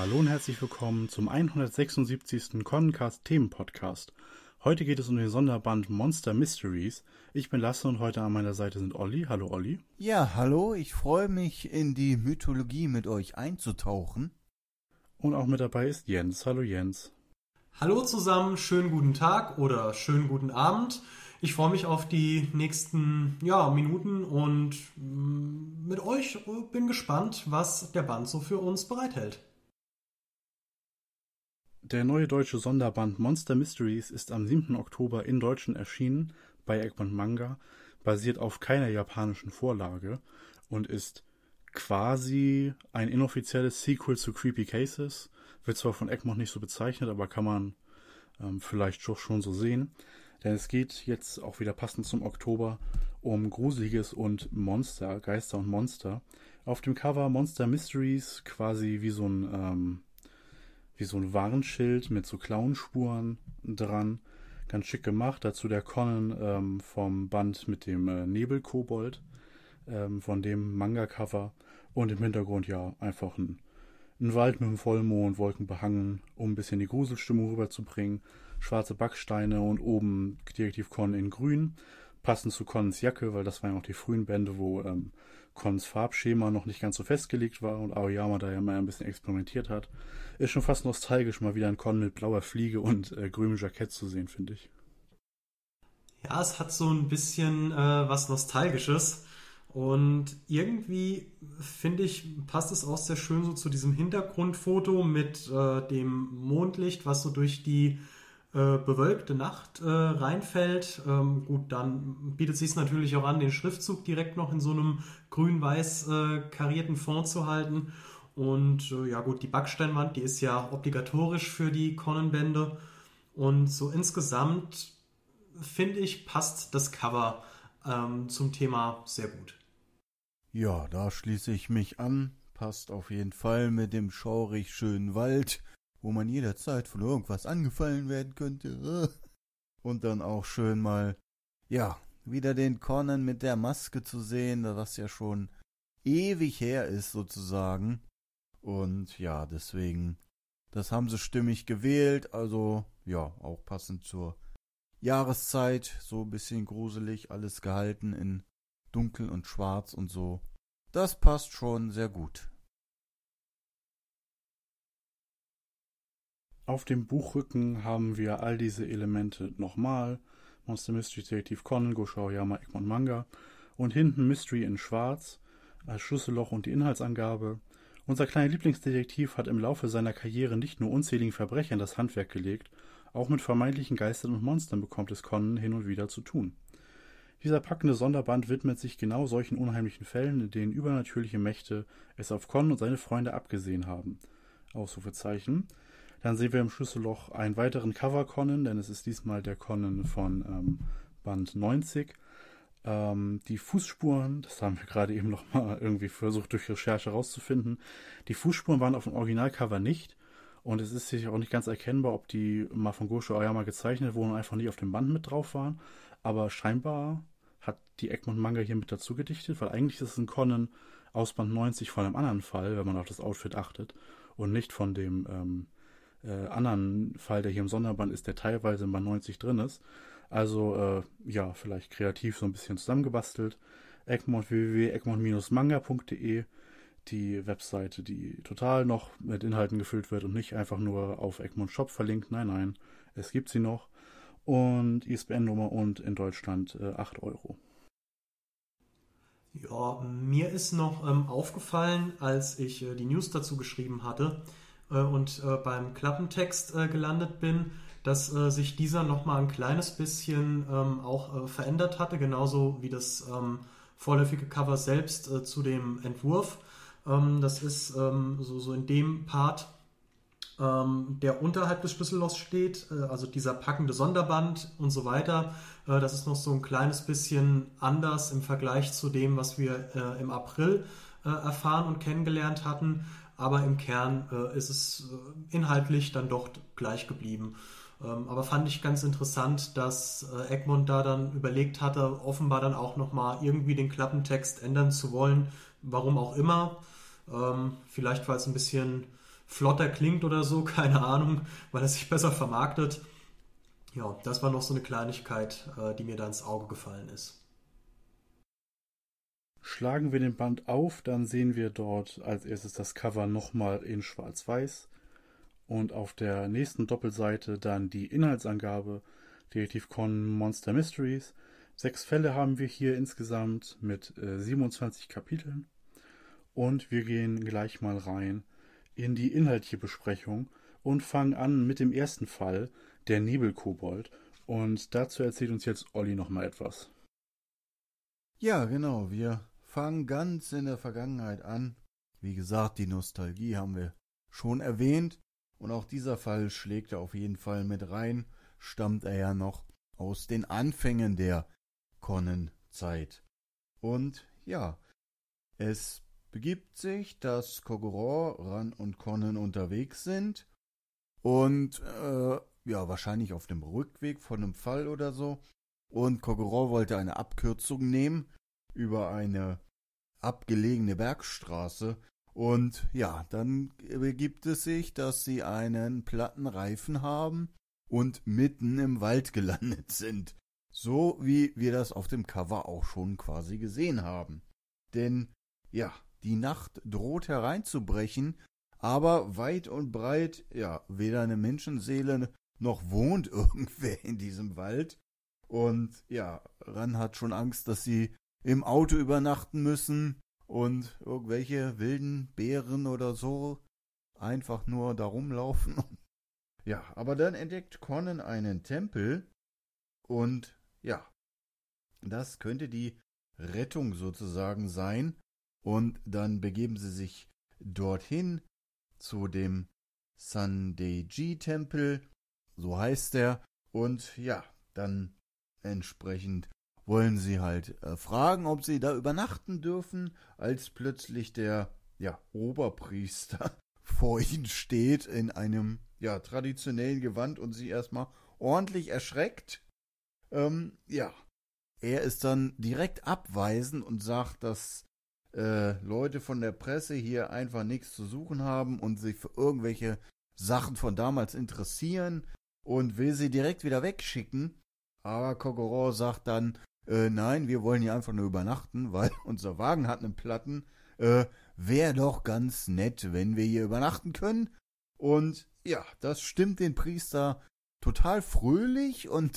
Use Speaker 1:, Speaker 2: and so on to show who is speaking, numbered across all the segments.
Speaker 1: Hallo und herzlich willkommen zum 176. Connencast Themenpodcast. Heute geht es um den Sonderband Monster Mysteries. Ich bin Lasse und heute an meiner Seite sind Olli. Hallo Olli.
Speaker 2: Ja, hallo, ich freue mich, in die Mythologie mit euch einzutauchen.
Speaker 1: Und auch mit dabei ist Jens. Hallo Jens.
Speaker 3: Hallo zusammen, schönen guten Tag oder schönen guten Abend. Ich freue mich auf die nächsten Minuten und mit euch bin gespannt, was der Band so für uns bereithält.
Speaker 1: Der neue deutsche Sonderband Monster Mysteries ist am 7. Oktober in Deutschland erschienen bei Egmont Manga, basiert auf keiner japanischen Vorlage und ist quasi ein inoffizielles Sequel zu Creepy Cases. Wird zwar von Egmont nicht so bezeichnet, aber kann man vielleicht doch schon so sehen. Denn es geht jetzt auch wieder passend zum Oktober um Gruseliges und Monster, Geister und Monster. Auf dem Cover Monster Mysteries quasi wie so ein Warnschild mit so Clownspuren dran. Ganz schick gemacht. Dazu der Conan vom Band mit dem Nebelkobold, von dem Manga-Cover. Und im Hintergrund ja einfach ein Wald mit dem Vollmond, Wolken behangen, um ein bisschen die Gruselstimmung rüberzubringen. Schwarze Backsteine und oben Detektiv Conan in grün. Passend zu Conans Jacke, weil das waren ja noch die frühen Bände, wo Conans Farbschema noch nicht ganz so festgelegt war und Aoyama da ja mal ein bisschen experimentiert hat. Ist schon fast nostalgisch, mal wieder ein Conan mit blauer Fliege und grünem Jackett zu sehen, finde ich.
Speaker 3: Ja, es hat so ein bisschen was Nostalgisches und irgendwie, finde ich, passt es auch sehr schön so zu diesem Hintergrundfoto mit dem Mondlicht, was so durch die bewölkte Nacht reinfällt. Gut, dann bietet es sich natürlich auch an, den Schriftzug direkt noch in so einem grün-weiß karierten Fond zu halten. Und die Backsteinwand, die ist ja obligatorisch für die Conan-Bände. Und so insgesamt, finde ich, passt das Cover zum Thema sehr gut.
Speaker 2: Ja, da schließe ich mich an. Passt auf jeden Fall mit dem schaurig schönen Wald, wo man jederzeit von irgendwas angefallen werden könnte. Und dann auch schön mal, wieder den Conan mit der Maske zu sehen, was ja schon ewig her ist sozusagen. Und ja, deswegen, das haben sie stimmig gewählt, also auch passend zur Jahreszeit, so ein bisschen gruselig, alles gehalten in dunkel und schwarz und so. Das passt schon sehr gut.
Speaker 1: Auf dem Buchrücken haben wir all diese Elemente nochmal. Monster Mystery Detektiv Conan, Gosho Aoyama, Egmont Manga. Und hinten Mystery in schwarz, als Schlüsselloch und die Inhaltsangabe. Unser kleiner Lieblingsdetektiv hat im Laufe seiner Karriere nicht nur unzähligen Verbrechern das Handwerk gelegt, auch mit vermeintlichen Geistern und Monstern bekommt es Conan hin und wieder zu tun. Dieser packende Sonderband widmet sich genau solchen unheimlichen Fällen, in denen übernatürliche Mächte es auf Conan und seine Freunde abgesehen haben. Ausrufezeichen. Dann sehen wir im Schlüsselloch einen weiteren Cover-Conan, denn es ist diesmal der Conan von Band 90. Die Fußspuren, das haben wir gerade eben nochmal irgendwie versucht durch Recherche rauszufinden. Die Fußspuren waren auf dem Originalcover nicht und es ist sicher auch nicht ganz erkennbar, ob die mal von Gosho Aoyama gezeichnet wurden und einfach nicht auf dem Band mit drauf waren. Aber scheinbar hat die Egmont Manga hier mit dazu gedichtet, weil eigentlich ist es ein Conan aus Band 90 von einem anderen Fall, wenn man auf das Outfit achtet und nicht von dem anderen Fall, der hier im Sonderband ist, der teilweise in Band 90 drin ist. Also, vielleicht kreativ so ein bisschen zusammengebastelt. Egmont, www.egmont-manga.de, die Webseite, die total noch mit Inhalten gefüllt wird und nicht einfach nur auf Egmont Shop verlinkt. Nein, es gibt sie noch. Und ISBN-Nummer und in Deutschland 8 Euro.
Speaker 3: Ja, mir ist noch aufgefallen, als ich die News dazu geschrieben hatte, und beim Klappentext gelandet bin, dass sich dieser nochmal ein kleines bisschen auch verändert hatte, genauso wie das vorläufige Cover selbst zu dem Entwurf. Das ist so in dem Part, der unterhalb des Schlüssellochs steht, also dieser packende Sonderband und so weiter. Das ist noch so ein kleines bisschen anders im Vergleich zu dem, was wir im April erfahren und kennengelernt hatten. Aber im Kern ist es inhaltlich dann doch gleich geblieben. Aber fand ich ganz interessant, dass Egmont da dann überlegt hatte, offenbar dann auch nochmal irgendwie den Klappentext ändern zu wollen. Warum auch immer. Vielleicht, weil es ein bisschen flotter klingt oder so, keine Ahnung, weil er sich besser vermarktet. Ja, das war noch so eine Kleinigkeit, die mir da ins Auge gefallen ist.
Speaker 1: Schlagen wir den Band auf, dann sehen wir dort als erstes das Cover nochmal in Schwarz-Weiß und auf der nächsten Doppelseite dann die Inhaltsangabe Detektiv Conan Monster Mysteries. 6 Fälle haben wir hier insgesamt mit 27 Kapiteln und wir gehen gleich mal rein in die inhaltliche Besprechung und fangen an mit dem ersten Fall, der Nebelkobold, und dazu erzählt uns jetzt Olli nochmal etwas.
Speaker 2: Ja, genau, wir fangen ganz in der Vergangenheit an. Wie gesagt, die Nostalgie haben wir schon erwähnt und auch dieser Fall schlägt er auf jeden Fall mit rein, stammt er ja noch aus den Anfängen der Conan-Zeit. Und ja, es begibt sich, dass Kogoro, Ran und Conan unterwegs sind und wahrscheinlich auf dem Rückweg von einem Fall oder so. Und Kogoro wollte eine Abkürzung nehmen über eine abgelegene Bergstraße. Und ja, dann begibt es sich, dass sie einen platten Reifen haben und mitten im Wald gelandet sind. So wie wir das auf dem Cover auch schon quasi gesehen haben. Denn ja, die Nacht droht hereinzubrechen, aber weit und breit, ja, weder eine Menschenseele noch wohnt irgendwer in diesem Wald. Und ja, Ran hat schon Angst, dass sie im Auto übernachten müssen und irgendwelche wilden Bären oder so einfach nur da rumlaufen. Ja, aber dann entdeckt Conan einen Tempel und ja, das könnte die Rettung sozusagen sein. Und dann begeben sie sich dorthin zu dem Sandeiji-Tempel, so heißt er. Und ja, dann entsprechend wollen sie halt fragen, ob sie da übernachten dürfen, als plötzlich der Oberpriester vor ihnen steht in einem traditionellen Gewand und sie erstmal ordentlich erschreckt. Er ist dann direkt abweisend und sagt, dass Leute von der Presse hier einfach nichts zu suchen haben und sich für irgendwelche Sachen von damals interessieren und will sie direkt wieder wegschicken. Aber Kogoro sagt dann, nein, wir wollen hier einfach nur übernachten, weil unser Wagen hat einen Platten. Wäre doch ganz nett, wenn wir hier übernachten können. Und ja, das stimmt den Priester total fröhlich und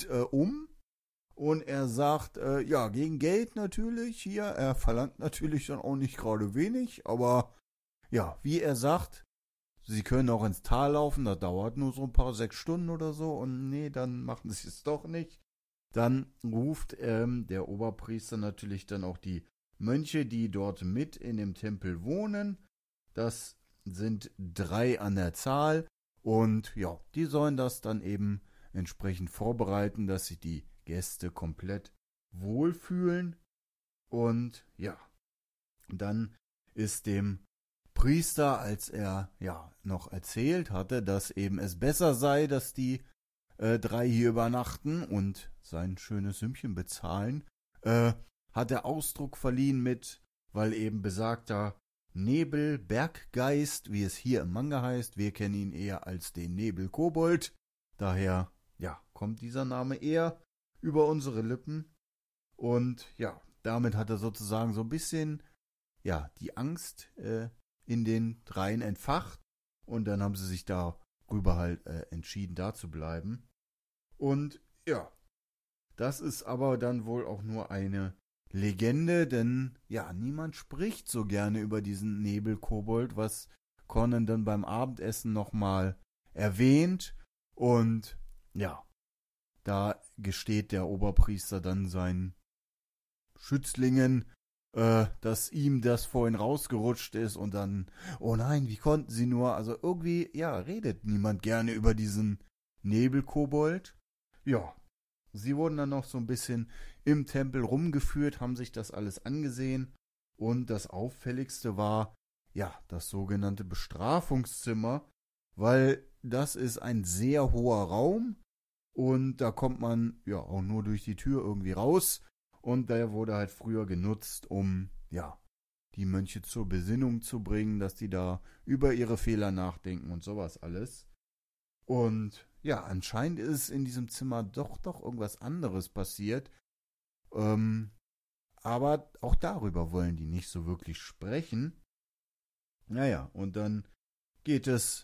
Speaker 2: Und er sagt, gegen Geld natürlich hier. Er verlangt natürlich dann auch nicht gerade wenig, aber ja, wie er sagt, sie können auch ins Tal laufen, das dauert nur so ein paar 6 Stunden oder so und nee, dann machen sie es doch nicht. Dann ruft der Oberpriester natürlich dann auch die Mönche, die dort mit in dem Tempel wohnen. Das sind 3 an der Zahl und ja, die sollen das dann eben entsprechend vorbereiten, dass sich die Gäste komplett wohlfühlen. Und ja, dann ist dem Priester, als er noch erzählt hatte, dass eben es besser sei, dass die 3 hier übernachten und sein schönes Sümmchen bezahlen, hat er Ausdruck verliehen mit, weil eben besagter Nebelberggeist, wie es hier im Manga heißt, wir kennen ihn eher als den Nebelkobold, daher kommt dieser Name eher über unsere Lippen. Und ja, damit hat er sozusagen so ein bisschen die Angst in den 3 entfacht. Und dann haben sie sich darüber halt entschieden, da zu bleiben. Und ja, das ist aber dann wohl auch nur eine Legende, denn niemand spricht so gerne über diesen Nebelkobold, was Conan dann beim Abendessen nochmal erwähnt. Und ja, da gesteht der Oberpriester dann seinen Schützlingen, dass ihm das vorhin rausgerutscht ist und dann, oh nein, wie konnten sie nur, also irgendwie, redet niemand gerne über diesen Nebelkobold. Ja, sie wurden dann noch so ein bisschen im Tempel rumgeführt, haben sich das alles angesehen und das Auffälligste war, das sogenannte Bestrafungszimmer, weil das ist ein sehr hoher Raum. Und da kommt man auch nur durch die Tür irgendwie raus. Und der wurde halt früher genutzt, um die Mönche zur Besinnung zu bringen, dass die da über ihre Fehler nachdenken und sowas alles. Und ja, anscheinend ist in diesem Zimmer doch irgendwas anderes passiert. Aber auch darüber wollen die nicht so wirklich sprechen. Naja, und dann geht es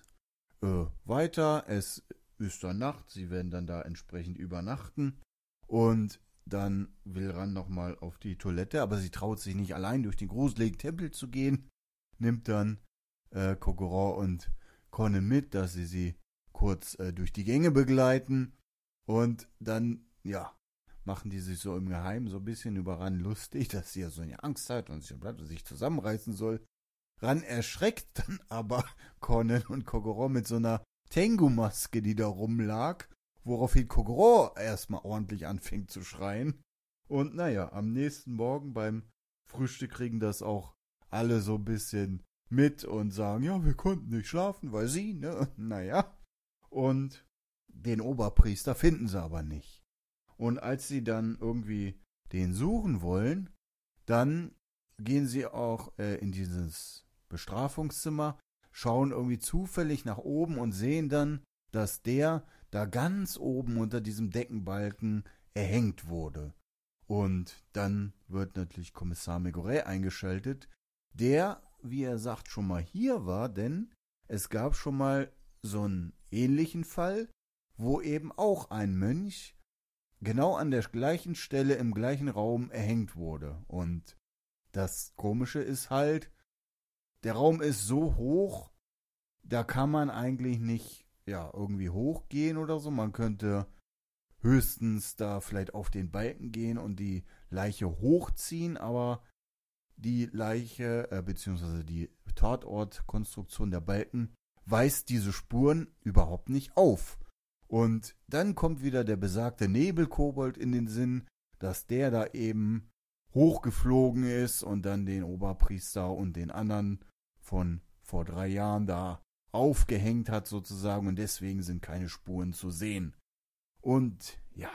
Speaker 2: weiter. Es ist dann Nacht. Sie werden dann da entsprechend übernachten. Und dann will Ran nochmal auf die Toilette, aber sie traut sich nicht allein durch den gruseligen Tempel zu gehen. Nimmt dann Kokoro und Conan mit, dass sie kurz durch die Gänge begleiten. Und dann, ja, machen die sich so im Geheimen so ein bisschen über Ran lustig, dass sie ja so eine Angst hat und sich zusammenreißen soll. Ran erschreckt dann aber Conan und Kokoro mit so einer Tengu-Maske, die da rumlag, woraufhin Kokoro erstmal ordentlich anfängt zu schreien. Und naja, am nächsten Morgen beim Frühstück kriegen das auch alle so ein bisschen mit und sagen, ja, wir konnten nicht schlafen, weil sie, ne, naja. Und den Oberpriester finden sie aber nicht. Und als sie dann irgendwie den suchen wollen, dann gehen sie auch in dieses Bestrafungszimmer, schauen irgendwie zufällig nach oben und sehen dann, dass der da ganz oben unter diesem Deckenbalken erhängt wurde. Und dann wird natürlich Kommissar Megure eingeschaltet, der, wie er sagt, schon mal hier war, denn es gab schon mal so einen ähnlichen Fall, wo eben auch ein Mönch genau an der gleichen Stelle im gleichen Raum erhängt wurde. Und das Komische ist halt, der Raum ist so hoch, da kann man eigentlich nicht irgendwie hochgehen oder so. Man könnte höchstens da vielleicht auf den Balken gehen und die Leiche hochziehen, aber die Leiche bzw. die Tatortkonstruktion der Balken weist diese Spuren überhaupt nicht auf. Und dann kommt wieder der besagte Nebelkobold in den Sinn, dass der da eben hochgeflogen ist und dann den Oberpriester und den anderen von vor 3 Jahren da aufgehängt hat sozusagen und deswegen sind keine Spuren zu sehen. Und ja,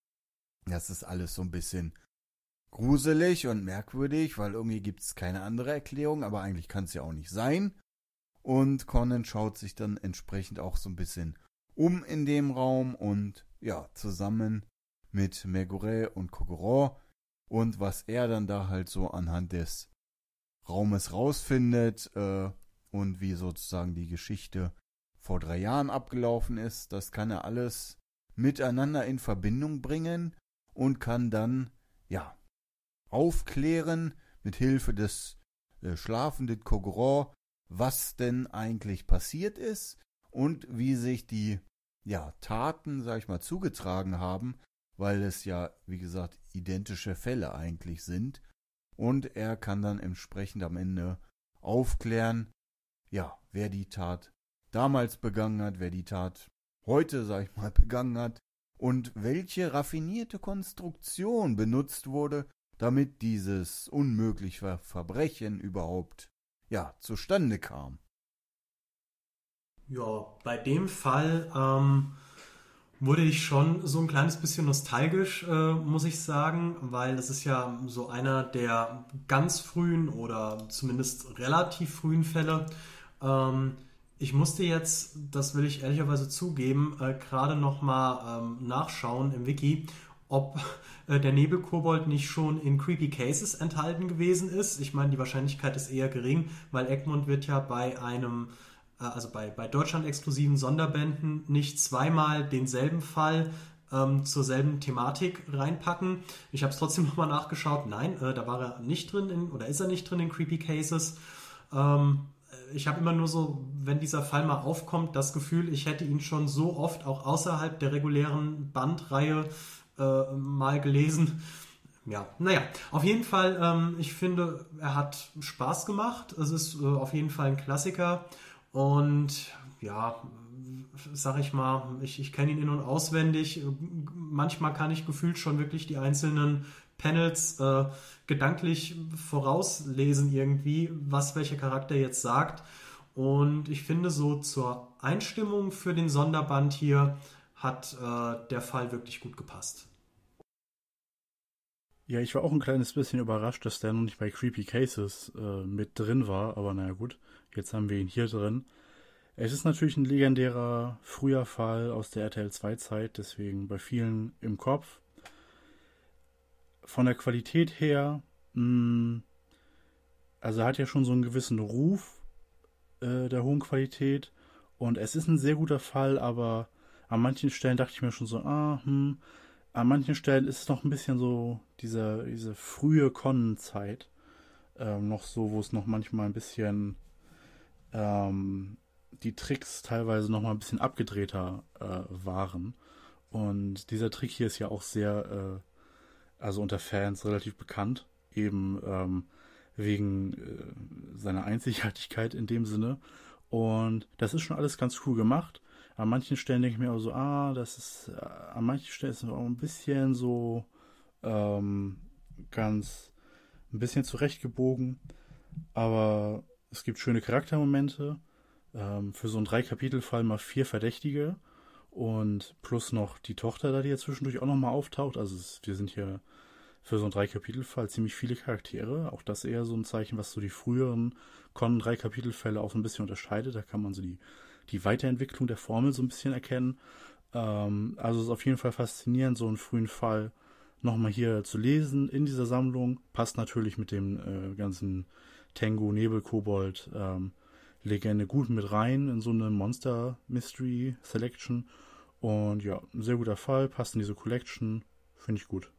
Speaker 2: das ist alles so ein bisschen gruselig und merkwürdig, weil irgendwie gibt es keine andere Erklärung, aber eigentlich kann es ja auch nicht sein. Und Conan schaut sich dann entsprechend auch so ein bisschen um in dem Raum und ja, zusammen mit Megure und Kokoro und was er dann da halt so anhand des Raumes rausfindet und wie sozusagen die Geschichte vor 3 Jahren abgelaufen ist, das kann er alles miteinander in Verbindung bringen und kann dann, ja, aufklären mit Hilfe des schlafenden Kokoro, was denn eigentlich passiert ist und wie sich die Taten, sag ich mal, zugetragen haben, weil es ja, wie gesagt, identische Fälle eigentlich sind. Und er kann dann entsprechend am Ende aufklären, wer die Tat damals begangen hat, wer die Tat heute, sag ich mal, begangen hat und welche raffinierte Konstruktion benutzt wurde, damit dieses unmögliche Verbrechen überhaupt, zustande kam.
Speaker 3: Ja, bei dem Fall wurde ich schon so ein kleines bisschen nostalgisch, muss ich sagen, weil das ist ja so einer der ganz frühen oder zumindest relativ frühen Fälle. Ich musste jetzt, das will ich ehrlicherweise zugeben, gerade nochmal nachschauen im Wiki, ob der Nebelkobold nicht schon in Creepy Cases enthalten gewesen ist. Ich meine, die Wahrscheinlichkeit ist eher gering, weil Egmont wird ja bei bei Deutschland-exklusiven Sonderbänden nicht zweimal denselben Fall zur selben Thematik reinpacken. Ich habe es trotzdem nochmal nachgeschaut. Nein, da war er nicht drin ist er nicht drin in Creepy Cases. Ich habe immer nur so, wenn dieser Fall mal aufkommt, das Gefühl, ich hätte ihn schon so oft auch außerhalb der regulären Bandreihe mal gelesen. Ja, naja, auf jeden Fall, ich finde, er hat Spaß gemacht. Es ist auf jeden Fall ein Klassiker. Und ja, sag ich mal, ich kenne ihn in- und auswendig. Manchmal kann ich gefühlt schon wirklich die einzelnen Panels gedanklich vorauslesen irgendwie, was welcher Charakter jetzt sagt. Und ich finde, so zur Einstimmung für den Sonderband hier hat der Fall wirklich gut gepasst.
Speaker 1: Ja, ich war auch ein kleines bisschen überrascht, dass der noch nicht bei Creepy Cases mit drin war, aber naja gut, jetzt haben wir ihn hier drin. Es ist natürlich ein legendärer früher Fall aus der RTL 2 Zeit, deswegen bei vielen im Kopf. Von der Qualität her, also er hat ja schon so einen gewissen Ruf der hohen Qualität und es ist ein sehr guter Fall, aber an manchen Stellen dachte ich mir schon so, an manchen Stellen ist es noch ein bisschen so diese frühe Conan-Zeit, noch so, wo es noch manchmal ein bisschen die Tricks teilweise noch mal ein bisschen abgedrehter waren. Und dieser Trick hier ist ja auch sehr, also unter Fans relativ bekannt, eben wegen seiner Einzigartigkeit in dem Sinne. Und das ist schon alles ganz cool gemacht. An manchen Stellen denke ich mir auch so, das ist, an manchen Stellen ist es auch ein bisschen so ganz ein bisschen zurechtgebogen. Aber es gibt schöne Charaktermomente. Für so einen 3-Kapitel-Fall mal 4 Verdächtige und plus noch die Tochter da, die ja zwischendurch auch nochmal auftaucht. Also wir sind hier für so einen 3-Kapitel-Fall ziemlich viele Charaktere. Auch das eher so ein Zeichen, was so die früheren Conan 3-Kapitel-Fälle auch so ein bisschen unterscheidet. Da kann man so die Weiterentwicklung der Formel so ein bisschen erkennen. Also es ist auf jeden Fall faszinierend, so einen frühen Fall nochmal hier zu lesen in dieser Sammlung. Passt natürlich mit dem ganzen Tengu, Nebel, Kobold, Legende gut mit rein in so eine Monster Mystery Selection. Und ja, ein sehr guter Fall, passt in diese Collection, finde ich gut.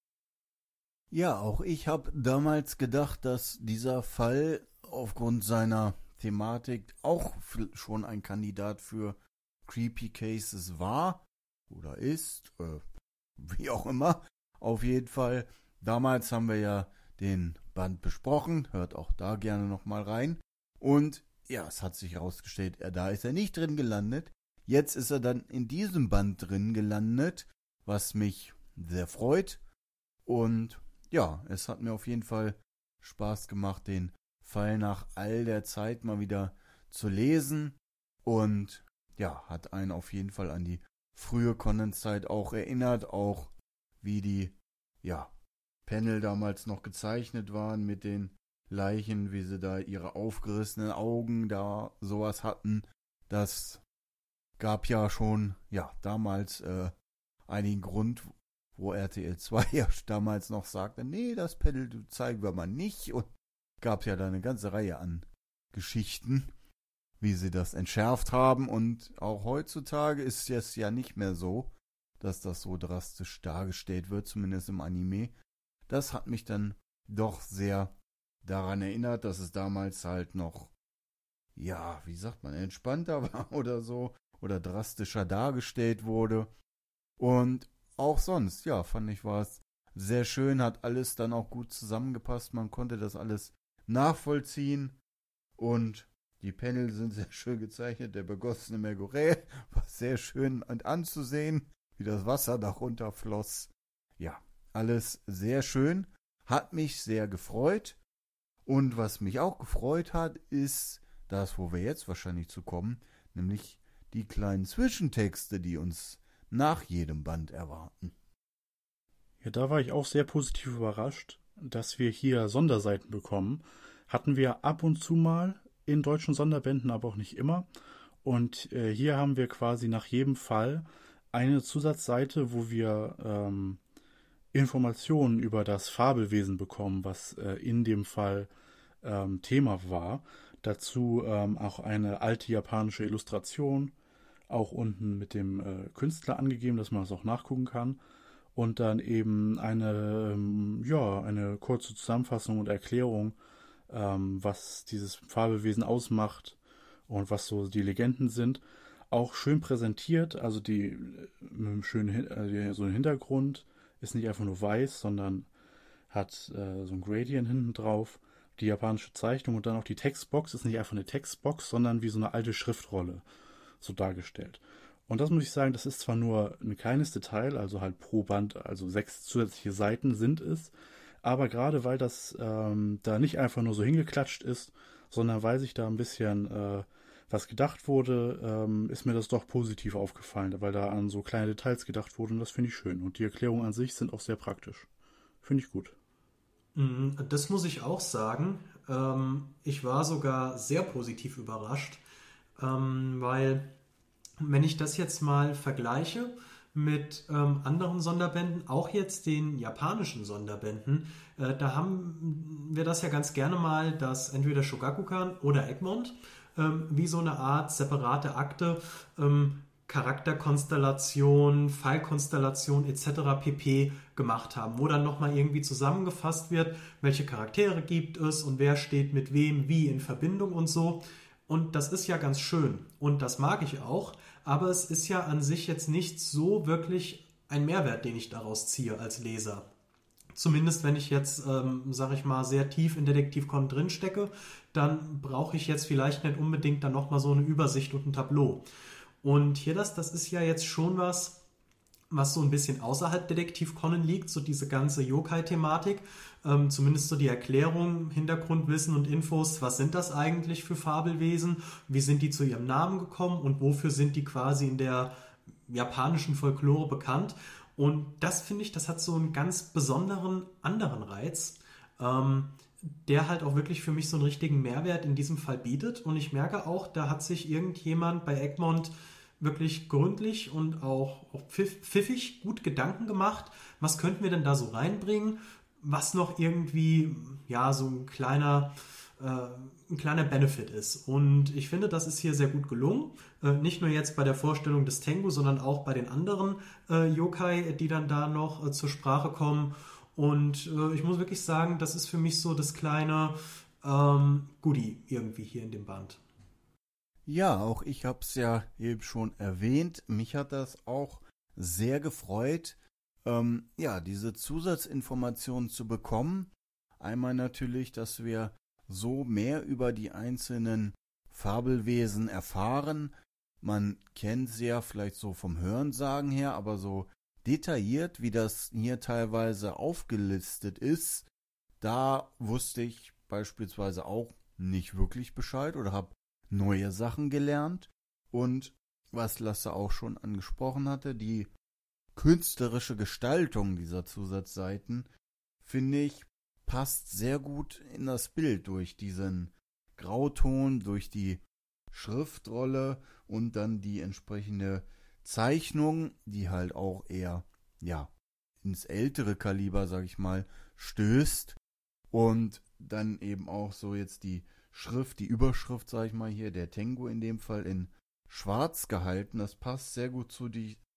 Speaker 2: Ja, auch ich habe damals gedacht, dass dieser Fall aufgrund seiner Thematik auch schon ein Kandidat für Creepy Cases war oder ist, wie auch immer. Auf jeden Fall, damals haben wir ja den Band besprochen, hört auch da gerne nochmal rein. Und ja, es hat sich herausgestellt, da ist er nicht drin gelandet. Jetzt ist er dann in diesem Band drin gelandet, was mich sehr freut. Und ja, es hat mir auf jeden Fall Spaß gemacht, den Fall nach all der Zeit mal wieder zu lesen. Und ja, hat einen auf jeden Fall an die frühe Conan-Zeit auch erinnert, auch wie die, ja, Panel damals noch gezeichnet waren mit den Leichen, wie sie da ihre aufgerissenen Augen da sowas hatten. Das gab ja schon, ja, damals einigen Grund, wo RTL 2 ja damals noch sagte, nee, das Panel zeigen wir mal nicht. Und gab ja da eine ganze Reihe an Geschichten, wie sie das entschärft haben. Und auch heutzutage ist es ja nicht mehr so, dass das so drastisch dargestellt wird, zumindest im Anime. Das hat mich dann doch sehr daran erinnert, dass es damals halt noch, ja, wie sagt man, entspannter war oder so, oder drastischer dargestellt wurde. Und auch sonst, ja, fand ich, war es sehr schön, hat alles dann auch gut zusammengepasst, man konnte das alles nachvollziehen und die Panel sind sehr schön gezeichnet, der begossene Megoré war sehr schön anzusehen, wie das Wasser da runterfloss. Ja, alles sehr schön, hat mich sehr gefreut. Und was mich auch gefreut hat, ist das, wo wir jetzt wahrscheinlich zu kommen, nämlich die kleinen Zwischentexte, die uns nach jedem Band erwarten.
Speaker 1: Ja, da war ich auch sehr positiv überrascht, dass wir hier Sonderseiten bekommen. Hatten wir ab und zu mal in deutschen Sonderbänden, aber auch nicht immer. Und hier haben wir quasi nach jedem Fall eine Zusatzseite, wo wir Informationen über das Fabelwesen bekommen, was in dem Fall Thema war. Dazu auch eine alte japanische Illustration, auch unten mit dem Künstler angegeben, dass man das auch nachgucken kann. Und dann eben eine kurze Zusammenfassung und Erklärung, was dieses Fabelwesen ausmacht und was so die Legenden sind. Auch schön präsentiert, also die so ein Hintergrund ist nicht einfach nur weiß, sondern hat so ein Gradient hinten drauf, die japanische Zeichnung und dann auch die Textbox ist nicht einfach eine Textbox, sondern wie so eine alte Schriftrolle so dargestellt. Und das muss ich sagen, das ist zwar nur ein kleines Detail, also halt pro Band, also 6 zusätzliche Seiten sind es, aber gerade weil das da nicht einfach nur so hingeklatscht ist, sondern weil sich da ein bisschen was gedacht wurde, ist mir das doch positiv aufgefallen, weil da an so kleine Details gedacht wurde und das finde ich schön. Und die Erklärungen an sich sind auch sehr praktisch Finde ich gut.
Speaker 3: Das muss ich auch sagen. Ich war sogar sehr positiv überrascht, weil wenn ich das jetzt mal vergleiche mit anderen Sonderbänden, auch jetzt den japanischen Sonderbänden, da haben wir das ja ganz gerne mal, dass entweder Shogakukan oder Egmont wie so eine Art separate Akte Charakterkonstellation, Fallkonstellation etc. pp. Gemacht haben, wo dann nochmal irgendwie zusammengefasst wird, welche Charaktere gibt es und wer steht mit wem wie in Verbindung und so. Und das ist ja ganz schön und das mag ich auch, aber es ist ja an sich jetzt nicht so wirklich ein Mehrwert, den ich daraus ziehe als Leser. Zumindest wenn ich jetzt, sage ich mal, sehr tief in Detektiv Conan drin stecke, dann brauche ich jetzt vielleicht nicht unbedingt dann nochmal so eine Übersicht und ein Tableau. Und hier das ist ja jetzt schon was so ein bisschen außerhalb Detektiv Conan liegt, so diese ganze Yokai-Thematik, zumindest so die Erklärung, Hintergrundwissen und Infos, was sind das eigentlich für Fabelwesen, wie sind die zu ihrem Namen gekommen und wofür sind die quasi in der japanischen Folklore bekannt. Und das finde ich, das hat so einen ganz besonderen anderen Reiz, der halt auch wirklich für mich so einen richtigen Mehrwert in diesem Fall bietet. Und ich merke auch, da hat sich irgendjemand bei Egmont wirklich gründlich und auch pfiffig gut Gedanken gemacht. Was könnten wir denn da so reinbringen, was noch irgendwie, ja, so ein kleiner Benefit ist. Und ich finde, das ist hier sehr gut gelungen. Nicht nur jetzt bei der Vorstellung des Tengu, sondern auch bei den anderen Yokai, die dann da noch zur Sprache kommen. Und ich muss wirklich sagen, das ist für mich so das kleine Goodie irgendwie hier in dem Band.
Speaker 2: Ja, auch ich habe es ja eben schon erwähnt. Mich hat das auch sehr gefreut, diese Zusatzinformationen zu bekommen. Einmal natürlich, dass wir so mehr über die einzelnen Fabelwesen erfahren. Man kennt sie ja vielleicht so vom Hörensagen her, aber so detailliert, wie das hier teilweise aufgelistet ist, da wusste ich beispielsweise auch nicht wirklich Bescheid oder habe neue Sachen gelernt. Und was Lasse auch schon angesprochen hatte, die künstlerische Gestaltung dieser Zusatzseiten, finde ich, passt sehr gut in das Bild durch diesen Grauton, durch die Schriftrolle und dann die entsprechende Zeichnung, die halt auch eher, ins ältere Kaliber, sag ich mal, stößt. Und dann eben auch so jetzt die Schrift, die Überschrift, sag ich mal hier, der Tengu in dem Fall in schwarz gehalten. Das passt sehr gut zu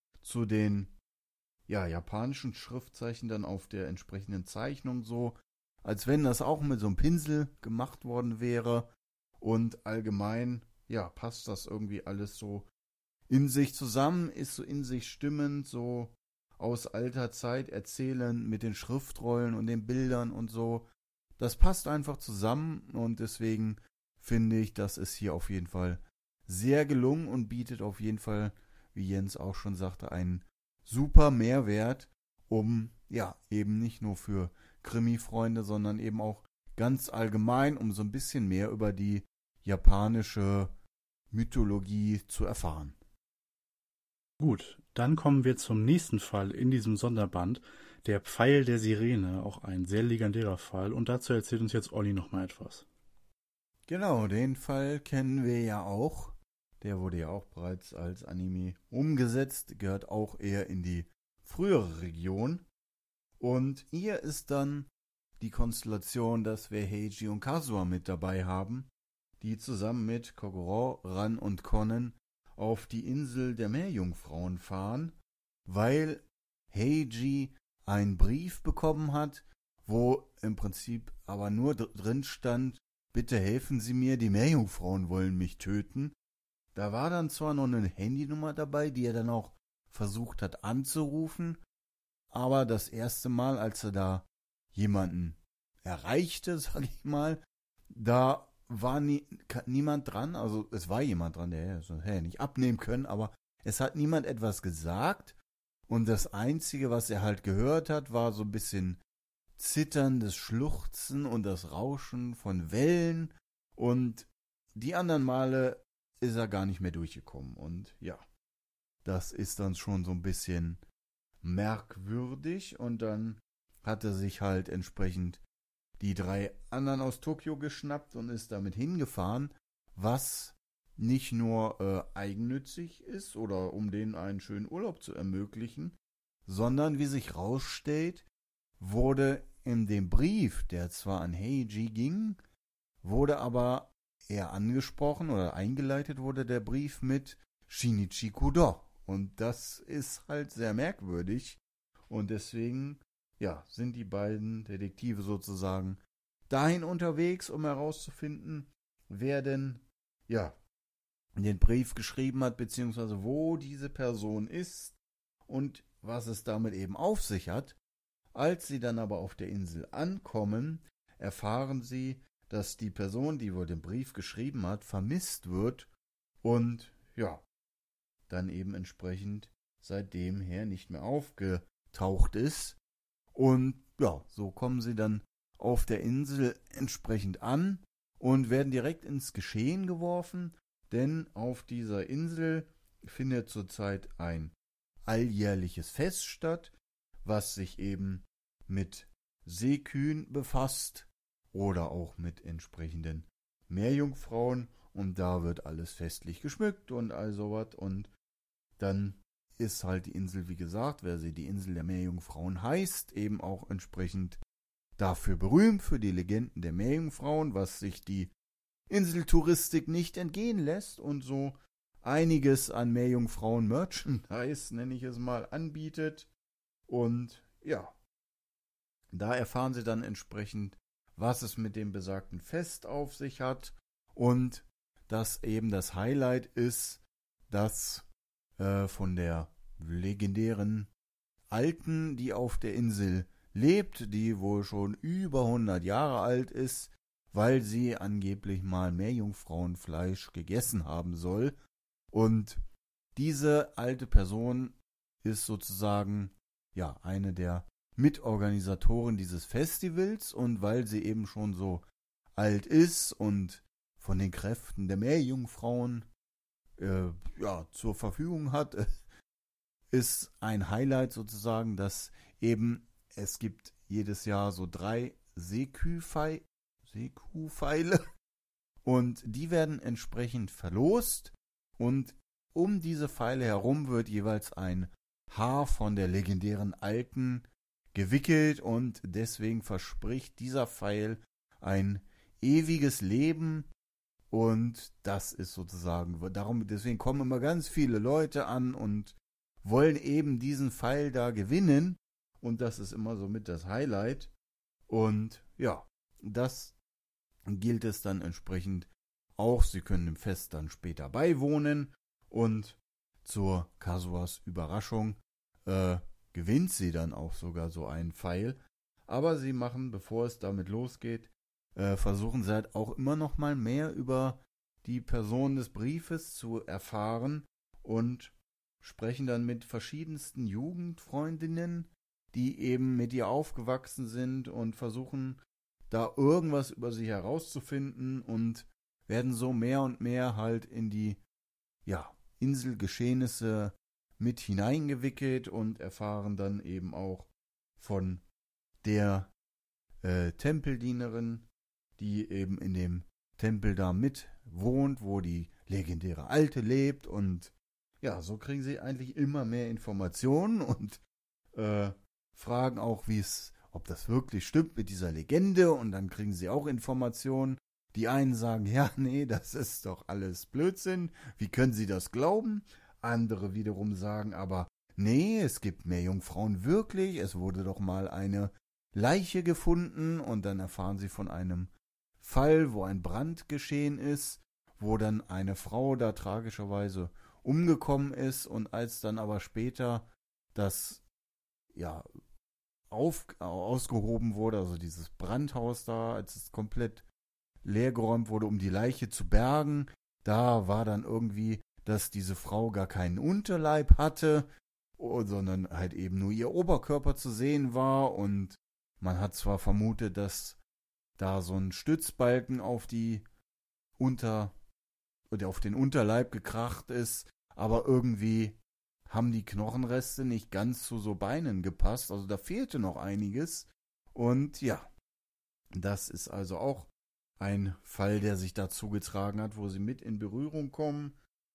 Speaker 2: den japanischen Schriftzeichen dann auf der entsprechenden Zeichnung so, als wenn das auch mit so einem Pinsel gemacht worden wäre. Und allgemein, passt das irgendwie alles so in sich zusammen, ist so in sich stimmend, so aus alter Zeit erzählen mit den Schriftrollen und den Bildern und so. Das passt einfach zusammen und deswegen finde ich, das ist hier auf jeden Fall sehr gelungen und bietet auf jeden Fall, wie Jens auch schon sagte, einen super Mehrwert, um eben nicht nur für Krimi-Freunde, sondern eben auch ganz allgemein, um so ein bisschen mehr über die japanische Mythologie zu erfahren.
Speaker 1: Gut, dann kommen wir zum nächsten Fall in diesem Sonderband, der Pfeil der Sirene, auch ein sehr legendärer Fall. Und dazu erzählt uns jetzt Olli nochmal etwas.
Speaker 2: Genau, den Fall kennen wir ja auch. Der wurde ja auch bereits als Anime umgesetzt, gehört auch eher in die frühere Region. Und hier ist dann die Konstellation, dass wir Heiji und Kazuha mit dabei haben, die zusammen mit Kogoro, Ran und Conan auf die Insel der Meerjungfrauen fahren, weil Heiji einen Brief bekommen hat, wo im Prinzip aber nur drin stand, bitte helfen Sie mir, die Meerjungfrauen wollen mich töten. Da war dann zwar noch eine Handynummer dabei, die er dann auch versucht hat anzurufen, aber das erste Mal, als er da jemanden erreichte, sag ich mal, da war niemand dran, also es war jemand dran, der hätte nicht abnehmen können, aber es hat niemand etwas gesagt und das Einzige, was er halt gehört hat, war so ein bisschen zitterndes Schluchzen und das Rauschen von Wellen und die anderen Male ist er gar nicht mehr durchgekommen und das ist dann schon so ein bisschen merkwürdig und dann hatte sich halt entsprechend die 3 anderen aus Tokio geschnappt und ist damit hingefahren, was nicht nur eigennützig ist oder um denen einen schönen Urlaub zu ermöglichen, sondern wie sich rausstellt, wurde in dem Brief, der zwar an Heiji ging, wurde aber eher angesprochen oder eingeleitet wurde der Brief mit Shinichi Kudo. Und das ist halt sehr merkwürdig. Und deswegen, ja, sind die beiden Detektive sozusagen dahin unterwegs, um herauszufinden, wer denn, ja, den Brief geschrieben hat, beziehungsweise wo diese Person ist und was es damit eben auf sich hat. Als sie dann aber auf der Insel ankommen, erfahren sie, dass die Person, die wohl den Brief geschrieben hat, vermisst wird und, ja, dann eben entsprechend seitdem her nicht mehr aufgetaucht ist. Und ja, so kommen sie dann auf der Insel entsprechend an und werden direkt ins Geschehen geworfen, denn auf dieser Insel findet zurzeit ein alljährliches Fest statt, was sich eben mit Seekühen befasst oder auch mit entsprechenden Meerjungfrauen, und da wird alles festlich geschmückt und all sowas. Und dann ist halt die Insel, wie gesagt, wer sie die Insel der Meerjungfrauen heißt, eben auch entsprechend dafür berühmt, für die Legenden der Meerjungfrauen, was sich die Inseltouristik nicht entgehen lässt und so einiges an Meerjungfrauen-Merchandise, nenne ich es mal, anbietet. Und ja, da erfahren sie dann entsprechend, was es mit dem besagten Fest auf sich hat und dass eben das Highlight ist, dass von der legendären Alten, die auf der Insel lebt, die wohl schon über 100 Jahre alt ist, weil sie angeblich mal Meerjungfrauenfleisch gegessen haben soll. Und diese alte Person ist sozusagen ja eine der Mitorganisatoren dieses Festivals, und weil sie eben schon so alt ist und von den Kräften der Meerjungfrauen zur Verfügung hat, ist ein Highlight sozusagen, dass eben es gibt jedes Jahr so 3 Seekuhpfeile und die werden entsprechend verlost, und um diese Pfeile herum wird jeweils ein Haar von der legendären Alten gewickelt, und deswegen verspricht dieser Pfeil ein ewiges Leben. Und das ist sozusagen, deswegen kommen immer ganz viele Leute an und wollen eben diesen Pfeil da gewinnen. Und das ist immer so mit das Highlight. Und ja, das gilt es dann entsprechend auch. Sie können dem Fest dann später beiwohnen. Und zur Kazuas Überraschung gewinnt sie dann auch sogar so einen Pfeil. Aber sie machen, bevor es damit losgeht, versuchen sie halt auch immer noch mal mehr über die Person des Briefes zu erfahren und sprechen dann mit verschiedensten Jugendfreundinnen, die eben mit ihr aufgewachsen sind, und versuchen da irgendwas über sie herauszufinden und werden so mehr und mehr halt in die Inselgeschehnisse mit hineingewickelt und erfahren dann eben auch von der Tempeldienerin, die eben in dem Tempel da mit wohnt, wo die legendäre Alte lebt. Und ja, so kriegen sie eigentlich immer mehr Informationen und fragen auch, ob das wirklich stimmt mit dieser Legende, und dann kriegen sie auch Informationen. Die einen sagen, ja, nee, das ist doch alles Blödsinn, wie können sie das glauben? Andere wiederum sagen aber, nee, es gibt Meerjungfrauen wirklich, es wurde doch mal eine Leiche gefunden, und dann erfahren sie von einem Fall, wo ein Brand geschehen ist, wo dann eine Frau da tragischerweise umgekommen ist, und als dann aber später das ausgehoben wurde, also dieses Brandhaus da, als es komplett leergeräumt wurde, um die Leiche zu bergen, da war dann irgendwie, dass diese Frau gar keinen Unterleib hatte, sondern halt eben nur ihr Oberkörper zu sehen war, und man hat zwar vermutet, dass da so ein Stützbalken auf den Unterleib gekracht ist, aber irgendwie haben die Knochenreste nicht ganz zu so Beinen gepasst. Also da fehlte noch einiges. Und ja, das ist also auch ein Fall, der sich da zugetragen hat, wo sie mit in Berührung kommen.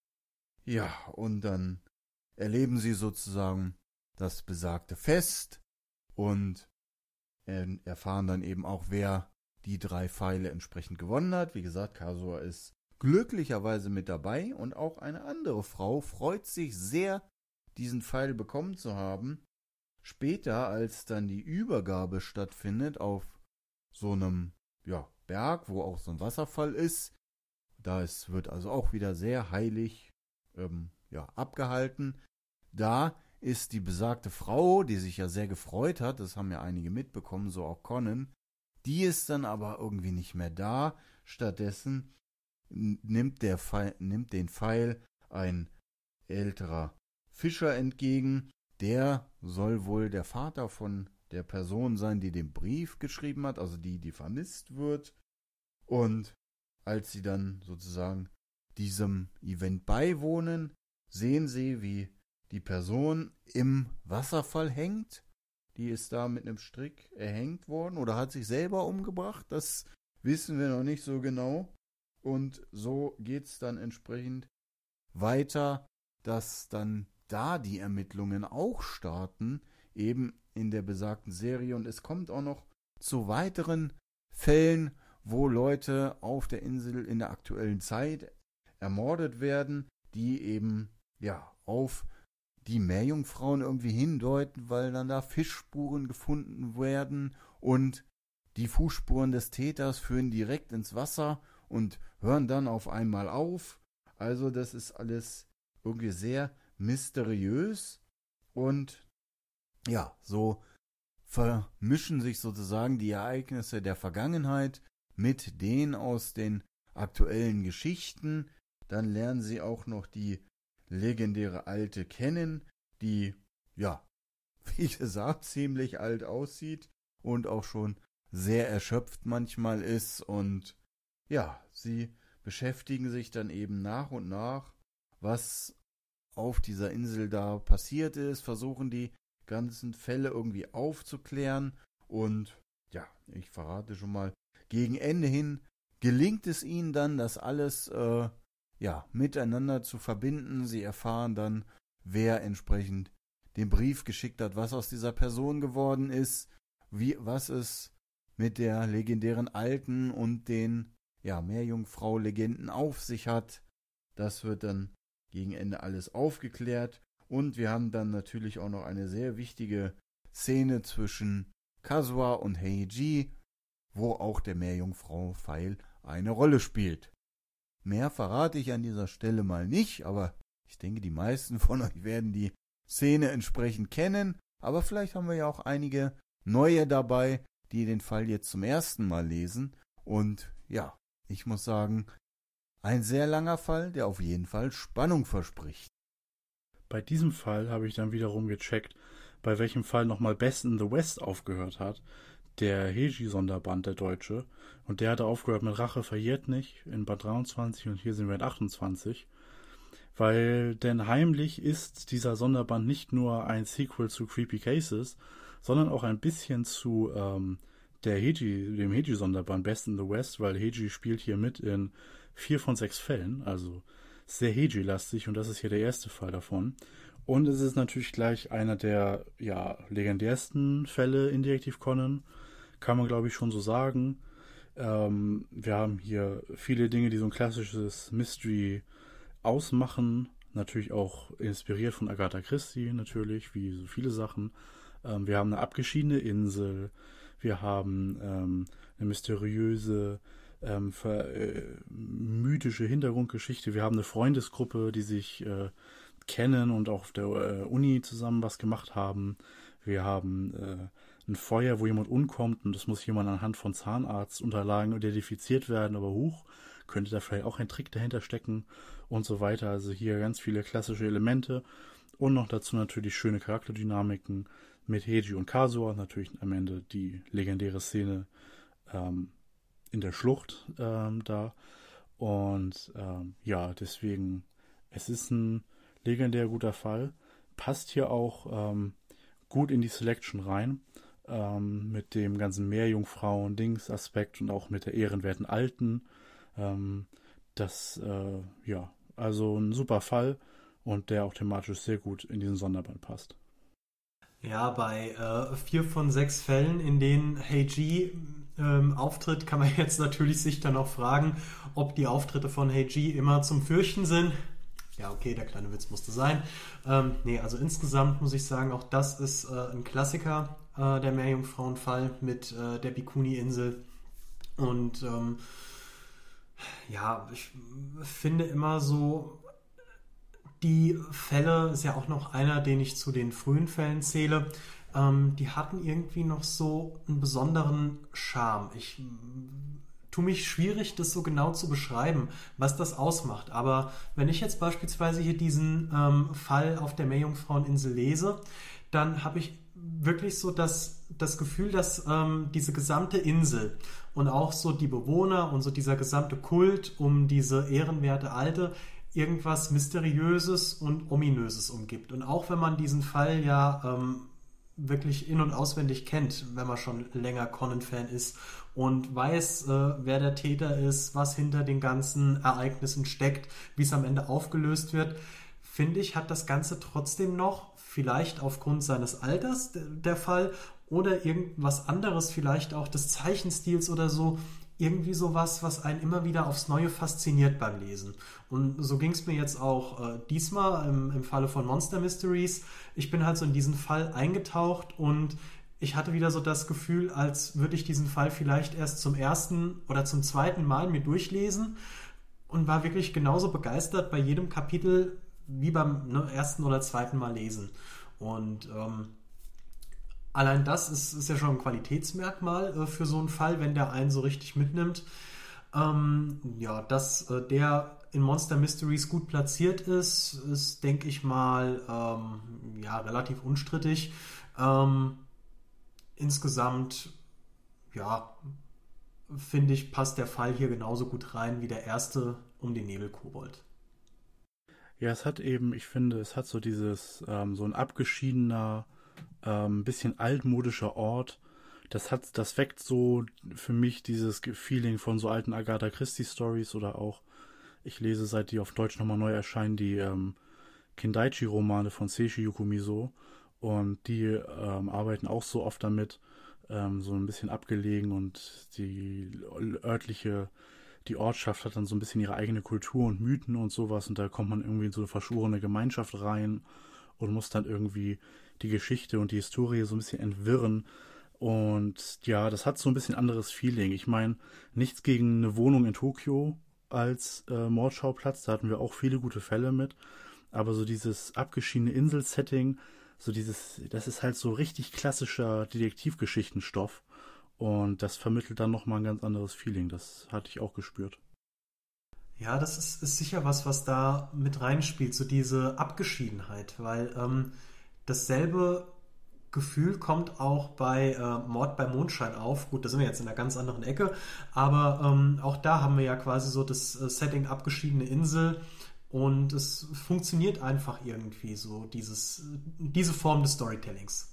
Speaker 2: Ja, und dann erleben sie sozusagen das besagte Fest und erfahren dann eben auch, wer die 3 Pfeile entsprechend gewonnen hat. Wie gesagt, Kasua ist glücklicherweise mit dabei und auch eine andere Frau freut sich sehr, diesen Pfeil bekommen zu haben. Später, als dann die Übergabe stattfindet auf so einem Berg, wo auch so ein Wasserfall ist, wird also auch wieder sehr heilig abgehalten. Da ist die besagte Frau, die sich ja sehr gefreut hat, das haben ja einige mitbekommen, so auch Conan, die ist dann aber irgendwie nicht mehr da. Stattdessen nimmt den Pfeil ein älterer Fischer entgegen. Der soll wohl der Vater von der Person sein, die den Brief geschrieben hat, also die vermisst wird. Und als sie dann sozusagen diesem Event beiwohnen, sehen sie, wie die Person im Wasserfall hängt. Die ist da mit einem Strick erhängt worden oder hat sich selber umgebracht. Das wissen wir noch nicht so genau. Und so geht es dann entsprechend weiter, dass dann da die Ermittlungen auch starten, eben in der besagten Serie. Und es kommt auch noch zu weiteren Fällen, wo Leute auf der Insel in der aktuellen Zeit ermordet werden, die eben auf die Meerjungfrauen irgendwie hindeuten, weil dann da Fischspuren gefunden werden und die Fußspuren des Täters führen direkt ins Wasser und hören dann auf einmal auf. Also das ist alles irgendwie sehr mysteriös und so vermischen sich sozusagen die Ereignisse der Vergangenheit mit denen aus den aktuellen Geschichten. Dann lernen sie auch noch die legendäre Alte kennen, die, wie gesagt, ziemlich alt aussieht und auch schon sehr erschöpft manchmal ist. Und sie beschäftigen sich dann eben nach und nach, was auf dieser Insel da passiert ist, versuchen die ganzen Fälle irgendwie aufzuklären und ich verrate schon mal, gegen Ende hin gelingt es ihnen dann, das alles miteinander zu verbinden. Sie erfahren dann, wer entsprechend den Brief geschickt hat, was aus dieser Person geworden ist, was es mit der legendären Alten und den Meerjungfrau-Legenden auf sich hat. Das wird dann gegen Ende alles aufgeklärt und wir haben dann natürlich auch noch eine sehr wichtige Szene zwischen Kasua und Heiji, wo auch der Meerjungfrau-Pfeil eine Rolle spielt. Mehr verrate ich an dieser Stelle mal nicht, aber ich denke, die meisten von euch werden die Szene entsprechend kennen, aber vielleicht haben wir ja auch einige neue dabei, die den Fall jetzt zum ersten Mal lesen und ich muss sagen, ein sehr langer Fall, der auf jeden Fall Spannung verspricht.
Speaker 1: Bei diesem Fall habe ich dann wiederum gecheckt, bei welchem Fall nochmal Best in the West aufgehört hat. Der Heiji-Sonderband, der deutsche. Und der hatte aufgehört mit Rache verjährt nicht in Band 23 und hier sind wir in 28. Weil denn heimlich ist dieser Sonderband nicht nur ein Sequel zu Creepy Cases, sondern auch ein bisschen zu dem Heiji-Sonderband Best in the West, weil Heiji spielt hier mit in 4 von 6 Fällen, also sehr Heiji-lastig und das ist hier der erste Fall davon. Und es ist natürlich gleich einer der legendärsten Fälle in Detektiv Conan, kann man glaube ich schon so sagen. Wir haben hier viele Dinge, die so ein klassisches Mystery ausmachen, natürlich auch inspiriert von Agatha Christie natürlich, wie so viele Sachen. Wir haben eine abgeschiedene Insel, wir haben eine mysteriöse mythische Hintergrundgeschichte, wir haben eine Freundesgruppe, die sich kennen und auch auf der Uni zusammen was gemacht haben. Wir haben ein Feuer, wo jemand umkommt und das muss jemand anhand von Zahnarztunterlagen identifiziert werden, aber könnte da vielleicht auch ein Trick dahinter stecken und so weiter. Also hier ganz viele klassische Elemente und noch dazu natürlich schöne Charakterdynamiken mit Heiji und Kasua, natürlich am Ende die legendäre Szene in der Schlucht da und deswegen, es ist ein legendär guter Fall, passt hier auch gut in die Selection rein, mit dem ganzen Meerjungfrauen-Dings-Aspekt und auch mit der ehrenwerten Alten. Ja, also ein super Fall und der auch thematisch sehr gut in diesen Sonderband passt.
Speaker 3: Ja, bei 4 von 6 Fällen, in denen Heiji auftritt, kann man jetzt natürlich sich dann auch fragen, ob die Auftritte von Heiji immer zum Fürchten sind. Ja, okay, der kleine Witz musste sein. Nee, also insgesamt muss ich sagen, auch das ist ein Klassiker, der Meerjungfrauenfall mit der Bikuni-Insel. Und ja, ich finde immer so, die Fälle ist ja auch noch einer, den ich zu den frühen Fällen zähle. Die hatten irgendwie noch so einen besonderen Charme. Ich tue mich schwierig, das so genau zu beschreiben, was das ausmacht. Aber wenn ich jetzt beispielsweise hier diesen Fall auf der Meerjungfraueninsel lese, dann habe ich wirklich so das Gefühl, dass diese gesamte Insel und auch so die Bewohner und so dieser gesamte Kult um diese ehrenwerte Alte irgendwas Mysteriöses und Ominöses umgibt. Und auch wenn man diesen Fall ja wirklich in- und auswendig kennt, wenn man schon länger Conan-Fan ist und weiß, wer der Täter ist, was hinter den ganzen Ereignissen steckt, wie es am Ende aufgelöst wird, finde ich, hat das Ganze trotzdem noch, vielleicht aufgrund seines Alters der Fall oder irgendwas anderes, vielleicht auch des Zeichenstils oder so, irgendwie sowas, was einen immer wieder aufs Neue fasziniert beim Lesen. Und so ging es mir jetzt auch diesmal im Falle von Monster Mysteries. Ich bin halt so in diesen Fall eingetaucht und ich hatte wieder so das Gefühl, als würde ich diesen Fall vielleicht erst zum ersten oder zum zweiten Mal mir durchlesen und war wirklich genauso begeistert bei jedem Kapitel wie beim ersten oder zweiten Mal lesen. Und allein das ist ja schon ein Qualitätsmerkmal für so einen Fall, wenn der einen so richtig mitnimmt. Ja, dass der in Monster Mysteries gut platziert ist, denke ich mal, ja, relativ unstrittig. Insgesamt, ja, finde ich, passt der Fall hier genauso gut rein wie der erste um den Nebelkobold.
Speaker 1: Ja, ich finde, es hat so dieses, so ein abgeschiedener, bisschen altmodischer Ort. Das weckt so für mich dieses Feeling von so alten Agatha Christie Stories oder auch, ich lese, seit die auf Deutsch nochmal neu erscheinen, die Kindaichi-Romane von Seishi Yukumizo und die arbeiten auch so oft damit, so ein bisschen abgelegen und die Ortschaft hat dann so ein bisschen ihre eigene Kultur und Mythen und sowas und da kommt man irgendwie in so eine verschworene Gemeinschaft rein und muss dann irgendwie die Geschichte und die Historie so ein bisschen entwirren. Und ja, das hat so ein bisschen anderes Feeling. Ich meine, nichts gegen eine Wohnung in Tokio als Mordschauplatz, da hatten wir auch viele gute Fälle mit. Aber so dieses abgeschiedene Insel-Setting, das ist halt so richtig klassischer Detektivgeschichtenstoff. Und das vermittelt dann nochmal ein ganz anderes Feeling. Das hatte ich auch gespürt.
Speaker 3: Ja, das ist sicher was da mit reinspielt, so diese Abgeschiedenheit, weil dasselbe Gefühl kommt auch bei Mord bei Mondschein auf. Gut, da sind wir jetzt in einer ganz anderen Ecke, aber auch da haben wir ja quasi so das Setting abgeschiedene Insel und es funktioniert einfach irgendwie so, diese Form des Storytellings.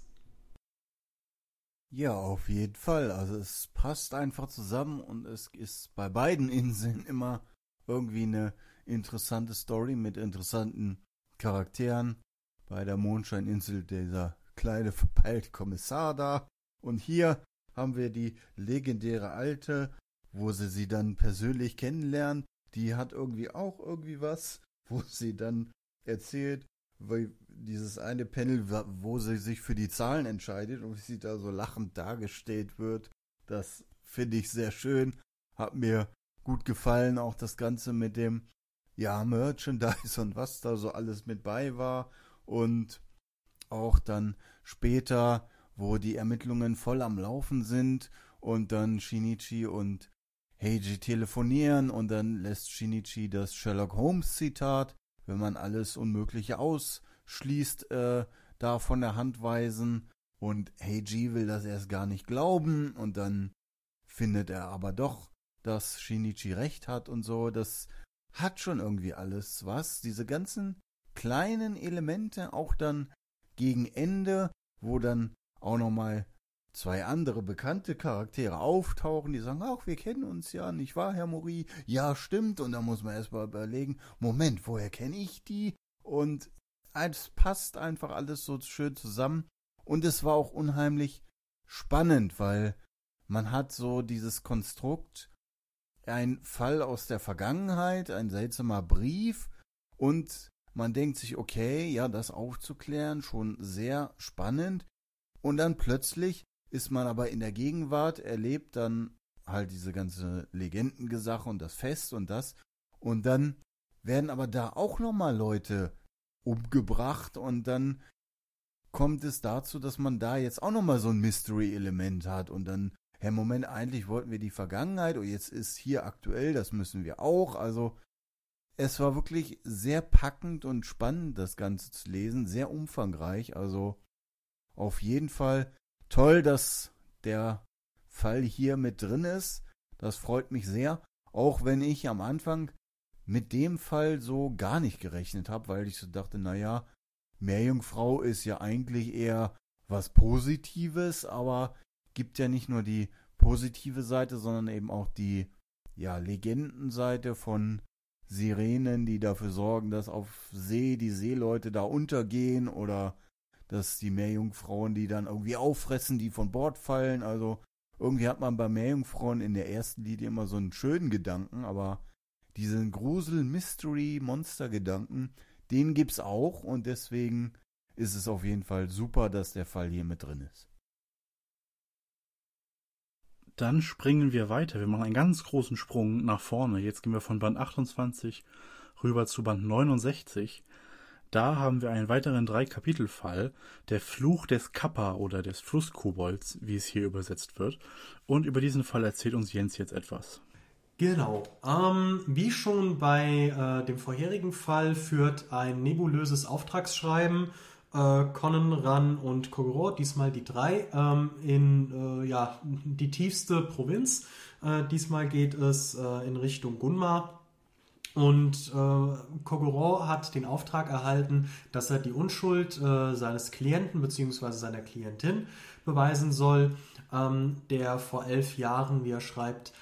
Speaker 2: Ja, auf jeden Fall. Also es passt einfach zusammen und es ist bei beiden Inseln immer irgendwie eine interessante Story mit interessanten Charakteren. Bei der Mondscheininsel dieser kleine verpeilte Kommissar da. Und hier haben wir die legendäre Alte, wo sie dann persönlich kennenlernen. Die hat irgendwie auch irgendwie was, wo sie dann erzählt, weil dieses eine Panel, wo sie sich für die Zahlen entscheidet und wie sie da so lachend dargestellt wird, das finde ich sehr schön. Hat mir gut gefallen, auch das Ganze mit dem, ja, Merchandise und was da so alles mit bei war. Und auch dann später, wo die Ermittlungen voll am Laufen sind und dann Shinichi und Heiji telefonieren und dann lässt Shinichi das Sherlock Holmes Zitat, wenn man alles Unmögliche ausschließt, da von der Hand weisen und Heiji will das erst gar nicht glauben und dann findet er aber doch, dass Shinichi recht hat und so. Das hat schon irgendwie alles was. Diese ganzen kleinen Elemente, auch dann gegen Ende, wo dann auch nochmal 2 andere bekannte Charaktere auftauchen, die sagen, ach, wir kennen uns ja, nicht wahr, Herr Mori? Ja, stimmt. Und dann muss man erstmal überlegen, Moment, woher kenne ich die? Und es passt einfach alles so schön zusammen. Und es war auch unheimlich spannend, weil man hat so dieses Konstrukt, ein Fall aus der Vergangenheit, ein seltsamer Brief, und man denkt sich, okay, ja, das aufzuklären, schon sehr spannend. Und dann plötzlich ist man aber in der Gegenwart, erlebt dann halt diese ganze Legendengesache und das Fest und das. Und dann werden aber da auch nochmal Leute umgebracht und dann kommt es dazu, dass man da jetzt auch nochmal so ein Mystery-Element hat und dann, hey, Moment, eigentlich wollten wir die Vergangenheit und jetzt ist hier aktuell, das müssen wir auch. Also es war wirklich sehr packend und spannend, das Ganze zu lesen, sehr umfangreich. Also auf jeden Fall toll, dass der Fall hier mit drin ist. Das freut mich sehr, auch wenn ich am Anfang mit dem Fall so gar nicht gerechnet habe, weil ich so dachte, naja, Meerjungfrau ist ja eigentlich eher was Positives, aber gibt ja nicht nur die positive Seite, sondern eben auch die Legendenseite von Sirenen, die dafür sorgen, dass auf See die Seeleute da untergehen oder dass die Meerjungfrauen die dann irgendwie auffressen, die von Bord fallen. Also irgendwie hat man bei Meerjungfrauen in der ersten Linie immer so einen schönen Gedanken, aber diesen Grusel-Mystery-Monster-Gedanken, den gibt's auch und deswegen ist es auf jeden Fall super, dass der Fall hier mit drin ist.
Speaker 1: Dann springen wir weiter. Wir machen einen ganz großen Sprung nach vorne. Jetzt gehen wir von Band 28 rüber zu Band 69. Da haben wir einen weiteren 3-Kapitel-Fall, der Fluch des Kappa oder des Flusskobolds, wie es hier übersetzt wird. Und über diesen Fall erzählt uns Jens jetzt etwas.
Speaker 3: Genau. Wie schon bei dem vorherigen Fall führt ein nebulöses Auftragsschreiben Conan, Ran und Kogoro, diesmal die 3, in die tiefste Provinz. Diesmal geht es in Richtung Gunma. Und Kogoro hat den Auftrag erhalten, dass er die Unschuld seines Klienten bzw. seiner Klientin beweisen soll, der vor 11 Jahren, wie er schreibt,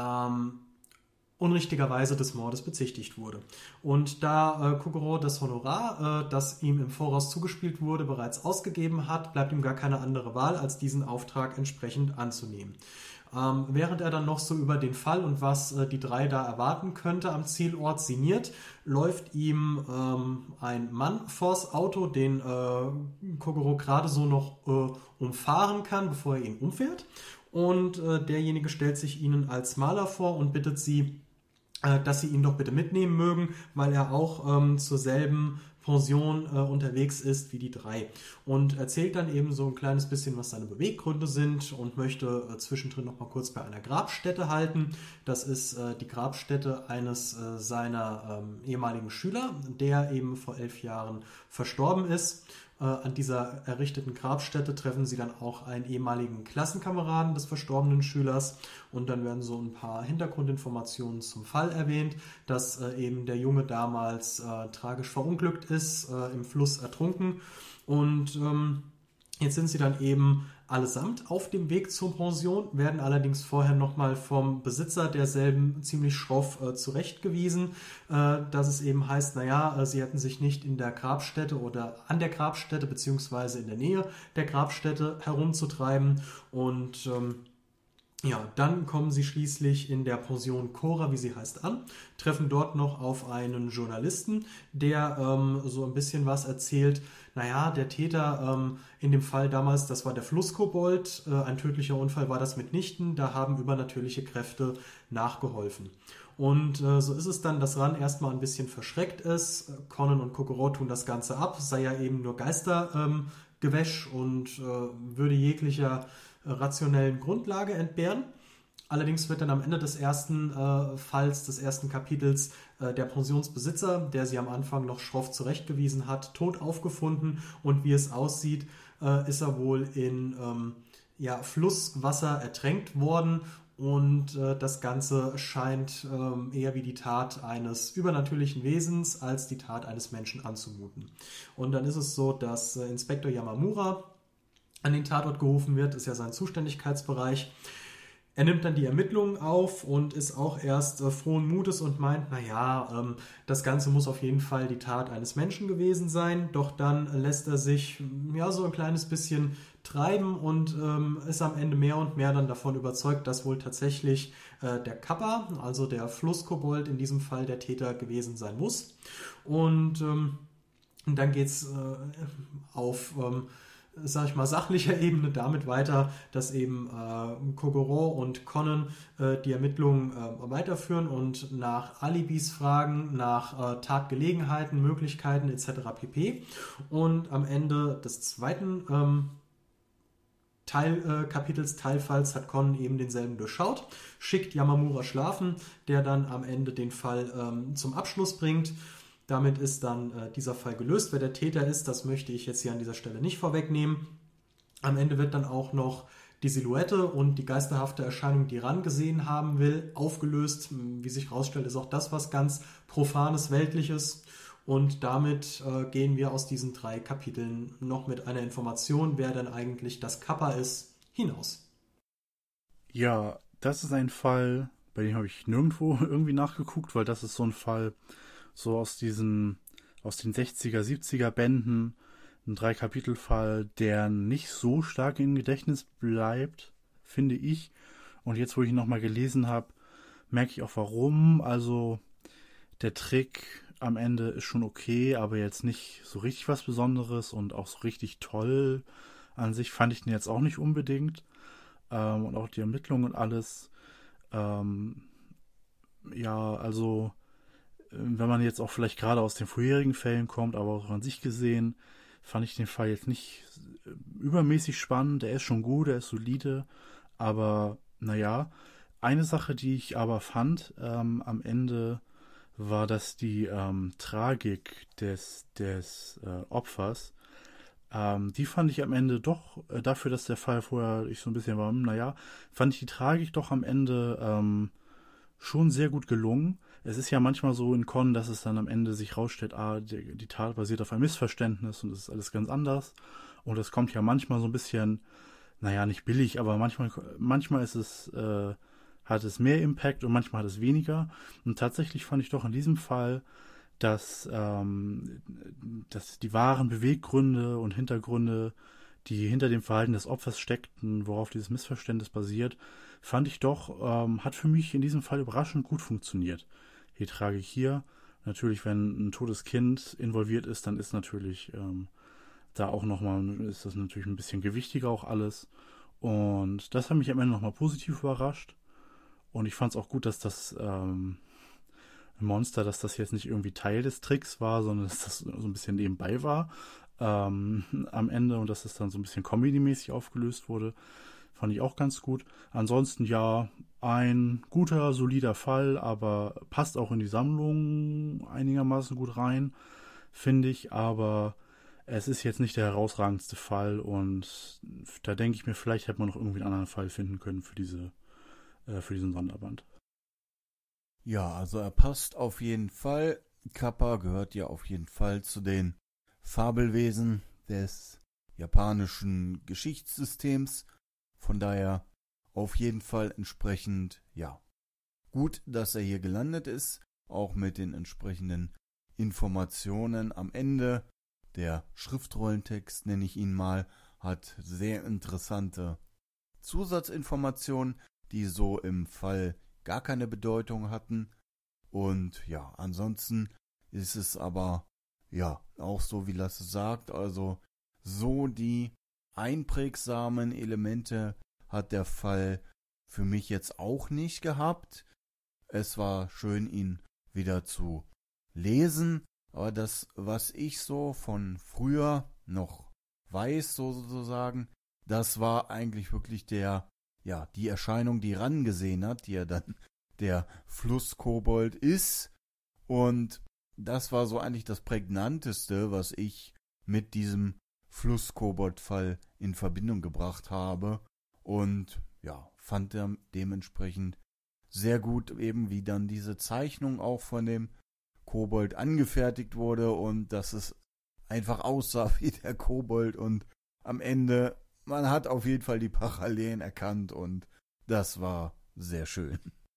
Speaker 3: unrichtigerweise des Mordes bezichtigt wurde. Und da Kogoro das Honorar, das ihm im Voraus zugespielt wurde, bereits ausgegeben hat, bleibt ihm gar keine andere Wahl, als diesen Auftrag entsprechend anzunehmen. Während er dann noch so über den Fall und was die 3 da erwarten könnte am Zielort sinniert, läuft ihm ein Mann vors Auto, den Kogoro gerade so noch umfahren kann, bevor er ihn umfährt. Und derjenige stellt sich ihnen als Maler vor und bittet sie, dass sie ihn doch bitte mitnehmen mögen, weil er auch zur selben Pension unterwegs ist wie die 3. Und erzählt dann eben so ein kleines bisschen, was seine Beweggründe sind und möchte zwischendrin noch mal kurz bei einer Grabstätte halten. Das ist die Grabstätte eines seiner ehemaligen Schüler, der eben vor 11 Jahren verstorben ist. An dieser errichteten Grabstätte treffen sie dann auch einen ehemaligen Klassenkameraden des verstorbenen Schülers und dann werden so ein paar Hintergrundinformationen zum Fall erwähnt, dass eben der Junge damals tragisch verunglückt ist, im Fluss ertrunken und jetzt sind sie dann eben allesamt auf dem Weg zur Pension, werden allerdings vorher nochmal vom Besitzer derselben ziemlich schroff zurechtgewiesen, dass es eben heißt, sie hätten sich nicht in der Grabstätte oder an der Grabstätte beziehungsweise in der Nähe der Grabstätte herumzutreiben und dann kommen sie schließlich in der Pension Cora, wie sie heißt, an, treffen dort noch auf einen Journalisten, der so ein bisschen was erzählt. Der Täter in dem Fall damals, das war der Flusskobold, ein tödlicher Unfall war das mitnichten, da haben übernatürliche Kräfte nachgeholfen. Und so ist es dann, dass Ran erstmal ein bisschen verschreckt ist. Conan und Kogoro tun das Ganze ab, sei ja eben nur Geistergewäsch und würde jeglicher rationellen Grundlage entbehren. Allerdings wird dann am Ende des ersten Falls, des ersten Kapitels, der Pensionsbesitzer, der sie am Anfang noch schroff zurechtgewiesen hat, tot aufgefunden und wie es aussieht, ist er wohl in Flusswasser ertränkt worden und das Ganze scheint eher wie die Tat eines übernatürlichen Wesens als die Tat eines Menschen anzumuten. Und dann ist es so, dass Inspektor Yamamura an den Tatort gerufen wird, ist ja sein Zuständigkeitsbereich. Er nimmt dann die Ermittlungen auf und ist auch erst frohen Mutes und meint, das Ganze muss auf jeden Fall die Tat eines Menschen gewesen sein. Doch dann lässt er sich so ein kleines bisschen treiben und ist am Ende mehr und mehr dann davon überzeugt, dass wohl tatsächlich der Kappa, also der Flusskobold, in diesem Fall der Täter gewesen sein muss. Und dann geht es auf sachlicher Ebene damit weiter, dass eben Kogoro und Conan die Ermittlungen weiterführen und nach Alibis fragen, nach Tatgelegenheiten, Möglichkeiten etc. pp. Und am Ende des zweiten Teilfalls hat Conan eben denselben durchschaut, schickt Yamamura schlafen, der dann am Ende den Fall zum Abschluss bringt. Damit ist dann dieser Fall gelöst. Wer der Täter ist, das möchte ich jetzt hier an dieser Stelle nicht vorwegnehmen. Am Ende wird dann auch noch die Silhouette und die geisterhafte Erscheinung, die Ran gesehen haben will, aufgelöst. Wie sich herausstellt, ist auch das was ganz Profanes, Weltliches. Und damit gehen wir aus diesen 3 Kapiteln noch mit einer Information, wer denn eigentlich das Kappa ist, hinaus.
Speaker 1: Ja, das ist ein Fall, bei dem habe ich nirgendwo irgendwie nachgeguckt, weil das ist so ein Fall, so aus den 60er, 70er Bänden, ein 3-Kapitel-Fall, der nicht so stark im Gedächtnis bleibt, finde ich. Und jetzt, wo ich ihn nochmal gelesen habe, merke ich auch warum. Also der Trick am Ende ist schon okay, aber jetzt nicht so richtig was Besonderes und auch so richtig toll an sich fand ich den jetzt auch nicht unbedingt. Und auch die Ermittlungen und alles. Also wenn man jetzt auch vielleicht gerade aus den vorherigen Fällen kommt, aber auch an sich gesehen, fand ich den Fall jetzt nicht übermäßig spannend. Er ist schon gut, er ist solide, aber eine Sache, die ich aber fand am Ende, war, dass die Tragik des Opfers, die fand ich am Ende doch, dafür, dass der Fall vorher ich so ein bisschen war, fand ich die Tragik doch am Ende schon sehr gut gelungen. Es ist ja manchmal so in Con, dass es dann am Ende sich rausstellt, die Tat basiert auf einem Missverständnis und es ist alles ganz anders. Und es kommt ja manchmal so ein bisschen, nicht billig, aber manchmal ist es, hat es mehr Impact und manchmal hat es weniger. Und tatsächlich fand ich doch in diesem Fall, dass die wahren Beweggründe und Hintergründe, die hinter dem Verhalten des Opfers steckten, worauf dieses Missverständnis basiert, fand ich doch, hat für mich in diesem Fall überraschend gut funktioniert. Die Tragik hier, natürlich, wenn ein totes Kind involviert ist, dann ist natürlich da auch nochmal, ist das natürlich ein bisschen gewichtiger auch alles. Und das hat mich am Ende nochmal positiv überrascht. Und ich fand es auch gut, dass das Monster, dass das jetzt nicht irgendwie Teil des Tricks war, sondern dass das so ein bisschen nebenbei war am Ende und dass es dann so ein bisschen Comedy-mäßig aufgelöst wurde. Fand ich auch ganz gut. Ansonsten ein guter, solider Fall, aber passt auch in die Sammlung einigermaßen gut rein, finde ich. Aber es ist jetzt nicht der herausragendste Fall und da denke ich mir, vielleicht hätte man noch irgendwie einen anderen Fall finden können für diesen Sonderband.
Speaker 2: Ja, also er passt auf jeden Fall. Kappa gehört ja auf jeden Fall zu den Fabelwesen des japanischen Geschichtssystems. Von daher auf jeden Fall entsprechend, gut, dass er hier gelandet ist, auch mit den entsprechenden Informationen am Ende. Der Schriftrollentext, nenne ich ihn mal, hat sehr interessante Zusatzinformationen, die so im Fall gar keine Bedeutung hatten. Und ansonsten ist es aber, auch so wie Lasse sagt, also so die einprägsamen Elemente hat der Fall für mich jetzt auch nicht gehabt. Es war schön, ihn wieder zu lesen, aber das, was ich so von früher noch weiß, sozusagen, das war eigentlich wirklich die Erscheinung, die Ran gesehen hat, die ja dann der Flusskobold ist. Und das war so eigentlich das Prägnanteste, was ich mit diesem Flusskobold-Fall in Verbindung gebracht habe. Und ja, fand er dementsprechend sehr gut, eben wie dann diese Zeichnung auch von dem Kobold angefertigt wurde und dass es einfach aussah wie der Kobold und am Ende, man hat auf jeden Fall die Parallelen erkannt und das war sehr schön.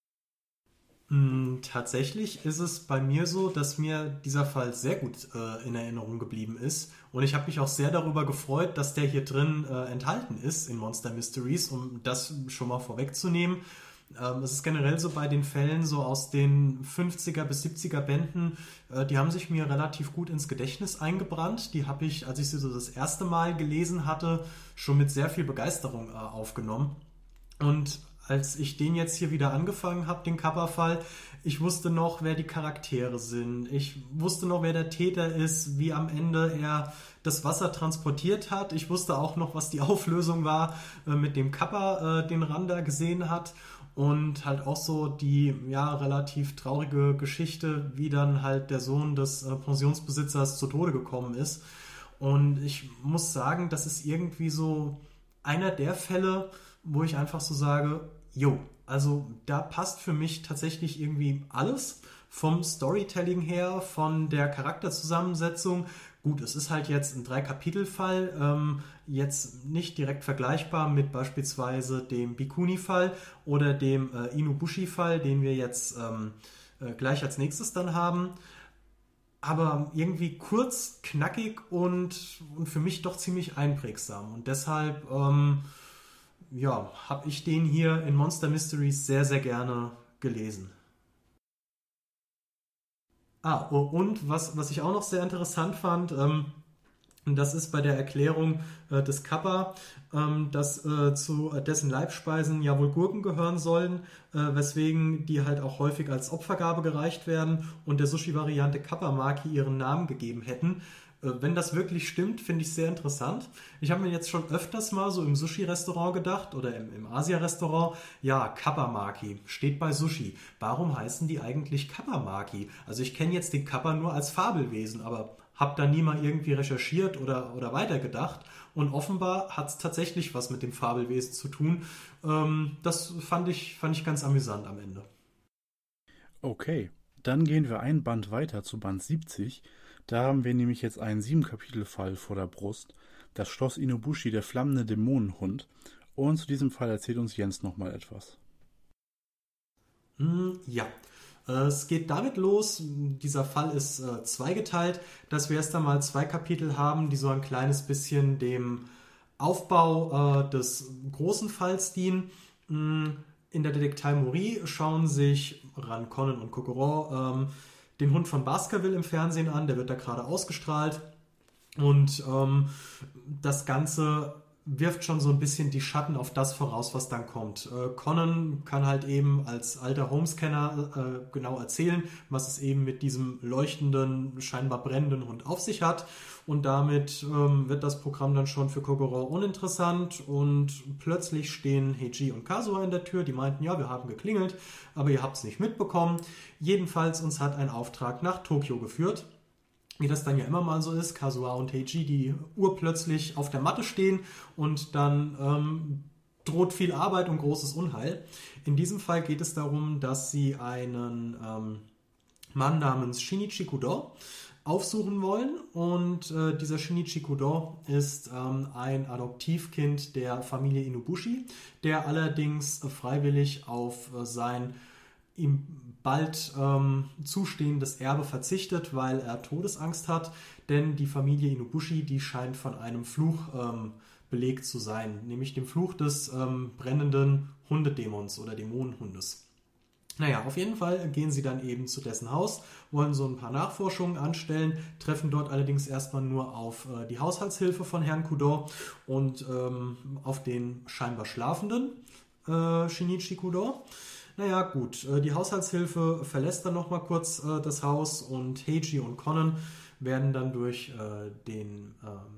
Speaker 3: Tatsächlich ist es bei mir so, dass mir dieser Fall sehr gut in Erinnerung geblieben ist und ich habe mich auch sehr darüber gefreut, dass der hier drin enthalten ist in Monster Mysteries, um das schon mal vorwegzunehmen. Es ist generell so bei den Fällen so aus den 50er bis 70er Bänden, die haben sich mir relativ gut ins Gedächtnis eingebrannt. Die habe ich, als ich sie so das erste Mal gelesen hatte, schon mit sehr viel Begeisterung aufgenommen. Und als ich den jetzt hier wieder angefangen habe, den Kappa-Fall, ich wusste noch, wer die Charaktere sind. Ich wusste noch, wer der Täter ist, wie am Ende er das Wasser transportiert hat. Ich wusste auch noch, was die Auflösung war, mit dem Kappa, den Randa gesehen hat. Und halt auch so die ja relativ traurige Geschichte, wie dann halt der Sohn des Pensionsbesitzers zu Tode gekommen ist. Und ich muss sagen, das ist irgendwie so einer der Fälle, wo ich einfach so sage, jo, also da passt für mich tatsächlich irgendwie alles. Vom Storytelling her, von der Charakterzusammensetzung. Gut, es ist halt jetzt ein 3-Kapitel-Fall, jetzt nicht direkt vergleichbar mit beispielsweise dem Bikuni-Fall oder dem Inubushi-Fall, den wir jetzt gleich als nächstes dann haben. Aber irgendwie kurz, knackig und für mich doch ziemlich einprägsam. Und deshalb ja, habe ich den hier in Monster Mysteries sehr, sehr gerne gelesen. Und was ich auch noch sehr interessant fand, das ist bei der Erklärung des Kappa, dass zu dessen Leibspeisen ja wohl Gurken gehören sollen, weswegen die halt auch häufig als Opfergabe gereicht werden und der Sushi-Variante Kappa-Maki ihren Namen gegeben hätten. Wenn das wirklich stimmt, finde ich sehr interessant. Ich habe mir jetzt schon öfters mal so im Sushi-Restaurant gedacht oder im Asia-Restaurant, ja, Kappa-Maki steht bei Sushi. Warum heißen die eigentlich Kappa-Maki? Also ich kenne jetzt den Kappa nur als Fabelwesen, aber habe da nie mal irgendwie recherchiert oder weitergedacht. Und offenbar hat es tatsächlich was mit dem Fabelwesen zu tun. Das fand ich ganz amüsant am Ende.
Speaker 1: Okay, dann gehen wir ein Band weiter zu Band 70. Da haben wir nämlich jetzt einen 7-Kapitel-Fall vor der Brust. Das Schloss Inubushi, der flammende Dämonenhund. Und zu diesem Fall erzählt uns Jens nochmal etwas.
Speaker 3: Ja, es geht damit los, dieser Fall ist zweigeteilt, dass wir erst einmal 2 Kapitel haben, die so ein kleines bisschen dem Aufbau des großen Falls dienen. In der Detektei Mori schauen sich Ran, Conan und Kokoro den Hund von Baskerville im Fernsehen an, der wird da gerade ausgestrahlt und das Ganze wirft schon so ein bisschen die Schatten auf das voraus, was dann kommt. Conan kann halt eben als alter Homescanner genau erzählen, was es eben mit diesem leuchtenden, scheinbar brennenden Hund auf sich hat. Und damit wird das Programm dann schon für Kogoro uninteressant. Und plötzlich stehen Heiji und Kazuha in der Tür. Die meinten, ja, wir haben geklingelt, aber ihr habt es nicht mitbekommen. Jedenfalls, uns hat ein Auftrag nach Tokio geführt. Wie das dann ja immer mal so ist, Kazuha und Heiji, die urplötzlich auf der Matte stehen und dann droht viel Arbeit und großes Unheil. In diesem Fall geht es darum, dass sie einen Mann namens Shinichi Kudo aufsuchen wollen und dieser Shinichi Kudo ist ein Adoptivkind der Familie Inubushi, der allerdings freiwillig auf sein ihm bald zustehendes Erbe verzichtet, weil er Todesangst hat, denn die Familie Inubushi, die scheint von einem Fluch belegt zu sein, nämlich dem Fluch des brennenden Hundedämons oder Dämonenhundes. Naja, auf jeden Fall gehen sie dann eben zu dessen Haus, wollen so ein paar Nachforschungen anstellen, treffen dort allerdings erstmal nur auf die Haushaltshilfe von Herrn Kudo und auf den scheinbar schlafenden Shinichi Kudo. Naja, gut, die Haushaltshilfe verlässt dann nochmal kurz das Haus und Heiji und Conan werden dann durch den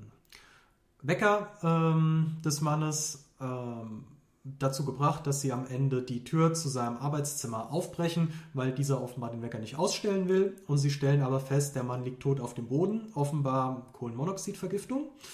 Speaker 3: Wecker des Mannes dazu gebracht, dass sie am Ende die Tür zu seinem Arbeitszimmer aufbrechen, weil dieser offenbar den Wecker nicht ausstellen will. Und sie stellen aber fest, der Mann liegt tot auf dem Boden, offenbar Kohlenmonoxidvergiftung.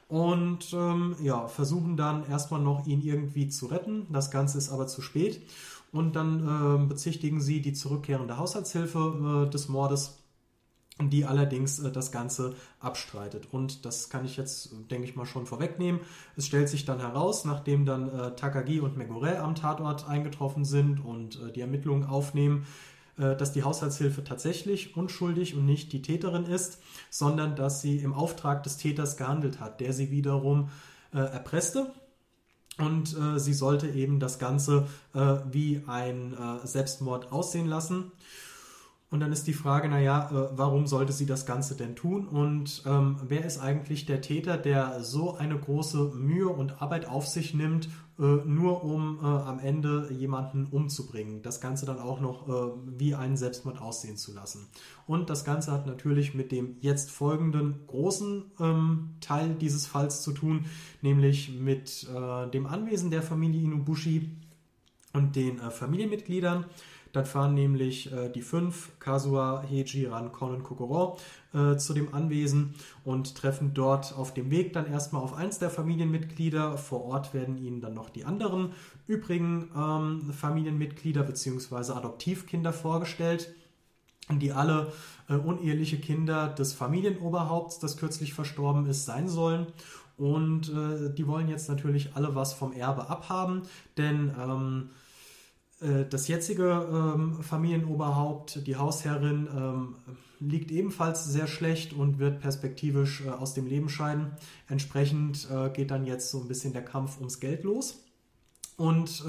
Speaker 3: und versuchen dann erstmal noch, ihn irgendwie zu retten. Das Ganze ist aber zu spät. Und dann bezichtigen sie die zurückkehrende Haushaltshilfe des Mordes, die allerdings das Ganze abstreitet. Und das kann ich jetzt, denke ich mal, schon vorwegnehmen. Es stellt sich dann heraus, nachdem dann Takagi und Megure am Tatort eingetroffen sind und die Ermittlungen aufnehmen, dass die Haushaltshilfe tatsächlich unschuldig und nicht die Täterin ist, sondern dass sie im Auftrag des Täters gehandelt hat, der sie wiederum erpresste. Und sie sollte eben das Ganze wie ein Selbstmord aussehen lassen. Und dann ist die Frage, warum sollte sie das Ganze denn tun? Und wer ist eigentlich der Täter, der so eine große Mühe und Arbeit auf sich nimmt, nur um am Ende jemanden umzubringen? Das Ganze dann auch noch wie einen Selbstmord aussehen zu lassen. Und das Ganze hat natürlich mit dem jetzt folgenden großen Teil dieses Falls zu tun, nämlich mit dem Anwesen der Familie Inubushi und den Familienmitgliedern. Dann fahren nämlich die 5, Kazuha, Heiji, Ran, Kon und Kokoro, zu dem Anwesen und treffen dort auf dem Weg dann erstmal auf eins der Familienmitglieder. Vor Ort werden ihnen dann noch die anderen übrigen Familienmitglieder bzw. Adoptivkinder vorgestellt, die alle uneheliche Kinder des Familienoberhaupts, das kürzlich verstorben ist, sein sollen. Und die wollen jetzt natürlich alle was vom Erbe abhaben, denn das jetzige Familienoberhaupt, die Hausherrin, liegt ebenfalls sehr schlecht und wird perspektivisch aus dem Leben scheiden. Entsprechend geht dann jetzt so ein bisschen der Kampf ums Geld los. Und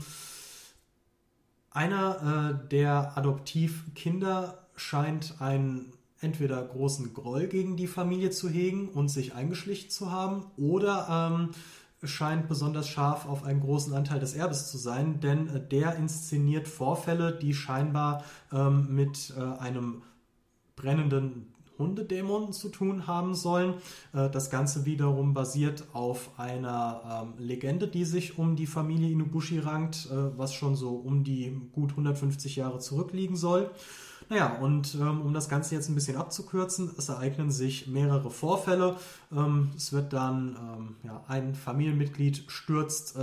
Speaker 3: einer der Adoptivkinder scheint einen entweder großen Groll gegen die Familie zu hegen und sich eingeschlichen zu haben, oder scheint besonders scharf auf einen großen Anteil des Erbes zu sein, denn der inszeniert Vorfälle, die scheinbar mit einem brennenden Hundedämon zu tun haben sollen. Das Ganze wiederum basiert auf einer Legende, die sich um die Familie Inubushi rankt, was schon so um die gut 150 Jahre zurückliegen soll. Und um das Ganze jetzt ein bisschen abzukürzen, es ereignen sich mehrere Vorfälle. Es wird dann, ein Familienmitglied stürzt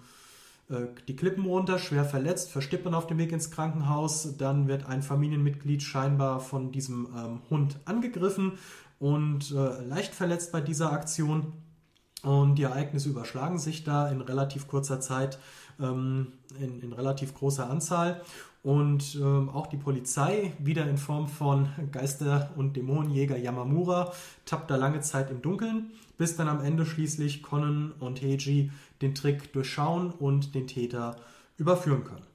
Speaker 3: die Klippen runter, schwer verletzt, verstirbt man auf dem Weg ins Krankenhaus. Dann wird ein Familienmitglied scheinbar von diesem Hund angegriffen und leicht verletzt bei dieser Aktion. Und die Ereignisse überschlagen sich da in relativ kurzer Zeit, in relativ großer Anzahl. Und auch die Polizei, wieder in Form von Geister- und Dämonenjäger Yamamura, tappt da lange Zeit im Dunkeln, bis dann am Ende schließlich Konnen und Heiji den Trick durchschauen und den Täter überführen können.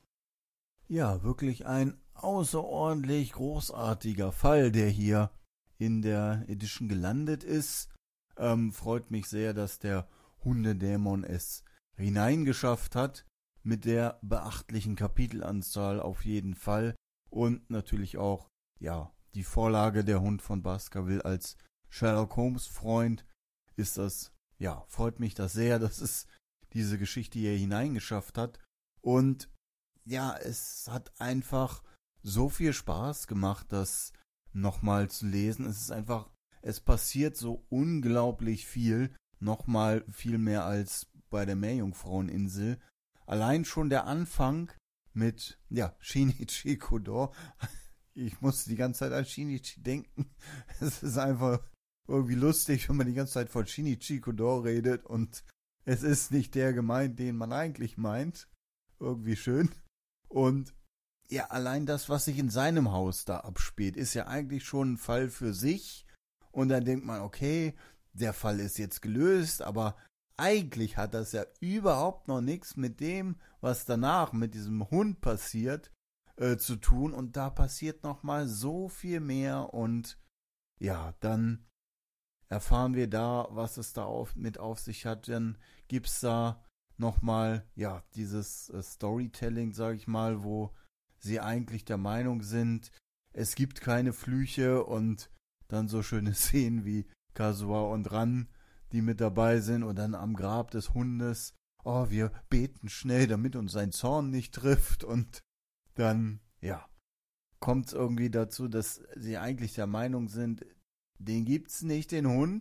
Speaker 2: Ja, wirklich ein außerordentlich großartiger Fall, der hier in der Edition gelandet ist. Freut mich sehr, dass der Hundedämon es hineingeschafft hat. Mit der beachtlichen Kapitelanzahl auf jeden Fall. Und natürlich auch, die Vorlage der Hund von Baskerville als Sherlock Holmes Freund ist das, freut mich das sehr, dass es diese Geschichte hier hineingeschafft hat. Und es hat einfach so viel Spaß gemacht, das nochmal zu lesen. Es passiert so unglaublich viel, nochmal viel mehr als bei der Meerjungfraueninsel. Allein schon der Anfang mit, Shinichi Kodo. Ich musste die ganze Zeit an Shinichi denken. Es ist einfach irgendwie lustig, wenn man die ganze Zeit von Shinichi Kodo redet und es ist nicht der gemeint, den man eigentlich meint. Irgendwie schön. Und allein das, was sich in seinem Haus da abspielt, ist ja eigentlich schon ein Fall für sich. Und dann denkt man, okay, der Fall ist jetzt gelöst, aber eigentlich hat das ja überhaupt noch nichts mit dem, was danach mit diesem Hund passiert, zu tun. Und da passiert noch mal so viel mehr. Und dann erfahren wir da, was es da mit auf sich hat. Dann gibt's da noch mal, dieses Storytelling, sag ich mal, wo sie eigentlich der Meinung sind, es gibt keine Flüche. Und dann so schöne Szenen wie Kazuha und Ran, die mit dabei sind, und dann am Grab des Hundes, wir beten schnell, damit uns sein Zorn nicht trifft. Und dann, kommt es irgendwie dazu, dass sie eigentlich der Meinung sind, den gibt's nicht, den Hund.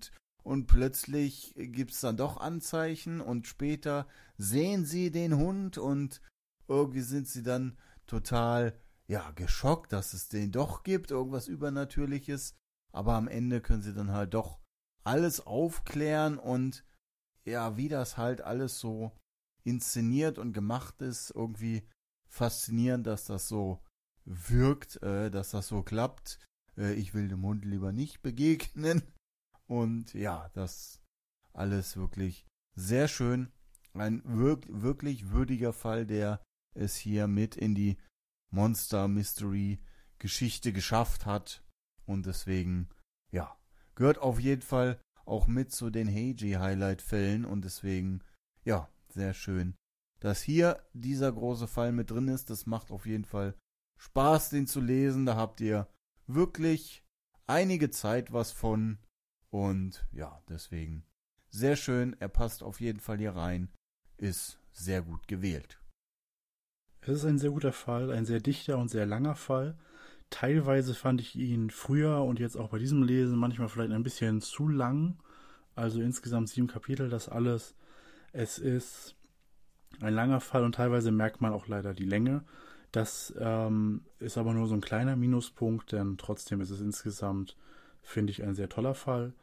Speaker 2: und plötzlich gibt es dann doch Anzeichen und später sehen sie den Hund und irgendwie sind sie dann total, ja, geschockt, dass es den doch gibt, irgendwas Übernatürliches, aber am Ende können sie dann halt doch alles aufklären und ja, wie das halt alles so inszeniert und gemacht ist, irgendwie faszinierend, dass das so wirkt, dass das so klappt. Ich will dem Hund lieber nicht begegnen. Und ja, das alles wirklich sehr schön. Ein wirklich würdiger Fall, der es hier mit in die Monster Mystery Geschichte geschafft hat. Und deswegen, ja, gehört auf jeden Fall auch mit zu den Heiji-Highlight-Fällen. Und deswegen, ja, sehr schön, dass hier dieser große Fall mit drin ist. Das macht auf jeden Fall Spaß, den zu lesen. Da habt ihr wirklich einige Zeit was von. Und ja, deswegen sehr schön. Er passt auf jeden Fall hier rein. Ist sehr gut gewählt.
Speaker 1: Es ist ein sehr guter Fall, ein sehr dichter und sehr langer Fall. Teilweise fand ich ihn früher und jetzt auch bei diesem Lesen manchmal vielleicht ein bisschen zu lang. Also insgesamt 7 Kapitel, das alles. Es ist ein langer Fall und teilweise merkt man auch leider die Länge. Das ist aber nur so ein kleiner Minuspunkt, denn trotzdem ist es insgesamt, finde ich, ein sehr toller Fall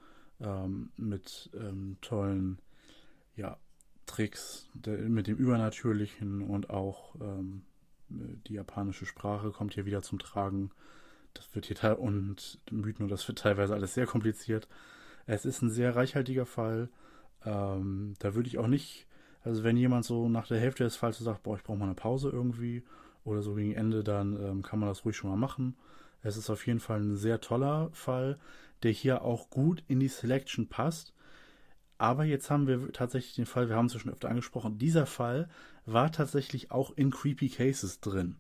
Speaker 1: mit tollen, ja, Tricks, mit dem Übernatürlichen und auch die japanische Sprache kommt hier wieder zum Tragen. Das wird hier und Mythen, und das wird teilweise alles sehr kompliziert. Es ist ein sehr reichhaltiger Fall. Da würde ich auch nicht, also wenn jemand so nach der Hälfte des Falls so sagt, boah, ich brauche mal eine Pause irgendwie oder so gegen Ende, dann kann man das ruhig schon mal machen. Es ist auf jeden Fall ein sehr toller Fall, der hier auch gut in die Selection passt. Aber jetzt haben wir tatsächlich den Fall, wir haben es ja schon öfter angesprochen, dieser Fall war tatsächlich auch in Creepy Cases drin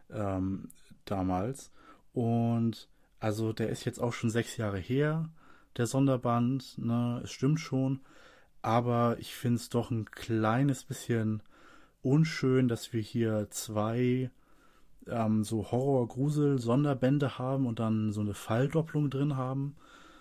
Speaker 1: damals. Und also der ist jetzt auch schon 6 Jahre her, der Sonderband, ne, es stimmt schon. Aber ich finde es doch ein kleines bisschen unschön, dass wir hier 2 so Horror-Grusel-Sonderbände haben und dann so eine Falldopplung drin haben.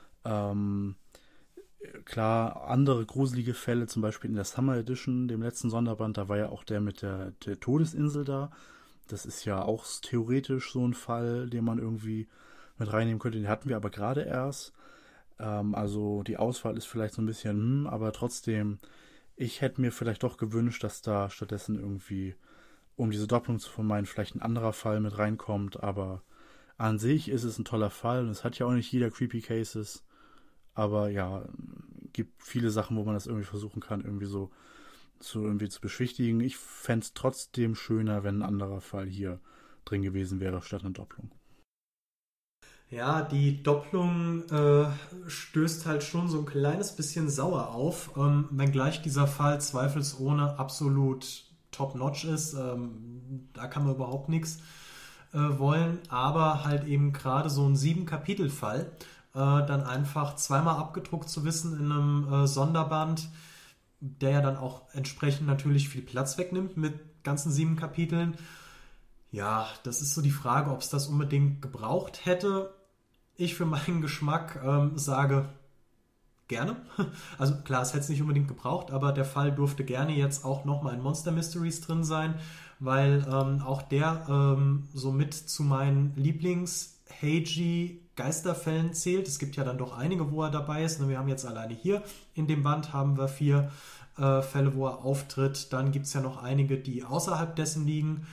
Speaker 1: Klar, andere gruselige Fälle, zum Beispiel in der Summer Edition, dem letzten Sonderband, da war ja auch der mit der Todesinsel da. Das ist ja auch theoretisch so ein Fall, den man irgendwie mit reinnehmen könnte. Den hatten wir aber gerade erst. Also die Auswahl ist vielleicht so ein bisschen, aber trotzdem, ich hätte mir vielleicht doch gewünscht, dass da stattdessen irgendwie, um diese Doppelung zu vermeiden, vielleicht ein anderer Fall mit reinkommt. Aber an sich ist es ein toller Fall und es hat ja auch nicht jeder Creepy Cases. Aber ja, gibt viele Sachen, wo man das irgendwie versuchen kann, irgendwie so irgendwie zu beschwichtigen. Ich fände es trotzdem schöner, wenn ein anderer Fall hier drin gewesen wäre, statt eine Doppelung.
Speaker 3: Ja, die Doppelung stößt halt schon so ein kleines bisschen sauer auf, wenngleich dieser Fall zweifelsohne absolut top-notch ist. Da kann man überhaupt nichts wollen, aber halt eben gerade so ein 7-Kapitel-Fall, dann einfach zweimal abgedruckt zu wissen in einem Sonderband, der ja dann auch entsprechend natürlich viel Platz wegnimmt mit ganzen 7 Kapiteln. Ja, das ist so die Frage, ob es das unbedingt gebraucht hätte. Ich für meinen Geschmack sage gerne. Also klar, es hätte es nicht unbedingt gebraucht, aber der Fall durfte gerne jetzt auch nochmal in Monster Mysteries drin sein, weil auch der so mit zu meinen Lieblings-Heiji-Geisterfällen zählt. Es gibt ja dann doch einige, wo er dabei ist. Wir haben jetzt alleine hier in dem Band haben wir 4 Fälle, wo er auftritt. Dann gibt es ja noch einige, die außerhalb dessen liegen.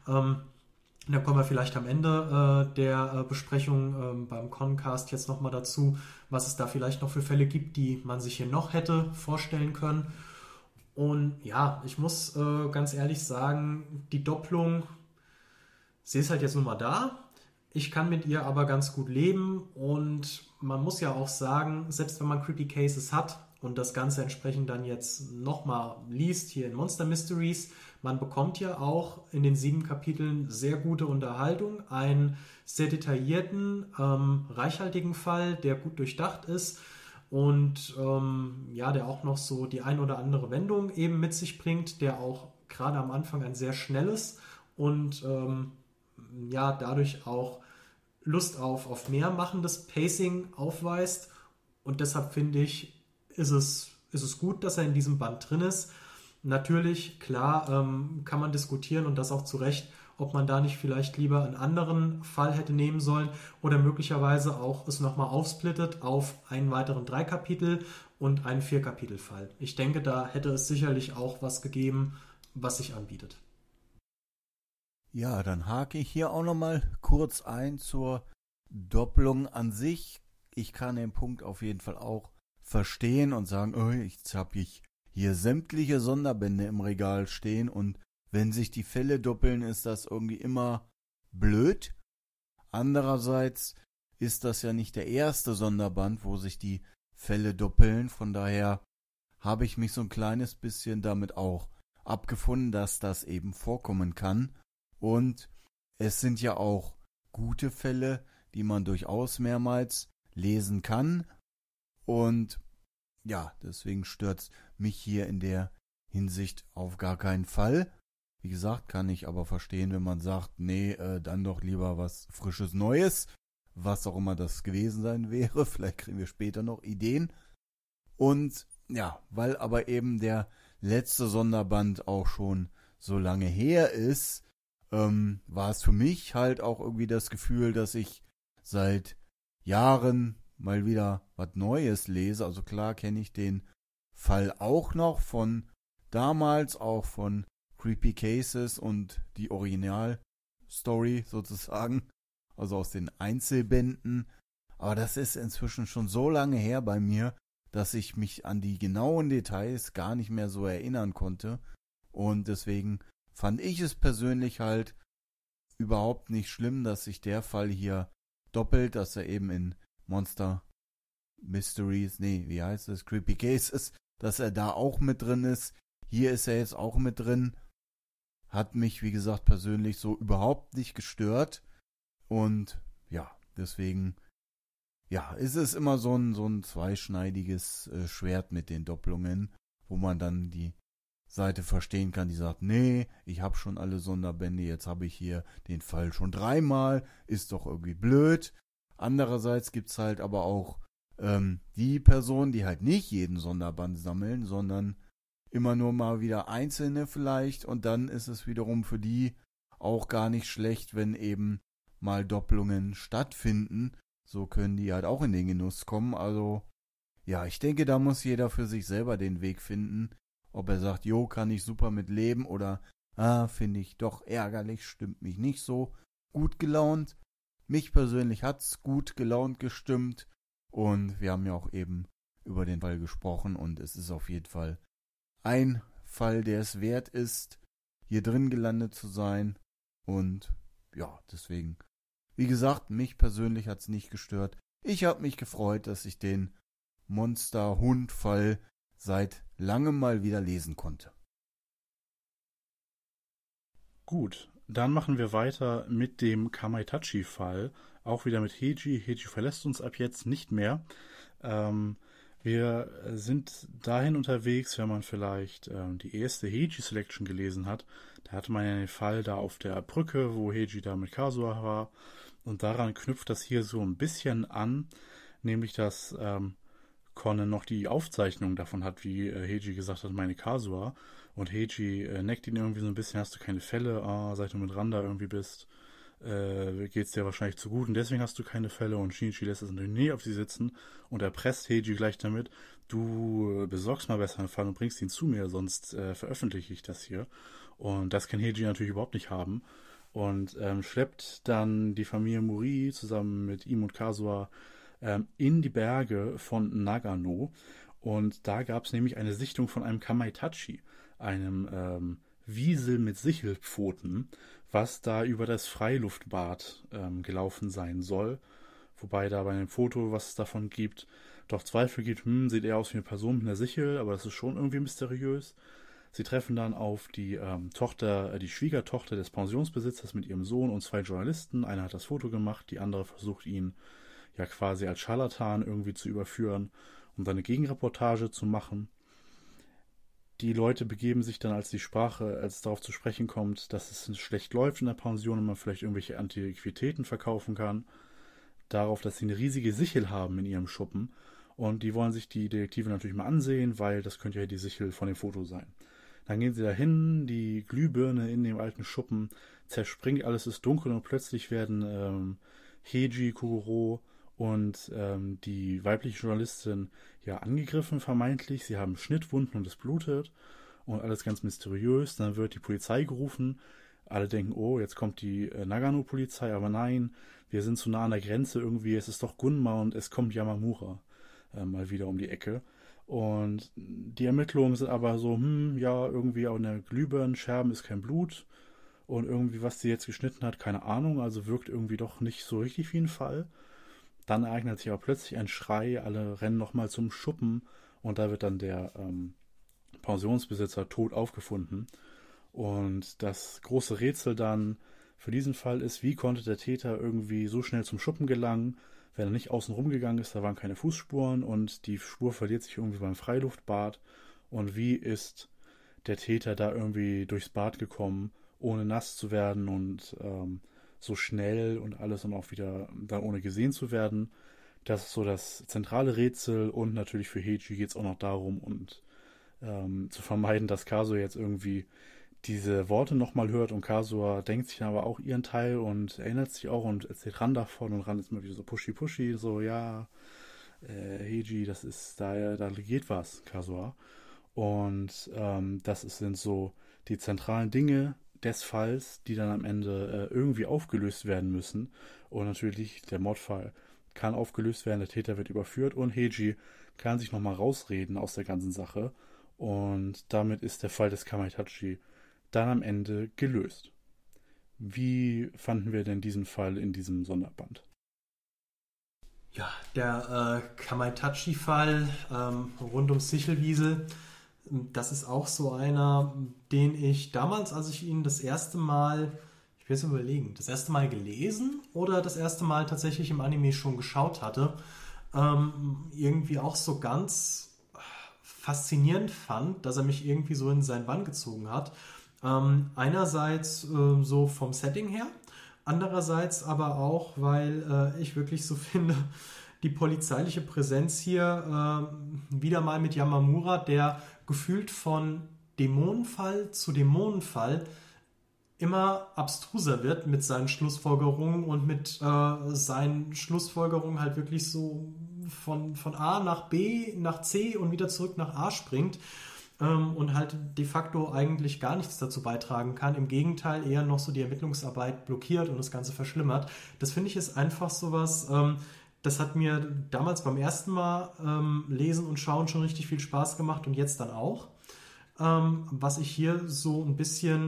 Speaker 3: Da kommen wir vielleicht am Ende der Besprechung beim Concast jetzt nochmal dazu, was es da vielleicht noch für Fälle gibt, die man sich hier noch hätte vorstellen können. Und ja, ich muss ganz ehrlich sagen, die Doppelung, sie ist halt jetzt nun mal da. Ich kann mit ihr aber ganz gut leben und man muss ja auch sagen, selbst wenn man Creepy Cases hat und das Ganze entsprechend dann jetzt nochmal liest hier in Monster Mysteries, man bekommt ja auch in den 7 Kapiteln sehr gute Unterhaltung, einen sehr detaillierten, reichhaltigen Fall, der gut durchdacht ist und ja, der auch noch so die ein oder andere Wendung eben mit sich bringt, der auch gerade am Anfang ein sehr schnelles und ja, dadurch auch Lust auf mehr machendes Pacing aufweist und deshalb finde ich, ist es gut, dass er in diesem Band drin ist. Natürlich, klar, kann man diskutieren und das auch zu Recht, ob man da nicht vielleicht lieber einen anderen Fall hätte nehmen sollen oder möglicherweise auch es nochmal aufsplittet auf einen weiteren 3 Kapitel und einen 4 Kapitel Fall. Ich denke, da hätte es sicherlich auch was gegeben, was sich anbietet.
Speaker 2: Ja, dann hake ich hier auch nochmal kurz ein zur Doppelung an sich. Ich kann den Punkt auf jeden Fall auch verstehen und sagen, oh, jetzt habe ich hier sämtliche Sonderbände im Regal stehen und wenn sich die Fälle doppeln, ist das irgendwie immer blöd. Andererseits ist das ja nicht der erste Sonderband, wo sich die Fälle doppeln. Von daher habe ich mich so ein kleines bisschen damit auch abgefunden, dass das eben vorkommen kann. Und es sind ja auch gute Fälle, die man durchaus mehrmals lesen kann. Und ja, deswegen stört es mich hier in der Hinsicht auf gar keinen Fall. Wie gesagt, kann ich aber verstehen, wenn man sagt, nee, dann doch lieber was Frisches Neues, was auch immer das gewesen sein wäre. Vielleicht kriegen wir später noch Ideen. Und ja, weil aber eben der letzte Sonderband auch schon so lange her ist, war es für mich halt auch irgendwie das Gefühl, dass ich seit Jahren mal wieder was Neues lese. Also klar kenne ich den Fall auch noch von damals, auch von Creepy Cases und die Originalstory sozusagen, also aus den Einzelbänden. Aber das ist inzwischen schon so lange her bei mir, dass ich mich an die genauen Details gar nicht mehr so erinnern konnte. Und deswegen fand ich es persönlich halt überhaupt nicht schlimm, dass sich der Fall hier doppelt, dass er eben in Monster Mysteries, Creepy Cases, dass er da auch mit drin ist. Hier ist er jetzt auch mit drin. Hat mich, wie gesagt, persönlich so überhaupt nicht gestört. Und ja, deswegen, ja, ist es immer so ein zweischneidiges Schwert mit den Doppelungen, wo man dann die Seite verstehen kann, die sagt, nee, ich habe schon alle Sonderbände, jetzt habe ich hier den Fall schon 3-mal, ist doch irgendwie blöd. Andererseits gibt's halt aber auch die Personen, die halt nicht jeden Sonderband sammeln, sondern immer nur mal wieder einzelne vielleicht und dann ist es wiederum für die auch gar nicht schlecht, wenn eben mal Doppelungen stattfinden. So können die halt auch in den Genuss kommen. Also ja, ich denke, da muss jeder für sich selber den Weg finden, ob er sagt, jo, kann ich super mit leben oder finde ich doch ärgerlich, stimmt mich nicht so gut gelaunt. Mich persönlich hat's gut gelaunt gestimmt und wir haben ja auch eben über den Fall gesprochen und es ist auf jeden Fall ein Fall, der es wert ist, hier drin gelandet zu sein. Und ja, deswegen, wie gesagt, mich persönlich hat's nicht gestört. Ich habe mich gefreut, dass ich den Monster-Hund-Fall seit langem mal wieder lesen konnte.
Speaker 1: Gut, dann machen wir weiter mit dem Kamaitachi-Fall. Auch wieder mit Heiji. Heiji verlässt uns ab jetzt nicht mehr. Wir sind dahin unterwegs, wenn man vielleicht die erste Heiji-Selection gelesen hat. Da hatte man ja den Fall da auf der Brücke, wo Heiji da mit Kazuha war. Und daran knüpft das hier so ein bisschen an, nämlich dass Conan noch die Aufzeichnung davon hat, wie Heiji gesagt hat, meine Kazuha. Und Heiji neckt ihn irgendwie so ein bisschen, hast du keine Fälle, seit du mit Randa irgendwie bist, geht's dir wahrscheinlich zu gut und deswegen hast du keine Fälle und Shinichi lässt es in der Nähe auf sie sitzen und erpresst Heiji gleich damit, du besorgst mal besser einen Fall und bringst ihn zu mir, sonst veröffentliche ich das hier. Und das kann Heiji natürlich überhaupt nicht haben und schleppt dann die Familie Mori zusammen mit ihm und Kazuha in die Berge von Nagano und da gab es nämlich eine Sichtung von einem Kamaitachi, einem Wiesel mit Sichelpfoten, was da über das Freiluftbad gelaufen sein soll. Wobei da bei dem Foto, was es davon gibt, doch Zweifel gibt, sieht eher aus wie eine Person mit einer Sichel, aber das ist schon irgendwie mysteriös. Sie treffen dann auf die die Schwiegertochter des Pensionsbesitzers mit ihrem Sohn und 2 Journalisten. Einer hat das Foto gemacht, die andere versucht ihn ja quasi als Scharlatan irgendwie zu überführen, um dann eine Gegenreportage zu machen. Die Leute begeben sich dann, als es darauf zu sprechen kommt, dass es schlecht läuft in der Pension und man vielleicht irgendwelche Antiquitäten verkaufen kann, darauf, dass sie eine riesige Sichel haben in ihrem Schuppen Und die wollen sich die Detektive natürlich mal ansehen, weil das könnte ja die Sichel von dem Foto sein. Dann gehen sie da hin, die Glühbirne in dem alten Schuppen zerspringt, alles ist dunkel und plötzlich werden Heiji, Kogoro und die weibliche Journalistin ja angegriffen vermeintlich. Sie haben Schnittwunden und es blutet und alles ganz mysteriös. Dann wird die Polizei gerufen. Alle denken, oh, jetzt kommt die Nagano-Polizei, aber nein, wir sind zu nah an der Grenze irgendwie. Es ist doch Gunma und es kommt Yamamura mal wieder um die Ecke. Und die Ermittlungen sind aber so, ja, irgendwie an der Glühbirnenscherben ist kein Blut. Und irgendwie, was sie jetzt geschnitten hat, keine Ahnung. Also wirkt irgendwie doch nicht so richtig wie ein Fall. Dann ereignet sich aber plötzlich ein Schrei. Alle rennen nochmal zum Schuppen. Und da wird dann der Pensionsbesitzer tot aufgefunden. Und das große Rätsel dann für diesen Fall ist, wie konnte der Täter irgendwie so schnell zum Schuppen gelangen, wenn er nicht außen rumgegangen ist, da waren keine Fußspuren und die Spur verliert sich irgendwie beim Freiluftbad. Und wie ist der Täter da irgendwie durchs Bad gekommen, ohne nass zu werden und so schnell und alles und auch wieder dann ohne gesehen zu werden. Das ist so das zentrale Rätsel und natürlich für Heiji geht es auch noch darum und zu vermeiden, dass Kazuya jetzt irgendwie diese Worte nochmal hört und Kazuya denkt sich aber auch ihren Teil und erinnert sich auch und erzählt Ran davon und Ran ist immer wieder so pushy, so ja, Heiji, das ist, da geht was, Kazuya. Und sind so die zentralen Dinge des Falls, die dann am Ende irgendwie aufgelöst werden müssen. Und natürlich der Mordfall kann aufgelöst werden, der Täter wird überführt und Heiji kann sich nochmal rausreden aus der ganzen Sache. Und damit ist der Fall des Kamaitachi dann am Ende gelöst. Wie fanden wir denn diesen Fall in diesem Sonderband?
Speaker 3: Ja, der Kamaitachi-Fall rund um Sichelwiesel, das ist auch so einer, den ich damals, als ich ihn das erste Mal, ich will es überlegen, das erste Mal gelesen oder das erste Mal tatsächlich im Anime schon geschaut hatte, irgendwie auch so ganz faszinierend fand, dass er mich irgendwie so in seinen Bann gezogen hat. Einerseits so vom Setting her, andererseits aber auch, weil ich wirklich so finde, die polizeiliche Präsenz hier wieder mal mit Yamamura, der gefühlt von Dämonenfall zu Dämonenfall immer abstruser wird mit seinen Schlussfolgerungen und mit seinen Schlussfolgerungen halt wirklich so von A nach B, nach C und wieder zurück nach A springt. Und halt de facto eigentlich gar nichts dazu beitragen kann. Im Gegenteil, eher noch so die Ermittlungsarbeit blockiert und das Ganze verschlimmert. Das finde ich ist einfach sowas, das hat mir damals beim ersten Mal Lesen und Schauen schon richtig viel Spaß gemacht und jetzt dann auch. Was ich hier so ein bisschen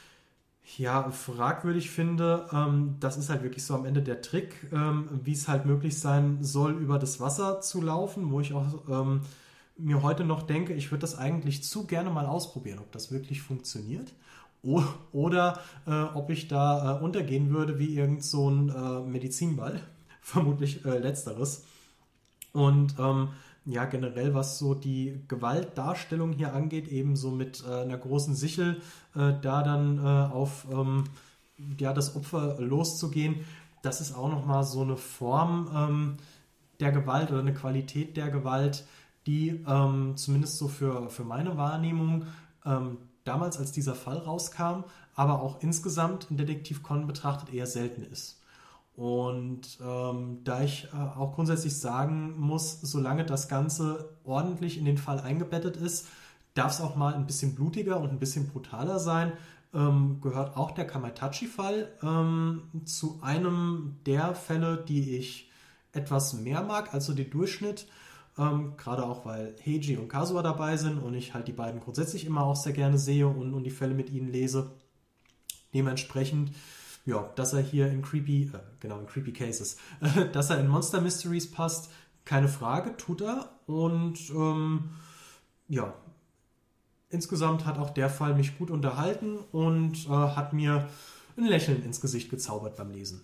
Speaker 3: fragwürdig finde, das ist halt wirklich so am Ende der Trick, wie es halt möglich sein soll, über das Wasser zu laufen, wo ich auch mir heute noch denke, ich würde das eigentlich zu gerne mal ausprobieren, ob das wirklich funktioniert oder ob ich da untergehen würde wie irgend so ein Medizinball, vermutlich letzteres. Und generell was so die Gewaltdarstellung hier angeht, eben so mit einer großen Sichel da dann auf das Opfer loszugehen, das ist auch nochmal so eine Form der Gewalt oder eine Qualität der Gewalt, die zumindest so für meine Wahrnehmung damals, als dieser Fall rauskam, aber auch insgesamt in Detektiv Conan betrachtet eher selten ist. Und da ich auch grundsätzlich sagen muss, solange das Ganze ordentlich in den Fall eingebettet ist, darf es auch mal ein bisschen blutiger und ein bisschen brutaler sein, gehört auch der Kamaitachi-Fall zu einem der Fälle, die ich etwas mehr mag als so den Durchschnitt. Gerade auch, weil Heiji und Kazuya dabei sind und ich halt die beiden grundsätzlich immer auch sehr gerne sehe und die Fälle mit ihnen lese. Dementsprechend, dass er hier in Creepy Cases, dass er in Monster Mysteries passt, keine Frage, tut er. Und insgesamt hat auch der Fall mich gut unterhalten und hat mir ein Lächeln ins Gesicht gezaubert beim Lesen.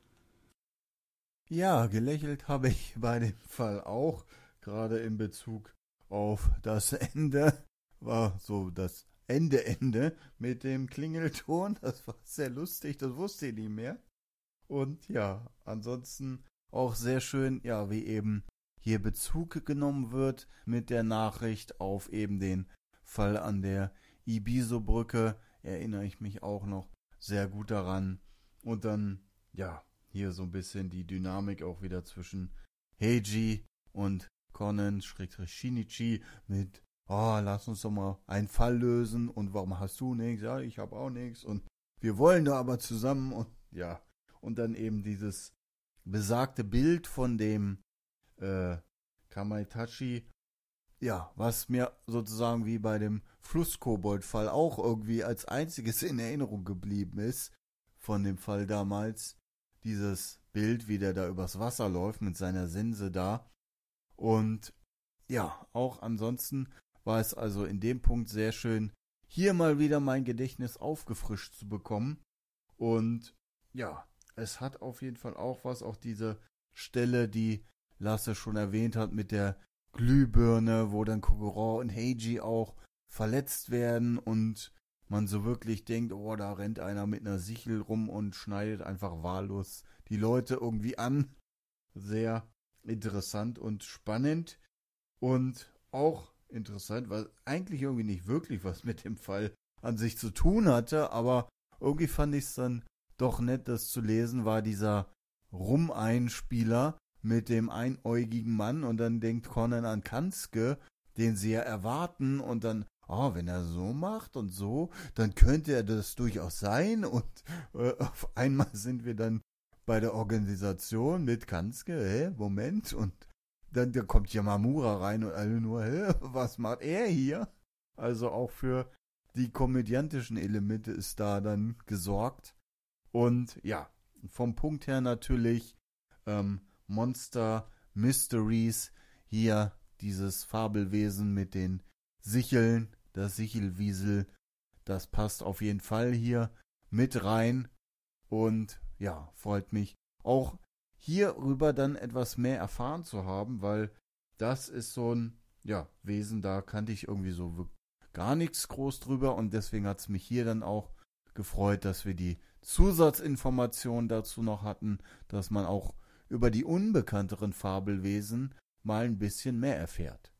Speaker 2: Ja, gelächelt habe ich bei dem Fall auch. Gerade in Bezug auf das Ende, war so das Ende mit dem Klingelton. Das war sehr lustig, das wusste ich nicht mehr. Und ja, ansonsten auch sehr schön, wie eben hier Bezug genommen wird mit der Nachricht auf eben den Fall an der Ibiso-Brücke, erinnere ich mich auch noch sehr gut daran. Und dann, ja, hier so ein bisschen die Dynamik auch wieder zwischen Heiji und Conan-Shinichi mit, lass uns doch mal einen Fall lösen und warum hast du nichts? Ja, ich habe auch nichts und wir wollen da aber zusammen und ja. Und dann eben dieses besagte Bild von dem Kamaitachi, ja, was mir sozusagen wie bei dem Flusskobold-Fall auch irgendwie als einziges in Erinnerung geblieben ist, von dem Fall damals, dieses Bild, wie der da übers Wasser läuft mit seiner Sense da. Und ja, auch ansonsten war es also in dem Punkt sehr schön, hier mal wieder mein Gedächtnis aufgefrischt zu bekommen. Und ja, es hat auf jeden Fall auch was, auch diese Stelle, die Lasse schon erwähnt hat mit der Glühbirne, wo dann Kogoro und Heiji auch verletzt werden und man so wirklich denkt, da rennt einer mit einer Sichel rum und schneidet einfach wahllos die Leute irgendwie an. Sehr interessant und spannend und auch interessant, weil eigentlich irgendwie nicht wirklich was mit dem Fall an sich zu tun hatte, aber irgendwie fand ich es dann doch nett, das zu lesen, war dieser Rum-Einspieler mit dem einäugigen Mann und dann denkt Conan an Kansuke, den sie ja erwarten und dann, wenn er so macht und so, dann könnte er das durchaus sein und auf einmal sind wir dann bei der Organisation mit Kansuke, Moment, und dann da kommt Yamamura rein und alle nur, was macht er hier? Also auch für die komödiantischen Elemente ist da dann gesorgt. Und ja, vom Punkt her natürlich Monster Mysteries, hier dieses Fabelwesen mit den Sicheln, das Sichelwiesel, das passt auf jeden Fall hier mit rein und ja, freut mich auch hierüber dann etwas mehr erfahren zu haben, weil das ist so ein Wesen, da kannte ich irgendwie so gar nichts groß drüber und deswegen hat es mich hier dann auch gefreut, dass wir die Zusatzinformationen dazu noch hatten, dass man auch über die unbekannteren Fabelwesen mal ein bisschen mehr erfährt.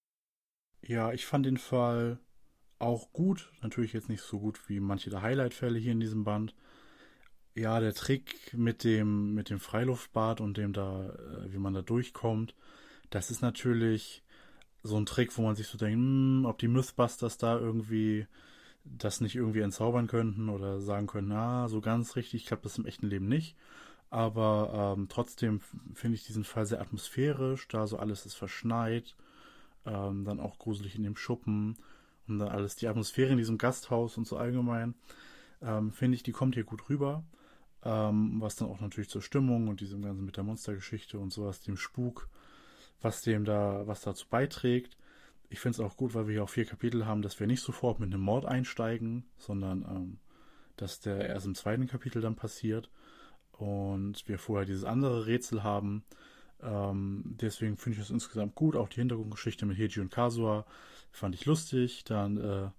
Speaker 1: Ja, ich fand den Fall auch gut. Natürlich jetzt nicht so gut wie manche der Highlight-Fälle hier in diesem Band. Ja, der Trick mit dem Freiluftbad und dem da, wie man da durchkommt, das ist natürlich so ein Trick, wo man sich so denkt, ob die Mythbusters da irgendwie das nicht irgendwie entzaubern könnten oder sagen können, so ganz richtig klappt das im echten Leben nicht. Aber trotzdem finde ich diesen Fall sehr atmosphärisch, da so alles ist verschneit, dann auch gruselig in dem Schuppen und dann alles, die Atmosphäre in diesem Gasthaus und so allgemein, finde ich, die kommt hier gut rüber. Was dann auch natürlich zur Stimmung und diesem Ganzen mit der Monstergeschichte und sowas, dem Spuk, was dazu beiträgt. Ich finde es auch gut, weil wir hier auch 4 Kapitel haben, dass wir nicht sofort mit einem Mord einsteigen, sondern dass der erst im 2. Kapitel dann passiert und wir vorher dieses andere Rätsel haben. Deswegen finde ich das insgesamt gut. Auch die Hintergrundgeschichte mit Heiji und Kazuha fand ich lustig. Dann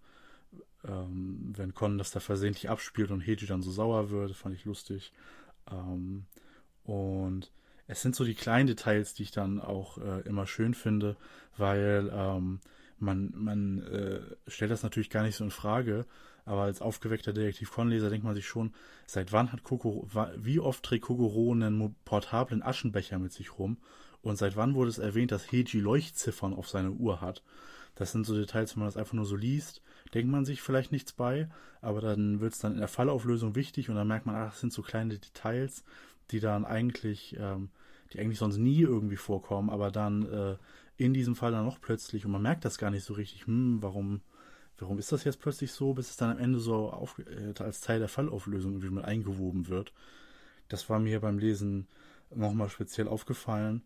Speaker 1: wenn Conan das da versehentlich abspielt und Heiji dann so sauer wird, fand ich lustig. Und es sind so die kleinen Details, die ich dann auch immer schön finde, weil man stellt das natürlich gar nicht so in Frage, aber als aufgeweckter Detektiv Conan-Leser denkt man sich schon, seit wann hat wie oft trägt Kogoro einen portablen Aschenbecher mit sich rum und seit wann wurde es erwähnt, dass Heiji Leuchtziffern auf seiner Uhr hat? Das sind so Details, wenn man das einfach nur so liest, denkt man sich vielleicht nichts bei, aber dann wird es dann in der Fallauflösung wichtig und dann merkt man, das sind so kleine Details, die eigentlich sonst nie irgendwie vorkommen, aber dann in diesem Fall dann noch plötzlich und man merkt das gar nicht so richtig, warum ist das jetzt plötzlich so, bis es dann am Ende so als Teil der Fallauflösung irgendwie mit eingewoben wird. Das war mir beim Lesen nochmal speziell aufgefallen.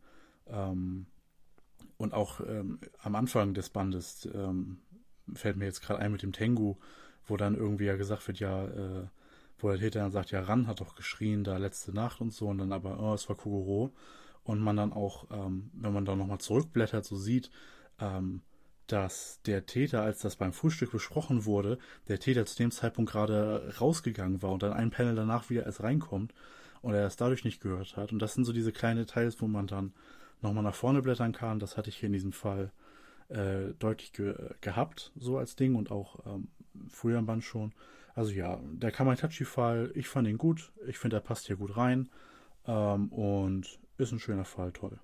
Speaker 1: Und auch am Anfang des Bandes fällt mir jetzt gerade ein mit dem Tengu, wo dann irgendwie ja gesagt wird, wo der Täter dann sagt, Ran hat doch geschrien da letzte Nacht und so und dann aber, es war Kogoro. Und man dann auch, wenn man dann nochmal zurückblättert, so sieht, dass der Täter, als das beim Frühstück besprochen wurde, der Täter zu dem Zeitpunkt gerade rausgegangen war und dann ein Panel danach wieder erst reinkommt und er es dadurch nicht gehört hat. Und das sind so diese kleinen Details, wo man dann nochmal nach vorne blättern kann. Das hatte ich hier in diesem Fall deutlich gehabt, so als Ding und auch früher im Band schon. Also ja, der Kamaitachi-Fall, ich fand ihn gut. Ich finde, er passt hier gut rein und ist ein schöner Fall, toll.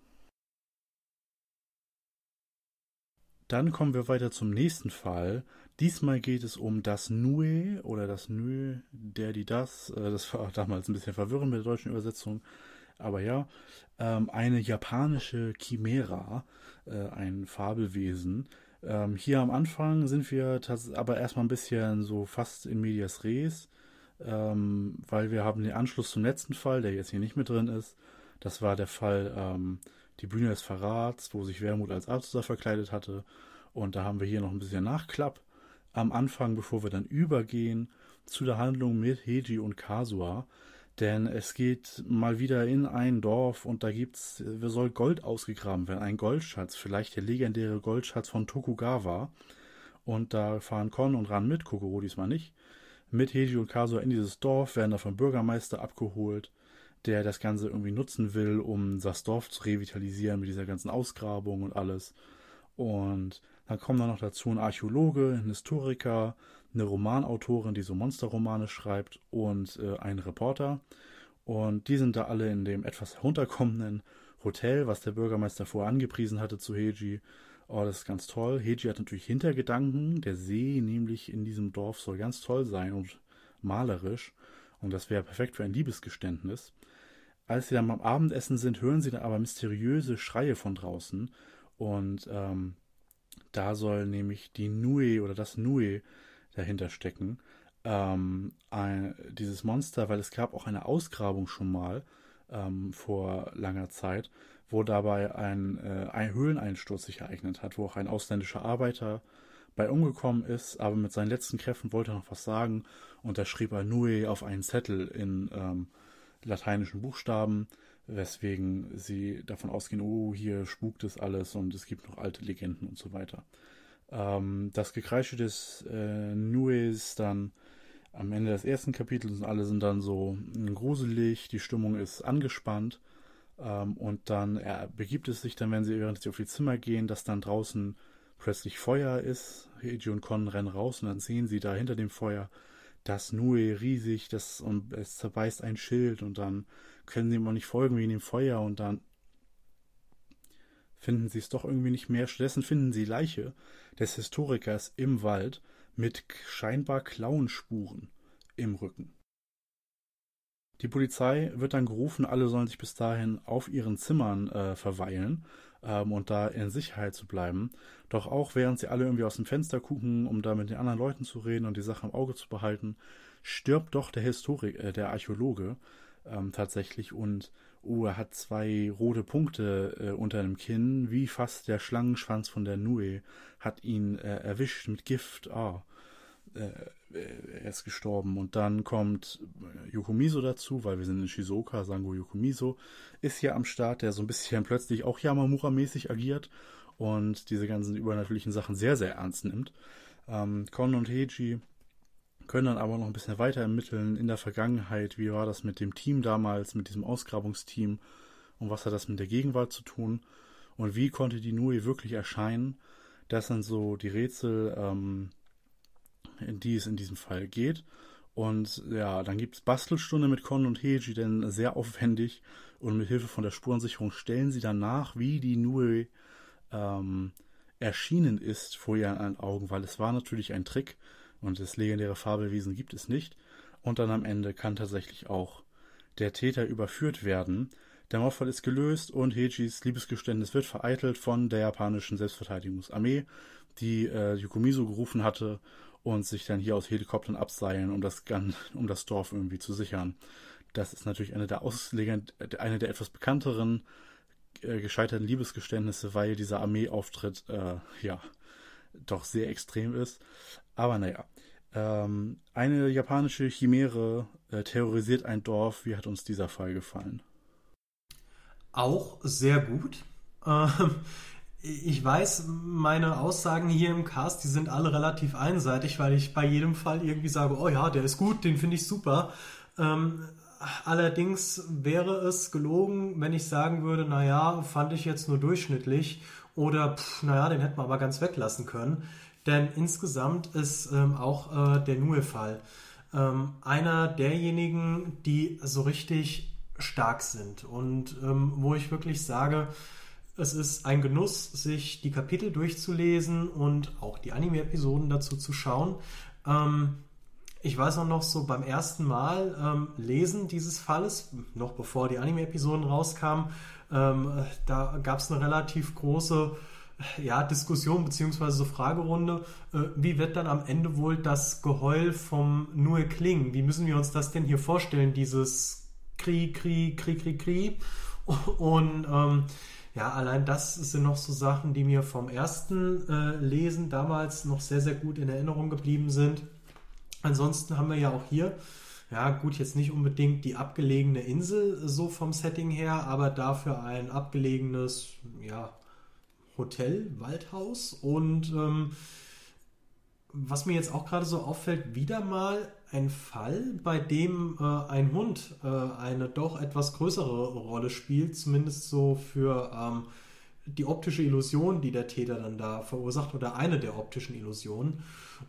Speaker 1: Dann kommen wir weiter zum nächsten Fall. Diesmal geht es um das Nue oder das Nue, der, die, das. Das war damals ein bisschen verwirrend mit der deutschen Übersetzung. Aber ja, eine japanische Chimera, ein Fabelwesen. Hier am Anfang sind wir aber erstmal ein bisschen so fast in medias res, weil wir haben den Anschluss zum letzten Fall, der jetzt hier nicht mit drin ist. Das war der Fall Die Bühne des Verrats, wo sich Wermut als Azusa verkleidet hatte. Und da haben wir hier noch ein bisschen Nachklapp am Anfang, bevor wir dann übergehen zu der Handlung mit Heiji und Kazuha. Denn es geht mal wieder in ein Dorf und da soll Gold ausgegraben werden. Ein Goldschatz, vielleicht der legendäre Goldschatz von Tokugawa. Und da fahren Kon und Ran mit, Kokoro diesmal nicht, mit Heiji und Kazuha in dieses Dorf, werden da vom Bürgermeister abgeholt, der das Ganze irgendwie nutzen will, um das Dorf zu revitalisieren mit dieser ganzen Ausgrabung und alles. Und dann kommen da noch dazu ein Archäologe, ein Historiker, eine Romanautorin, die so Monsterromane schreibt und ein Reporter. Und die sind da alle in dem etwas herunterkommenden Hotel, was der Bürgermeister vorher angepriesen hatte zu Heiji. Oh, das ist ganz toll. Heiji hat natürlich Hintergedanken. Der See nämlich in diesem Dorf soll ganz toll sein und malerisch. Und das wäre perfekt für ein Liebesgeständnis. Als sie dann beim Abendessen sind, hören sie dann aber mysteriöse Schreie von draußen. Und da soll nämlich die Nue oder das Nue dahinter stecken. Dieses Monster, weil es gab auch eine Ausgrabung schon mal vor langer Zeit, wo dabei ein Höhleneinsturz sich ereignet hat, wo auch ein ausländischer Arbeiter bei umgekommen ist, aber mit seinen letzten Kräften wollte er noch was sagen und da schrieb er Nue auf einen Zettel in lateinischen Buchstaben, weswegen sie davon ausgehen, oh, hier spukt es alles und es gibt noch alte Legenden und so weiter. Das Gekreische des Nues dann am Ende des ersten Kapitels und alle sind dann so gruselig, die Stimmung ist angespannt und dann begibt es sich dann, während sie auf die Zimmer gehen, dass dann draußen plötzlich Feuer ist. Heiji und Kon rennen raus und dann sehen sie da hinter dem Feuer das Nue riesig, und es zerbeißt ein Schild und dann können sie ihm auch nicht folgen wegen dem Feuer und dann finden sie es doch irgendwie nicht mehr. Stattdessen finden sie die Leiche des Historikers im Wald mit scheinbar Klauenspuren im Rücken. Die Polizei wird dann gerufen, alle sollen sich bis dahin auf ihren Zimmern verweilen und da in Sicherheit zu bleiben. Doch auch während sie alle irgendwie aus dem Fenster gucken, um da mit den anderen Leuten zu reden und die Sache im Auge zu behalten, stirbt doch der Archäologe tatsächlich und er hat 2 rote Punkte unter dem Kinn, wie fast der Schlangenschwanz von der Nue, hat ihn erwischt mit Gift. Er ist gestorben. Und dann kommt Yokomizo dazu, weil wir sind in Shizuoka, Sango Yokomizo ist hier am Start, der so ein bisschen plötzlich auch Yamamura-mäßig agiert und diese ganzen übernatürlichen Sachen sehr, sehr ernst nimmt. Kon und Heiji können dann aber noch ein bisschen weiter ermitteln in der Vergangenheit, wie war das mit dem Team damals, mit diesem Ausgrabungsteam und was hat das mit der Gegenwart zu tun und wie konnte die Nue wirklich erscheinen. Das sind so die Rätsel, in die es in diesem Fall geht. Und ja, dann gibt es Bastelstunde mit Kon und Heiji, denn sehr aufwendig und mit Hilfe von der Spurensicherung stellen sie dann nach, wie die Nue erschienen ist vor ihren Augen, weil es war natürlich ein Trick und das legendäre Fabelwesen gibt es nicht. Und dann am Ende kann tatsächlich auch der Täter überführt werden. Der Mordfall ist gelöst und Heijis Liebesgeständnis wird vereitelt von der japanischen Selbstverteidigungsarmee, die Yokomizo gerufen hatte und sich dann hier aus Helikoptern abseilen, um das Dorf irgendwie zu sichern. Das ist natürlich eine der etwas bekannteren gescheiterten Liebesgeständnisse, weil dieser Armeeauftritt doch sehr extrem ist. Aber naja, eine japanische Chimäre terrorisiert ein Dorf. Wie hat uns dieser Fall gefallen?
Speaker 3: Auch sehr gut. Ich weiß, meine Aussagen hier im Cast, die sind alle relativ einseitig, weil ich bei jedem Fall irgendwie sage, oh ja, der ist gut, den finde ich super. Allerdings wäre es gelogen, wenn ich sagen würde, naja, fand ich jetzt nur durchschnittlich oder naja, den hätten wir aber ganz weglassen können. Denn insgesamt ist auch der Nue-Fall einer derjenigen, die so richtig stark sind und wo ich wirklich sage, es ist ein Genuss, sich die Kapitel durchzulesen und auch die Anime-Episoden dazu zu schauen. Ich weiß auch noch so beim ersten Mal Lesen dieses Falles, noch bevor die Anime-Episoden rauskamen, da gab es eine relativ große Diskussion bzw. so Fragerunde. Wie wird dann am Ende wohl das Geheul vom Nue klingen? Wie müssen wir uns das denn hier vorstellen, dieses Kri, Kri, Kri, Kri, Kri? Und allein das sind noch so Sachen, die mir vom ersten Lesen damals noch sehr, sehr gut in Erinnerung geblieben sind. Ansonsten haben wir ja auch hier, gut, jetzt nicht unbedingt die abgelegene Insel so vom Setting her, aber dafür ein abgelegenes, Hotel, Waldhaus. Und was mir jetzt auch gerade so auffällt, wieder mal ein Fall, bei dem ein Hund eine doch etwas größere Rolle spielt, zumindest so für die optische Illusion, die der Täter dann da verursacht, oder eine der optischen Illusionen.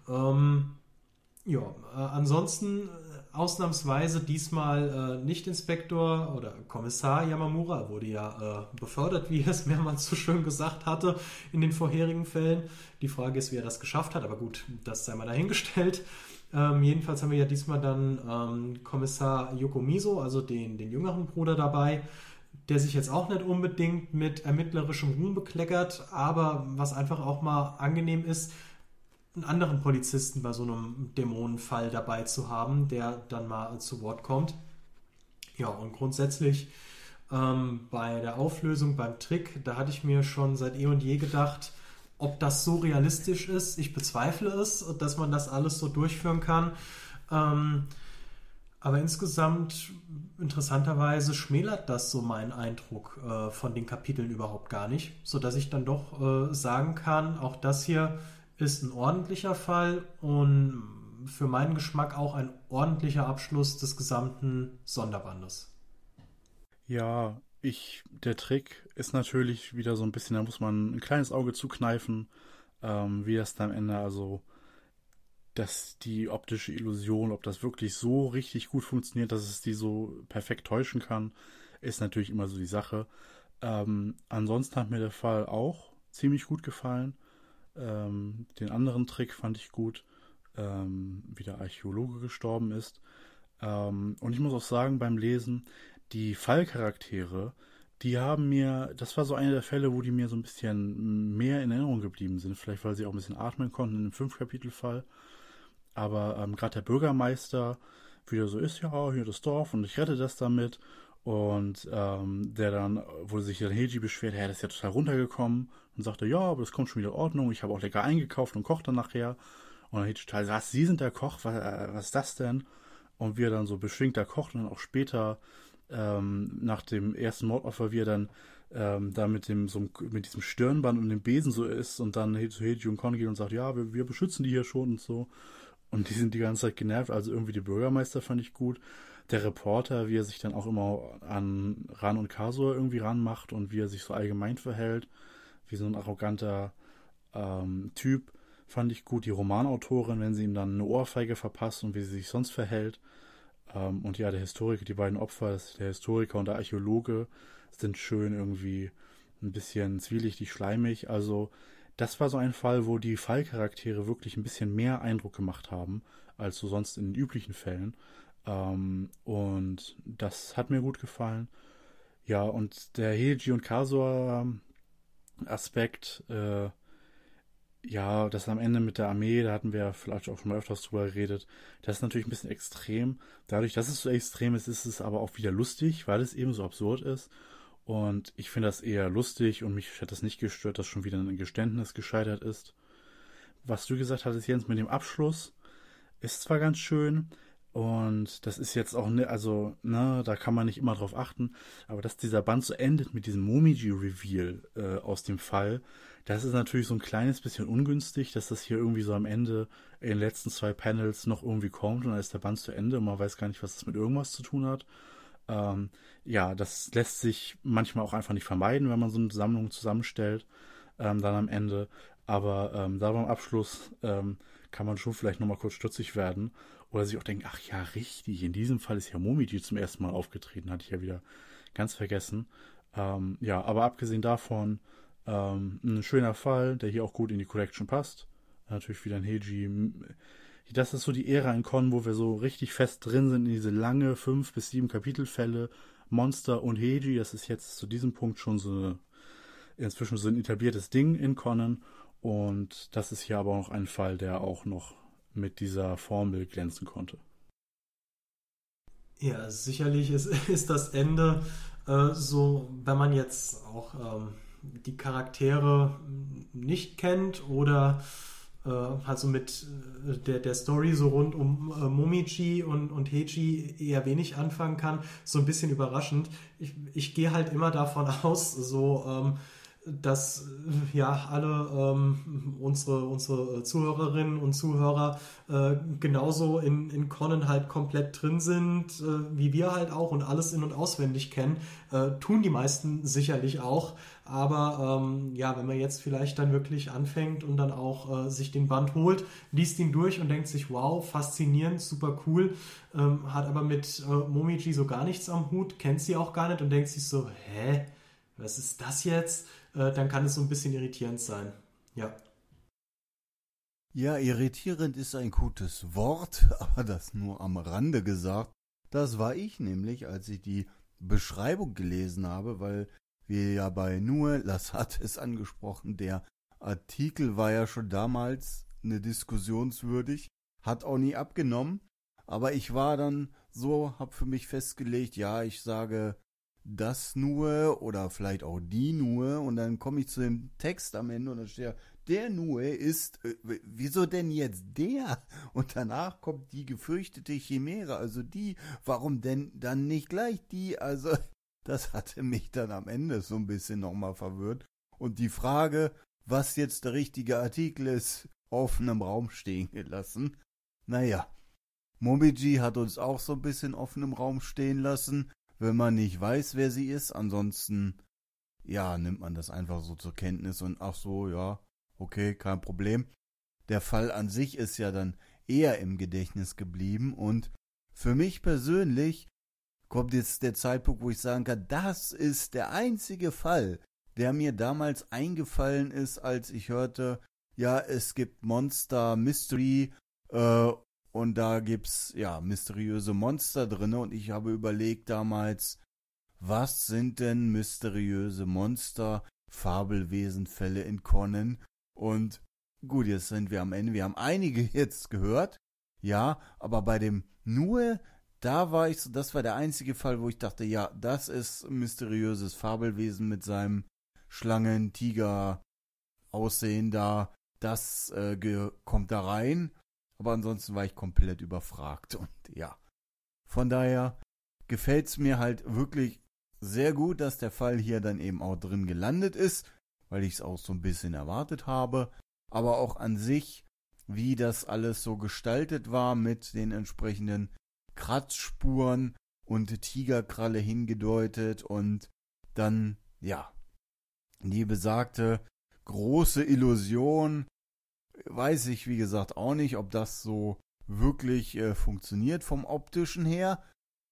Speaker 3: Ansonsten ausnahmsweise diesmal nicht Inspektor oder Kommissar Yamamura, wurde ja befördert, wie er es mehrmals so schön gesagt hatte in den vorherigen Fällen. Die Frage ist, wie er das geschafft hat, aber gut, das sei mal dahingestellt. Jedenfalls haben wir ja diesmal dann Kommissar Yokomizo, also den jüngeren Bruder dabei, der sich jetzt auch nicht unbedingt mit ermittlerischem Ruhm bekleckert, aber was einfach auch mal angenehm ist, einen anderen Polizisten bei so einem Dämonenfall dabei zu haben, der dann mal zu Wort kommt. Ja, und grundsätzlich bei der Auflösung, beim Trick, da hatte ich mir schon seit eh und je gedacht, ob das so realistisch ist. Ich bezweifle es, dass man das alles so durchführen kann. Aber insgesamt, interessanterweise, schmälert das so meinen Eindruck von den Kapiteln überhaupt gar nicht, sodass ich dann doch sagen kann, auch das hier ist ein ordentlicher Fall und für meinen Geschmack auch ein ordentlicher Abschluss des gesamten Sonderbandes.
Speaker 1: Ja, der Trick ist natürlich wieder so ein bisschen, da muss man ein kleines Auge zukneifen, wie das dann am Ende, also dass die optische Illusion, ob das wirklich so richtig gut funktioniert, dass es die so perfekt täuschen kann, ist natürlich immer so die Sache. Ansonsten hat mir der Fall auch ziemlich gut gefallen. Den anderen Trick fand ich gut, wie der Archäologe gestorben ist. Und ich muss auch sagen, beim Lesen, die Fallcharaktere, das war so einer der Fälle, wo die mir so ein bisschen mehr in Erinnerung geblieben sind. Vielleicht, weil sie auch ein bisschen atmen konnten in dem 5-Kapitel-Fall. Aber gerade der Bürgermeister, wie der so ist, ja, hier das Dorf und ich rette das damit. Und der dann, wo sich dann Heiji beschwert, das ist ja total runtergekommen und sagte, ja, aber das kommt schon wieder in Ordnung, ich habe auch lecker eingekauft und koche dann nachher. Und dann Heiji total, was, Sie sind der Koch, was ist das denn? Und wie er dann so beschwingt da kocht und dann auch später nach dem ersten Mordopfer, wie er dann da mit diesem Stirnband und dem Besen so ist und dann zu Heiji und Kon geht und sagt, ja, wir beschützen die hier schon und so. Und die sind die ganze Zeit genervt, also irgendwie der Bürgermeister fand ich gut. Der Reporter, wie er sich dann auch immer an Ran und Kasur irgendwie ranmacht und wie er sich so allgemein verhält, wie so ein arroganter Typ, fand ich gut. Die Romanautorin, wenn sie ihm dann eine Ohrfeige verpasst und wie sie sich sonst verhält. Und ja, der Historiker, die beiden Opfer, der Historiker und der Archäologe, sind schön irgendwie ein bisschen zwielichtig, schleimig. Also das war so ein Fall, wo die Fallcharaktere wirklich ein bisschen mehr Eindruck gemacht haben, als so sonst in den üblichen Fällen. Und das hat mir gut gefallen. Ja, und der Heiji und Kasua Aspekt, das am Ende mit der Armee, da hatten wir vielleicht auch schon mal öfters drüber geredet, das ist natürlich ein bisschen extrem. Dadurch, dass es so extrem ist, ist es aber auch wieder lustig, weil es eben so absurd ist. Und ich finde das eher lustig und mich hat das nicht gestört, dass schon wieder ein Geständnis gescheitert ist. Was du gesagt hattest, Jens, mit dem Abschluss, ist zwar ganz schön, Und das ist jetzt auch, ne, also, ne, da kann man nicht immer drauf achten, aber dass dieser Band so endet mit diesem Momiji-Reveal aus dem Fall, das ist natürlich so ein kleines bisschen ungünstig, dass das hier irgendwie so am Ende in den letzten 2 Panels noch irgendwie kommt und dann ist der Band zu Ende und man weiß gar nicht, was das mit irgendwas zu tun hat. Ja, das lässt sich manchmal auch einfach nicht vermeiden, wenn man so eine Sammlung zusammenstellt, dann am Ende. Aber da beim Abschluss kann man schon vielleicht nochmal kurz stutzig werden oder sich auch denken, ach ja, richtig, in diesem Fall ist ja Momiji zum ersten Mal aufgetreten, hatte ich ja wieder ganz vergessen. Ja, aber abgesehen davon, ein schöner Fall, der hier auch gut in die Collection passt. Natürlich wieder ein Heiji. Das ist so die Ära in Con, wo wir so richtig fest drin sind in diese lange 5 bis 7 Kapitelfälle. Monster und Heiji, das ist jetzt zu diesem Punkt schon so inzwischen so ein etabliertes Ding in Conan. Und das ist hier aber auch noch ein Fall, der auch noch mit dieser Formel glänzen konnte.
Speaker 3: Ja, sicherlich ist das Ende so, wenn man jetzt auch die Charaktere nicht kennt oder also mit der Story so rund um Momiji und Heiji eher wenig anfangen kann, so ein bisschen überraschend. Ich gehe halt immer davon aus, so dass ja alle unsere Zuhörerinnen und Zuhörer genauso in Conan halt komplett drin sind, wie wir halt auch und alles in- und auswendig kennen. Tun die meisten sicherlich auch. Aber ja, wenn man jetzt vielleicht dann wirklich anfängt und dann auch sich den Band holt, liest ihn durch und denkt sich, wow, faszinierend, super cool, hat aber mit Momiji so gar nichts am Hut, kennt sie auch gar nicht und denkt sich so, hä, was ist das jetzt? Dann kann es so ein bisschen irritierend sein. Ja.
Speaker 2: Ja, irritierend ist ein gutes Wort, aber das nur am Rande gesagt. Das war ich nämlich, als ich die Beschreibung gelesen habe, weil wir ja bei Nur, Lass hat es angesprochen, der Artikel war ja schon damals eine diskussionswürdig, hat auch nie abgenommen, aber ich war dann so, hab für mich festgelegt, ja, ich sage das nur oder vielleicht auch die nur und dann komme ich zu dem Text am Ende und dann steht der nur ist, wieso denn jetzt der? Und danach kommt die gefürchtete Chimäre, also die, warum denn dann nicht gleich die? Also das hatte mich dann am Ende so ein bisschen nochmal verwirrt. Und die Frage, was jetzt der richtige Artikel ist, offen im Raum stehen gelassen. Naja, Momiji hat uns auch so ein bisschen offen im Raum stehen lassen, wenn man nicht weiß, wer sie ist. Ansonsten, ja, nimmt man das einfach so zur Kenntnis und ach so, ja, okay, kein Problem. Der Fall an sich ist ja dann eher im Gedächtnis geblieben und für mich persönlich kommt jetzt der Zeitpunkt, wo ich sagen kann, das ist der einzige Fall, der mir damals eingefallen ist, als ich hörte, ja, es gibt Monster Mystery und da gibt's ja mysteriöse Monster drin und ich habe überlegt damals, was sind denn mysteriöse Monster, Fabelwesenfälle in Conan? Und gut, jetzt sind wir am Ende, wir haben einige jetzt gehört, ja, aber bei dem Nur, da war ich so, das war der einzige Fall, wo ich dachte, ja, das ist ein mysteriöses Fabelwesen mit seinem Schlangen, Tiger Aussehen da, das kommt da rein. Aber ansonsten war ich komplett überfragt und ja, von daher gefällt es mir halt wirklich sehr gut, dass der Fall hier dann eben auch drin gelandet ist, weil ich es auch so ein bisschen erwartet habe, aber auch an sich, wie das alles so gestaltet war mit den entsprechenden Kratzspuren und Tigerkralle hingedeutet und dann, ja, die besagte große Illusion. Weiß ich, wie gesagt, auch nicht, ob das so wirklich funktioniert vom Optischen her.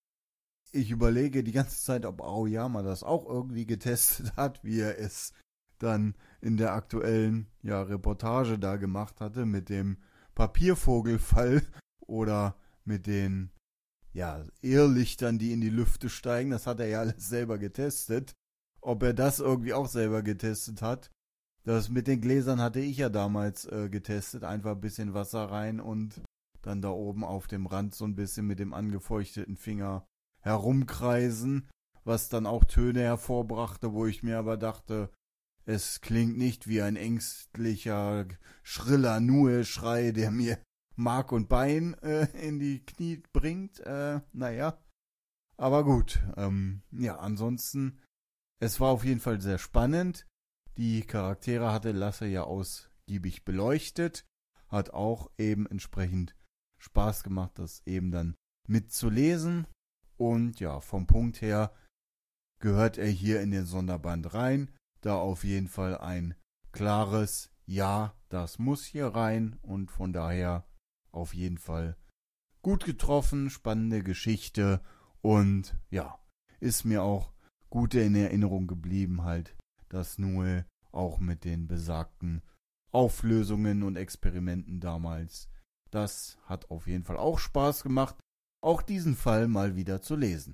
Speaker 2: Ich überlege die ganze Zeit, ob Aoyama das auch irgendwie getestet hat, wie er es dann in der aktuellen Reportage da gemacht hatte mit dem Papiervogelfall oder mit den Irrlichtern, die in die Lüfte steigen. Das hat er ja alles selber getestet. Ob er das irgendwie auch selber getestet hat, das mit den Gläsern hatte ich ja damals getestet. Einfach ein bisschen Wasser rein und dann da oben auf dem Rand so ein bisschen mit dem angefeuchteten Finger herumkreisen, was dann auch Töne hervorbrachte, wo ich mir aber dachte, es klingt nicht wie ein ängstlicher, schriller Nue-Schrei, der mir Mark und Bein in die Knie bringt. Naja, aber gut. Ja, ansonsten, es war auf jeden Fall sehr spannend. Die Charaktere hatte Lasse ja ausgiebig beleuchtet. Hat auch eben entsprechend Spaß gemacht, das eben dann mitzulesen. Und ja, vom Punkt her gehört er hier in den Sonderband rein. Da auf jeden Fall ein klares Ja, das muss hier rein. Und von daher auf jeden Fall gut getroffen, spannende Geschichte. Und ja, ist mir auch gut in Erinnerung geblieben halt, dass Noel auch mit den besagten Auflösungen und Experimenten damals. Das hat auf jeden Fall auch Spaß gemacht, auch diesen Fall mal wieder zu lesen.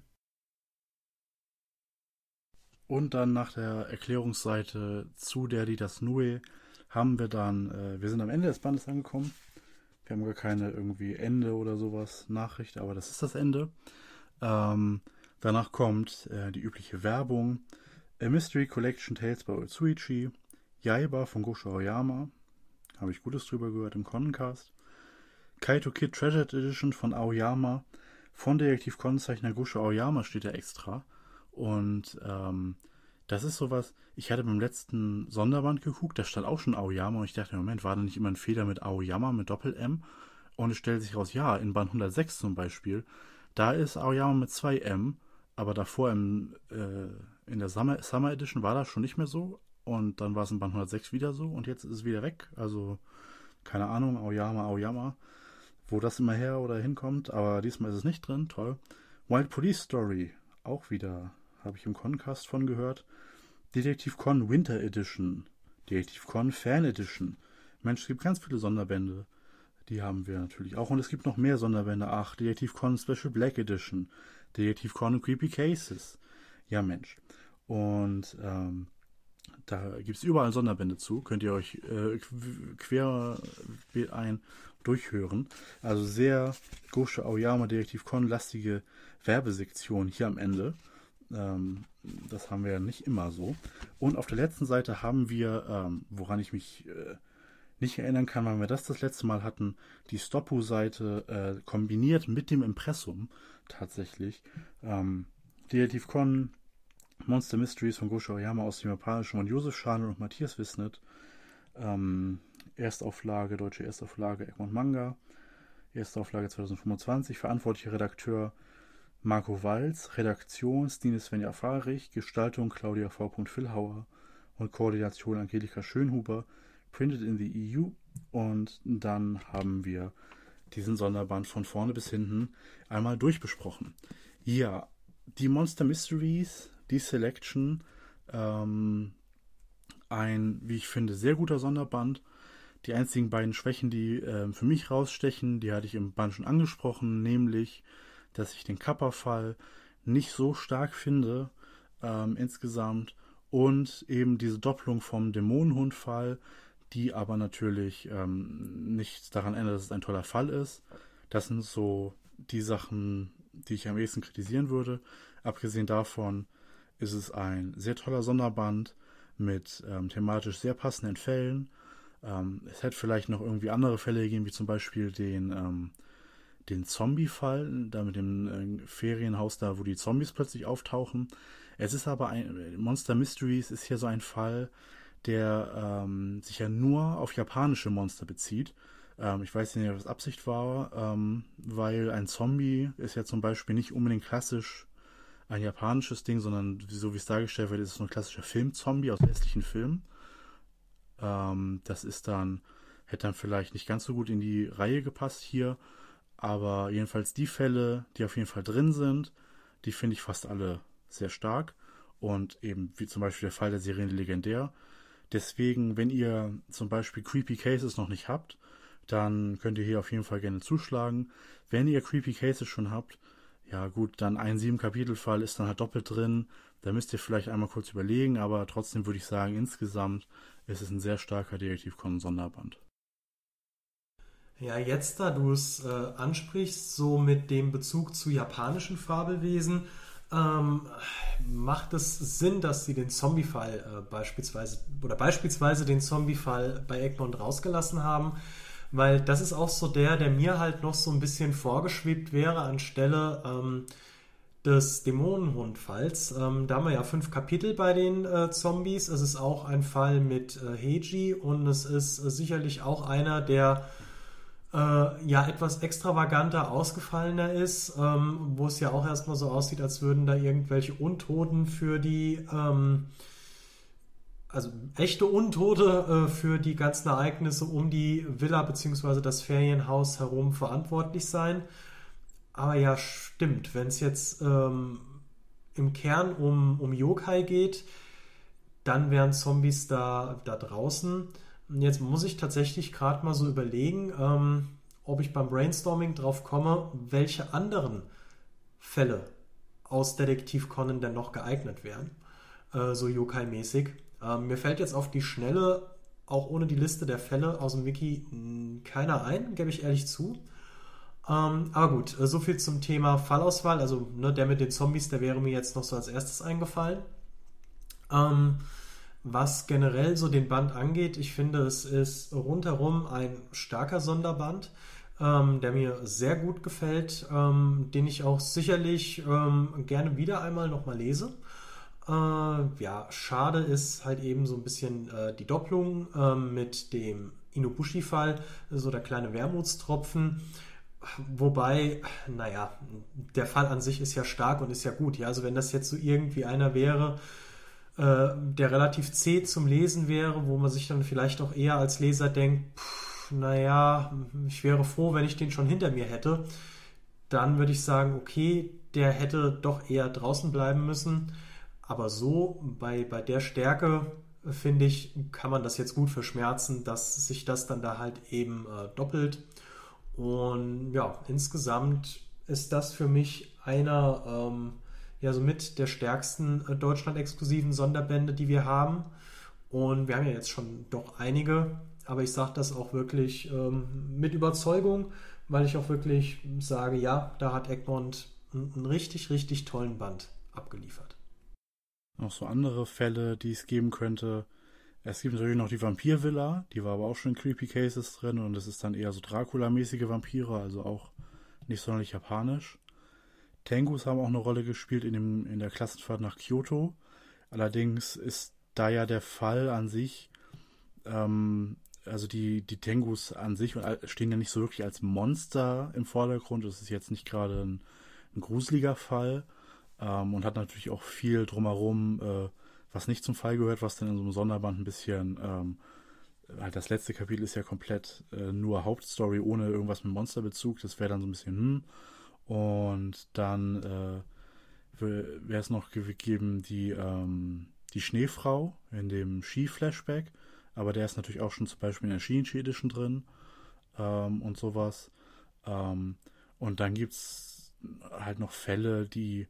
Speaker 1: Und dann nach der Erklärungsseite zu der das Nue haben wir dann, wir sind am Ende des Bandes angekommen. Wir haben gar keine irgendwie Ende oder sowas Nachricht, aber das ist das Ende. Danach kommt die übliche Werbung. A Mystery Collection Tales by Otsuichi. Yaiba von Gosho Aoyama. Habe ich Gutes drüber gehört im Connencast. Kaito Kid Treasured Edition von Aoyama. Von Detektiv Conan-Zeichner Gosho Aoyama steht da extra. Und das ist sowas, ich hatte beim letzten Sonderband geguckt, da stand auch schon Aoyama und ich dachte, Moment, war da nicht immer ein Fehler mit Aoyama, mit Doppel-M? Und es stellt sich raus, ja, in Band 106 zum Beispiel, da ist Aoyama mit 2M, aber davor in der Summer Edition war das schon nicht mehr so. Und dann war es in Band 106 wieder so und jetzt ist es wieder weg. Also, keine Ahnung, Aoyama, wo das immer her oder hinkommt. Aber diesmal ist es nicht drin, toll. Wild Police Story, auch wieder, habe ich im Concast von gehört. Detektiv Con Winter Edition, Detektiv Con Fan Edition. Mensch, es gibt ganz viele Sonderbände. Die haben wir natürlich auch. Und es gibt noch mehr Sonderbände. Ach, Detektiv Con Special Black Edition, Detektiv Con Creepy Cases. Ja, Mensch. Und da gibt es überall Sonderbände zu. Könnt ihr euch quer ein durchhören. Also sehr Gosho Aoyama Detektiv Con-lastige Werbesektion hier am Ende. Das haben wir ja nicht immer so. Und auf der letzten Seite haben wir, woran ich mich nicht erinnern kann, weil wir das letzte Mal hatten, die Stoppu-Seite kombiniert mit dem Impressum tatsächlich. Detektiv Con Monster Mysteries von Gosho Aoyama aus dem Japanischen von Josef Scharnel und Matthias Wissnet. Erstauflage, deutsche Erstauflage Egmont Manga. Erstauflage 2025. Verantwortlicher Redakteur Marco Walz. Redaktion Stine Svenja Fahrich. Gestaltung Claudia V. Villhauer. Und Koordination Angelika Schönhuber. Printed in the EU. Und dann haben wir diesen Sonderband von vorne bis hinten einmal durchbesprochen. Ja, die Monster Mysteries, die Selection, ein, wie ich finde, sehr guter Sonderband. Die einzigen beiden Schwächen, die für mich rausstechen, die hatte ich im Band schon angesprochen, nämlich, dass ich den Kappa-Fall nicht so stark finde insgesamt und eben diese Doppelung vom Dämonenhund-Fall, die aber natürlich nichts daran ändert, dass es ein toller Fall ist. Das sind so die Sachen, die ich am ehesten kritisieren würde. Abgesehen davon ist es ein sehr toller Sonderband mit thematisch sehr passenden Fällen. Es hätte vielleicht noch irgendwie andere Fälle gegeben, wie zum Beispiel den Zombie-Fall, da mit dem Ferienhaus da, wo die Zombies plötzlich auftauchen. Es ist aber Monster Mysteries ist hier so ein Fall, der sich ja nur auf japanische Monster bezieht. Ich weiß nicht, ob das Absicht war, weil ein Zombie ist ja zum Beispiel nicht unbedingt klassisch ein japanisches Ding, sondern so wie es dargestellt wird, ist es so ein klassischer Film-Zombie aus westlichen Filmen. Das ist dann, hätte dann vielleicht nicht ganz so gut in die Reihe gepasst hier, aber jedenfalls die Fälle, die auf jeden Fall drin sind, die finde ich fast alle sehr stark und eben wie zum Beispiel der Fall der Sirene legendär. Deswegen, wenn ihr zum Beispiel Creepy Cases noch nicht habt, dann könnt ihr hier auf jeden Fall gerne zuschlagen. Wenn ihr Creepy Cases schon habt, ja gut, dann ein 7-Kapitel-Fall ist dann halt doppelt drin. Da müsst ihr vielleicht einmal kurz überlegen, aber trotzdem würde ich sagen, insgesamt ist es ein sehr starker Detektiv Conan-Sonderband.
Speaker 3: Ja, jetzt, da du es ansprichst, so mit dem Bezug zu japanischen Fabelwesen, macht es Sinn, dass sie den Zombie-Fall beispielsweise den Zombie-Fall bei Egmont rausgelassen haben, weil das ist auch so der mir halt noch so ein bisschen vorgeschwebt wäre anstelle des Dämonenhund-Falls. Da haben wir ja 5 Kapitel bei den Zombies. Es ist auch ein Fall mit Heiji und es ist sicherlich auch einer, der ja etwas extravaganter ausgefallener ist, wo es ja auch erstmal so aussieht, als würden da irgendwelche Untoten für die also echte Untote für die ganzen Ereignisse um die Villa bzw. das Ferienhaus herum verantwortlich sein. Aber ja, stimmt, wenn es jetzt im Kern um Yokai geht, dann wären Zombies da draußen. Und jetzt muss ich tatsächlich gerade mal so überlegen, ob ich beim Brainstorming drauf komme, welche anderen Fälle aus Detektiv Conan denn noch geeignet wären, so Yokai-mäßig. Mir fällt jetzt auf die Schnelle, auch ohne die Liste der Fälle aus dem Wiki, keiner ein, gebe ich ehrlich zu. Aber gut, so viel zum Thema Fallauswahl. Also der mit den Zombies, der wäre mir jetzt noch so als erstes eingefallen. Was generell so den Band angeht, ich finde, es ist rundherum ein starker Sonderband, der mir sehr gut gefällt, den ich auch sicherlich gerne wieder einmal nochmal lese. Ja, schade ist halt eben so ein bisschen die Doppelung mit dem Inubushi-Fall, so der kleine Wermutstropfen. Wobei, naja, der Fall an sich ist ja stark und ist ja gut. Ja, also wenn das jetzt so irgendwie einer wäre, der relativ zäh zum Lesen wäre, wo man sich dann vielleicht auch eher als Leser denkt, naja, ich wäre froh, wenn ich den schon hinter mir hätte, dann würde ich sagen, okay, der hätte doch eher draußen bleiben müssen. Aber so, bei der Stärke, finde ich, kann man das jetzt gut verschmerzen, dass sich das dann da halt eben doppelt. Und ja, insgesamt ist das für mich einer ja, so mit der stärksten Deutschland-exklusiven Sonderbände, die wir haben. Und wir haben ja jetzt schon doch einige, aber ich sage das auch wirklich mit Überzeugung, weil ich auch wirklich sage, ja, da hat Egmont einen richtig, richtig tollen Band abgeliefert.
Speaker 1: Noch so andere Fälle, die es geben könnte. Es gibt natürlich noch die Vampir-Villa, die war aber auch schon in Creepy Cases drin und das ist dann eher so Dracula-mäßige Vampire, also auch nicht sonderlich japanisch. Tengus haben auch eine Rolle gespielt in der Klassenfahrt nach Kyoto. Allerdings ist da ja der Fall an sich, also die Tengus an sich stehen ja nicht so wirklich als Monster im Vordergrund. Das ist jetzt nicht gerade ein gruseliger Fall. Und hat natürlich auch viel drumherum, was nicht zum Fall gehört, was dann in so einem Sonderband ein bisschen, halt das letzte Kapitel ist ja komplett nur Hauptstory ohne irgendwas mit Monsterbezug, das wäre dann so ein bisschen und dann wäre es noch gegeben die Schneefrau in dem Ski-Flashback, aber der ist natürlich auch schon zum Beispiel in der Shinichi Edition drin und sowas. Und dann gibt es halt noch Fälle,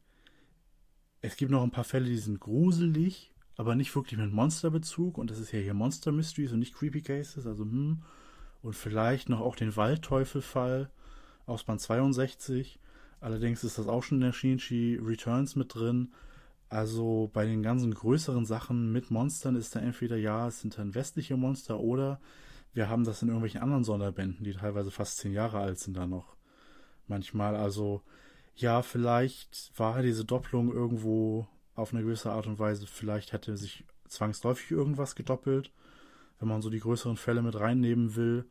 Speaker 1: es gibt noch ein paar Fälle, die sind gruselig, aber nicht wirklich mit Monsterbezug. Und das ist ja hier Monster Mysteries und nicht Creepy Cases. Also, Und vielleicht noch auch den Waldteufel-Fall aus Band 62. Allerdings ist das auch schon in der Shinichi Returns mit drin. Also bei den ganzen größeren Sachen mit Monstern ist da entweder, ja, es sind dann westliche Monster oder wir haben das in irgendwelchen anderen Sonderbänden, die teilweise fast 10 Jahre alt sind da noch. Manchmal, also ja, vielleicht war diese Doppelung irgendwo auf eine gewisse Art und Weise, vielleicht hätte sich zwangsläufig irgendwas gedoppelt, wenn man so die größeren Fälle mit reinnehmen will.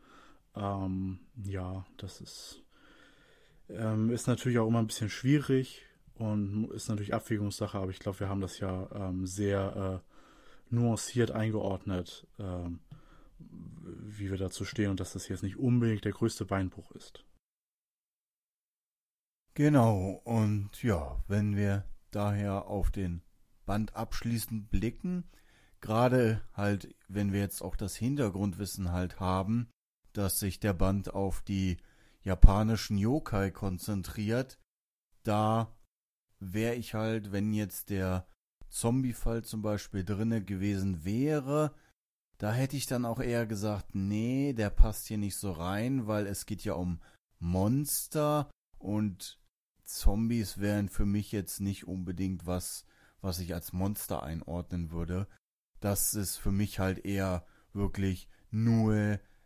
Speaker 1: Ja, das ist natürlich auch immer ein bisschen schwierig und ist natürlich Abwägungssache, aber ich glaube, wir haben das ja sehr nuanciert eingeordnet, wie wir dazu stehen und dass das jetzt nicht unbedingt der größte Beinbruch ist.
Speaker 2: Genau, und ja, wenn wir daher auf den Band abschließend blicken, gerade halt, wenn wir jetzt auch das Hintergrundwissen halt haben, dass sich der Band auf die japanischen Yokai konzentriert, da wäre ich halt, wenn jetzt der Zombie-Fall zum Beispiel drinne gewesen wäre, da hätte ich dann auch eher gesagt, nee, der passt hier nicht so rein, weil es geht ja um Monster und Zombies wären für mich jetzt nicht unbedingt was ich als Monster einordnen würde. Das ist für mich halt eher wirklich nur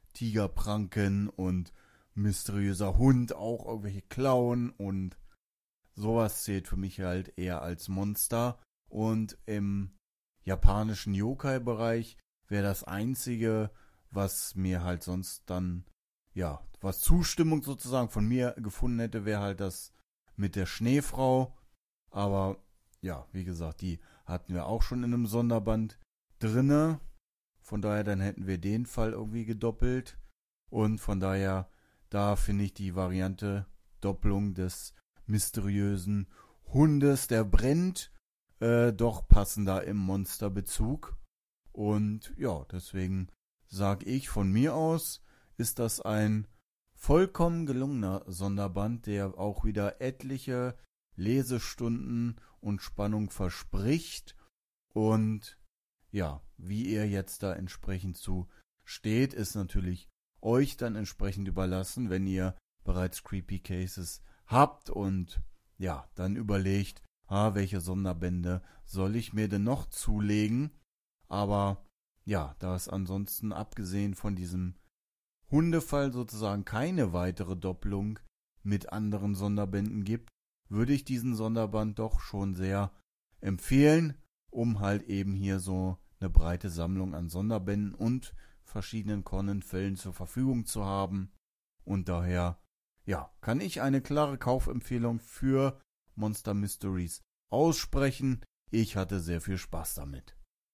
Speaker 2: Tigerpranken und mysteriöser Hund auch irgendwelche Klauen und sowas zählt für mich halt eher als Monster. Und im japanischen Yokai-Bereich wäre das Einzige, was mir halt sonst dann, ja, was Zustimmung sozusagen von mir gefunden hätte, wäre halt das mit der Schneefrau. Aber ja, wie gesagt, die hatten wir auch schon in einem Sonderband drinne. Von daher, dann hätten wir den Fall irgendwie gedoppelt. Und von daher, da finde ich die Variante Doppelung des mysteriösen Hundes, der brennt, doch passender im Monsterbezug. Und ja, deswegen sage ich von mir aus, ist das ein vollkommen gelungener Sonderband, der auch wieder etliche Lesestunden und Spannung verspricht. Und ja, wie ihr jetzt da entsprechend zu steht, ist natürlich euch dann entsprechend überlassen, wenn ihr bereits Creepy Cases habt und ja, dann überlegt, welche Sonderbände soll ich mir denn noch zulegen. Aber ja, da es ansonsten abgesehen von diesem Hundefall sozusagen keine weitere Doppelung mit anderen Sonderbänden gibt, würde ich diesen Sonderband doch schon sehr empfehlen, um halt eben hier so eine breite Sammlung an Sonderbänden und verschiedenen Conan-Fällen zur Verfügung zu haben. Und daher, ja, kann ich eine klare Kaufempfehlung für Monster Mysteries aussprechen. Ich hatte sehr viel Spaß damit.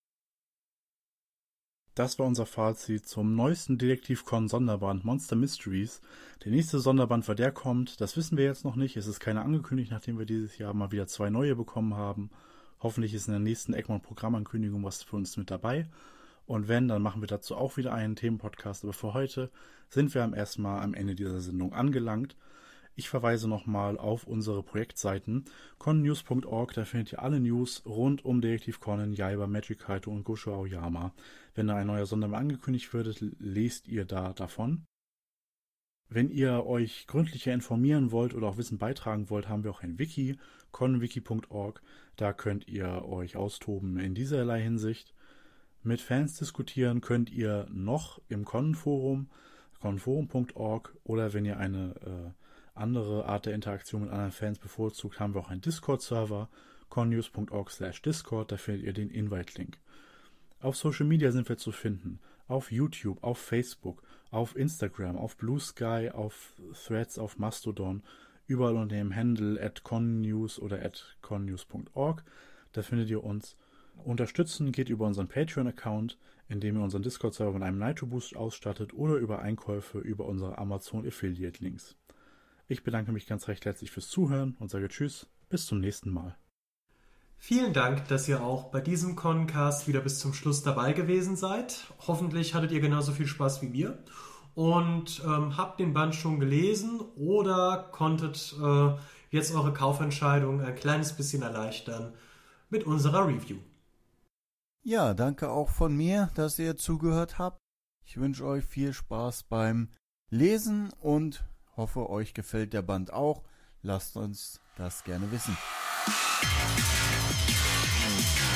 Speaker 1: Das war unser Fazit zum neuesten Detektiv-Con-Sonderband Monster Mysteries. Der nächste Sonderband, wann der kommt, das wissen wir jetzt noch nicht. Es ist keine angekündigt, nachdem wir dieses Jahr mal wieder 2 neue bekommen haben. Hoffentlich ist in der nächsten Egmont-Programmankündigung was für uns mit dabei. Und wenn, dann machen wir dazu auch wieder einen Themenpodcast. Aber für heute sind wir erstmal am Ende dieser Sendung angelangt. Ich verweise nochmal auf unsere Projektseiten connews.org, da findet ihr alle News rund um Detektiv Conan, Yaiba, Magic Kaito und Gosho Aoyama. Wenn da ein neuer Sonderband angekündigt wird, lest ihr da davon. Wenn ihr euch gründlicher informieren wollt oder auch Wissen beitragen wollt, haben wir auch ein Wiki, conwiki.org. Da könnt ihr euch austoben in dieserlei Hinsicht. Mit Fans diskutieren könnt ihr noch im Con-Forum, conforum.org, oder wenn ihr eine andere Art der Interaktion mit anderen Fans bevorzugt, haben wir auch einen Discord-Server, connews.org/discord, da findet ihr den Invite-Link. Auf Social Media sind wir zu finden, auf YouTube, auf Facebook, auf Instagram, auf Blue Sky, auf Threads, auf Mastodon, überall unter dem Handle @connews oder @connews.org, da findet ihr uns. Unterstützen geht über unseren Patreon-Account, indem ihr unseren Discord-Server mit einem Nitro-Boost ausstattet oder über Einkäufe über unsere Amazon-Affiliate-Links. Ich bedanke mich ganz recht herzlich fürs Zuhören und sage Tschüss, bis zum nächsten Mal.
Speaker 3: Vielen Dank, dass ihr auch bei diesem Concast wieder bis zum Schluss dabei gewesen seid. Hoffentlich hattet ihr genauso viel Spaß wie wir und habt den Band schon gelesen oder konntet jetzt eure Kaufentscheidung ein kleines bisschen erleichtern mit unserer Review.
Speaker 2: Ja, danke auch von mir, dass ihr zugehört habt. Ich wünsche euch viel Spaß beim Lesen und hoffe, euch gefällt der Band auch. Lasst uns das gerne wissen.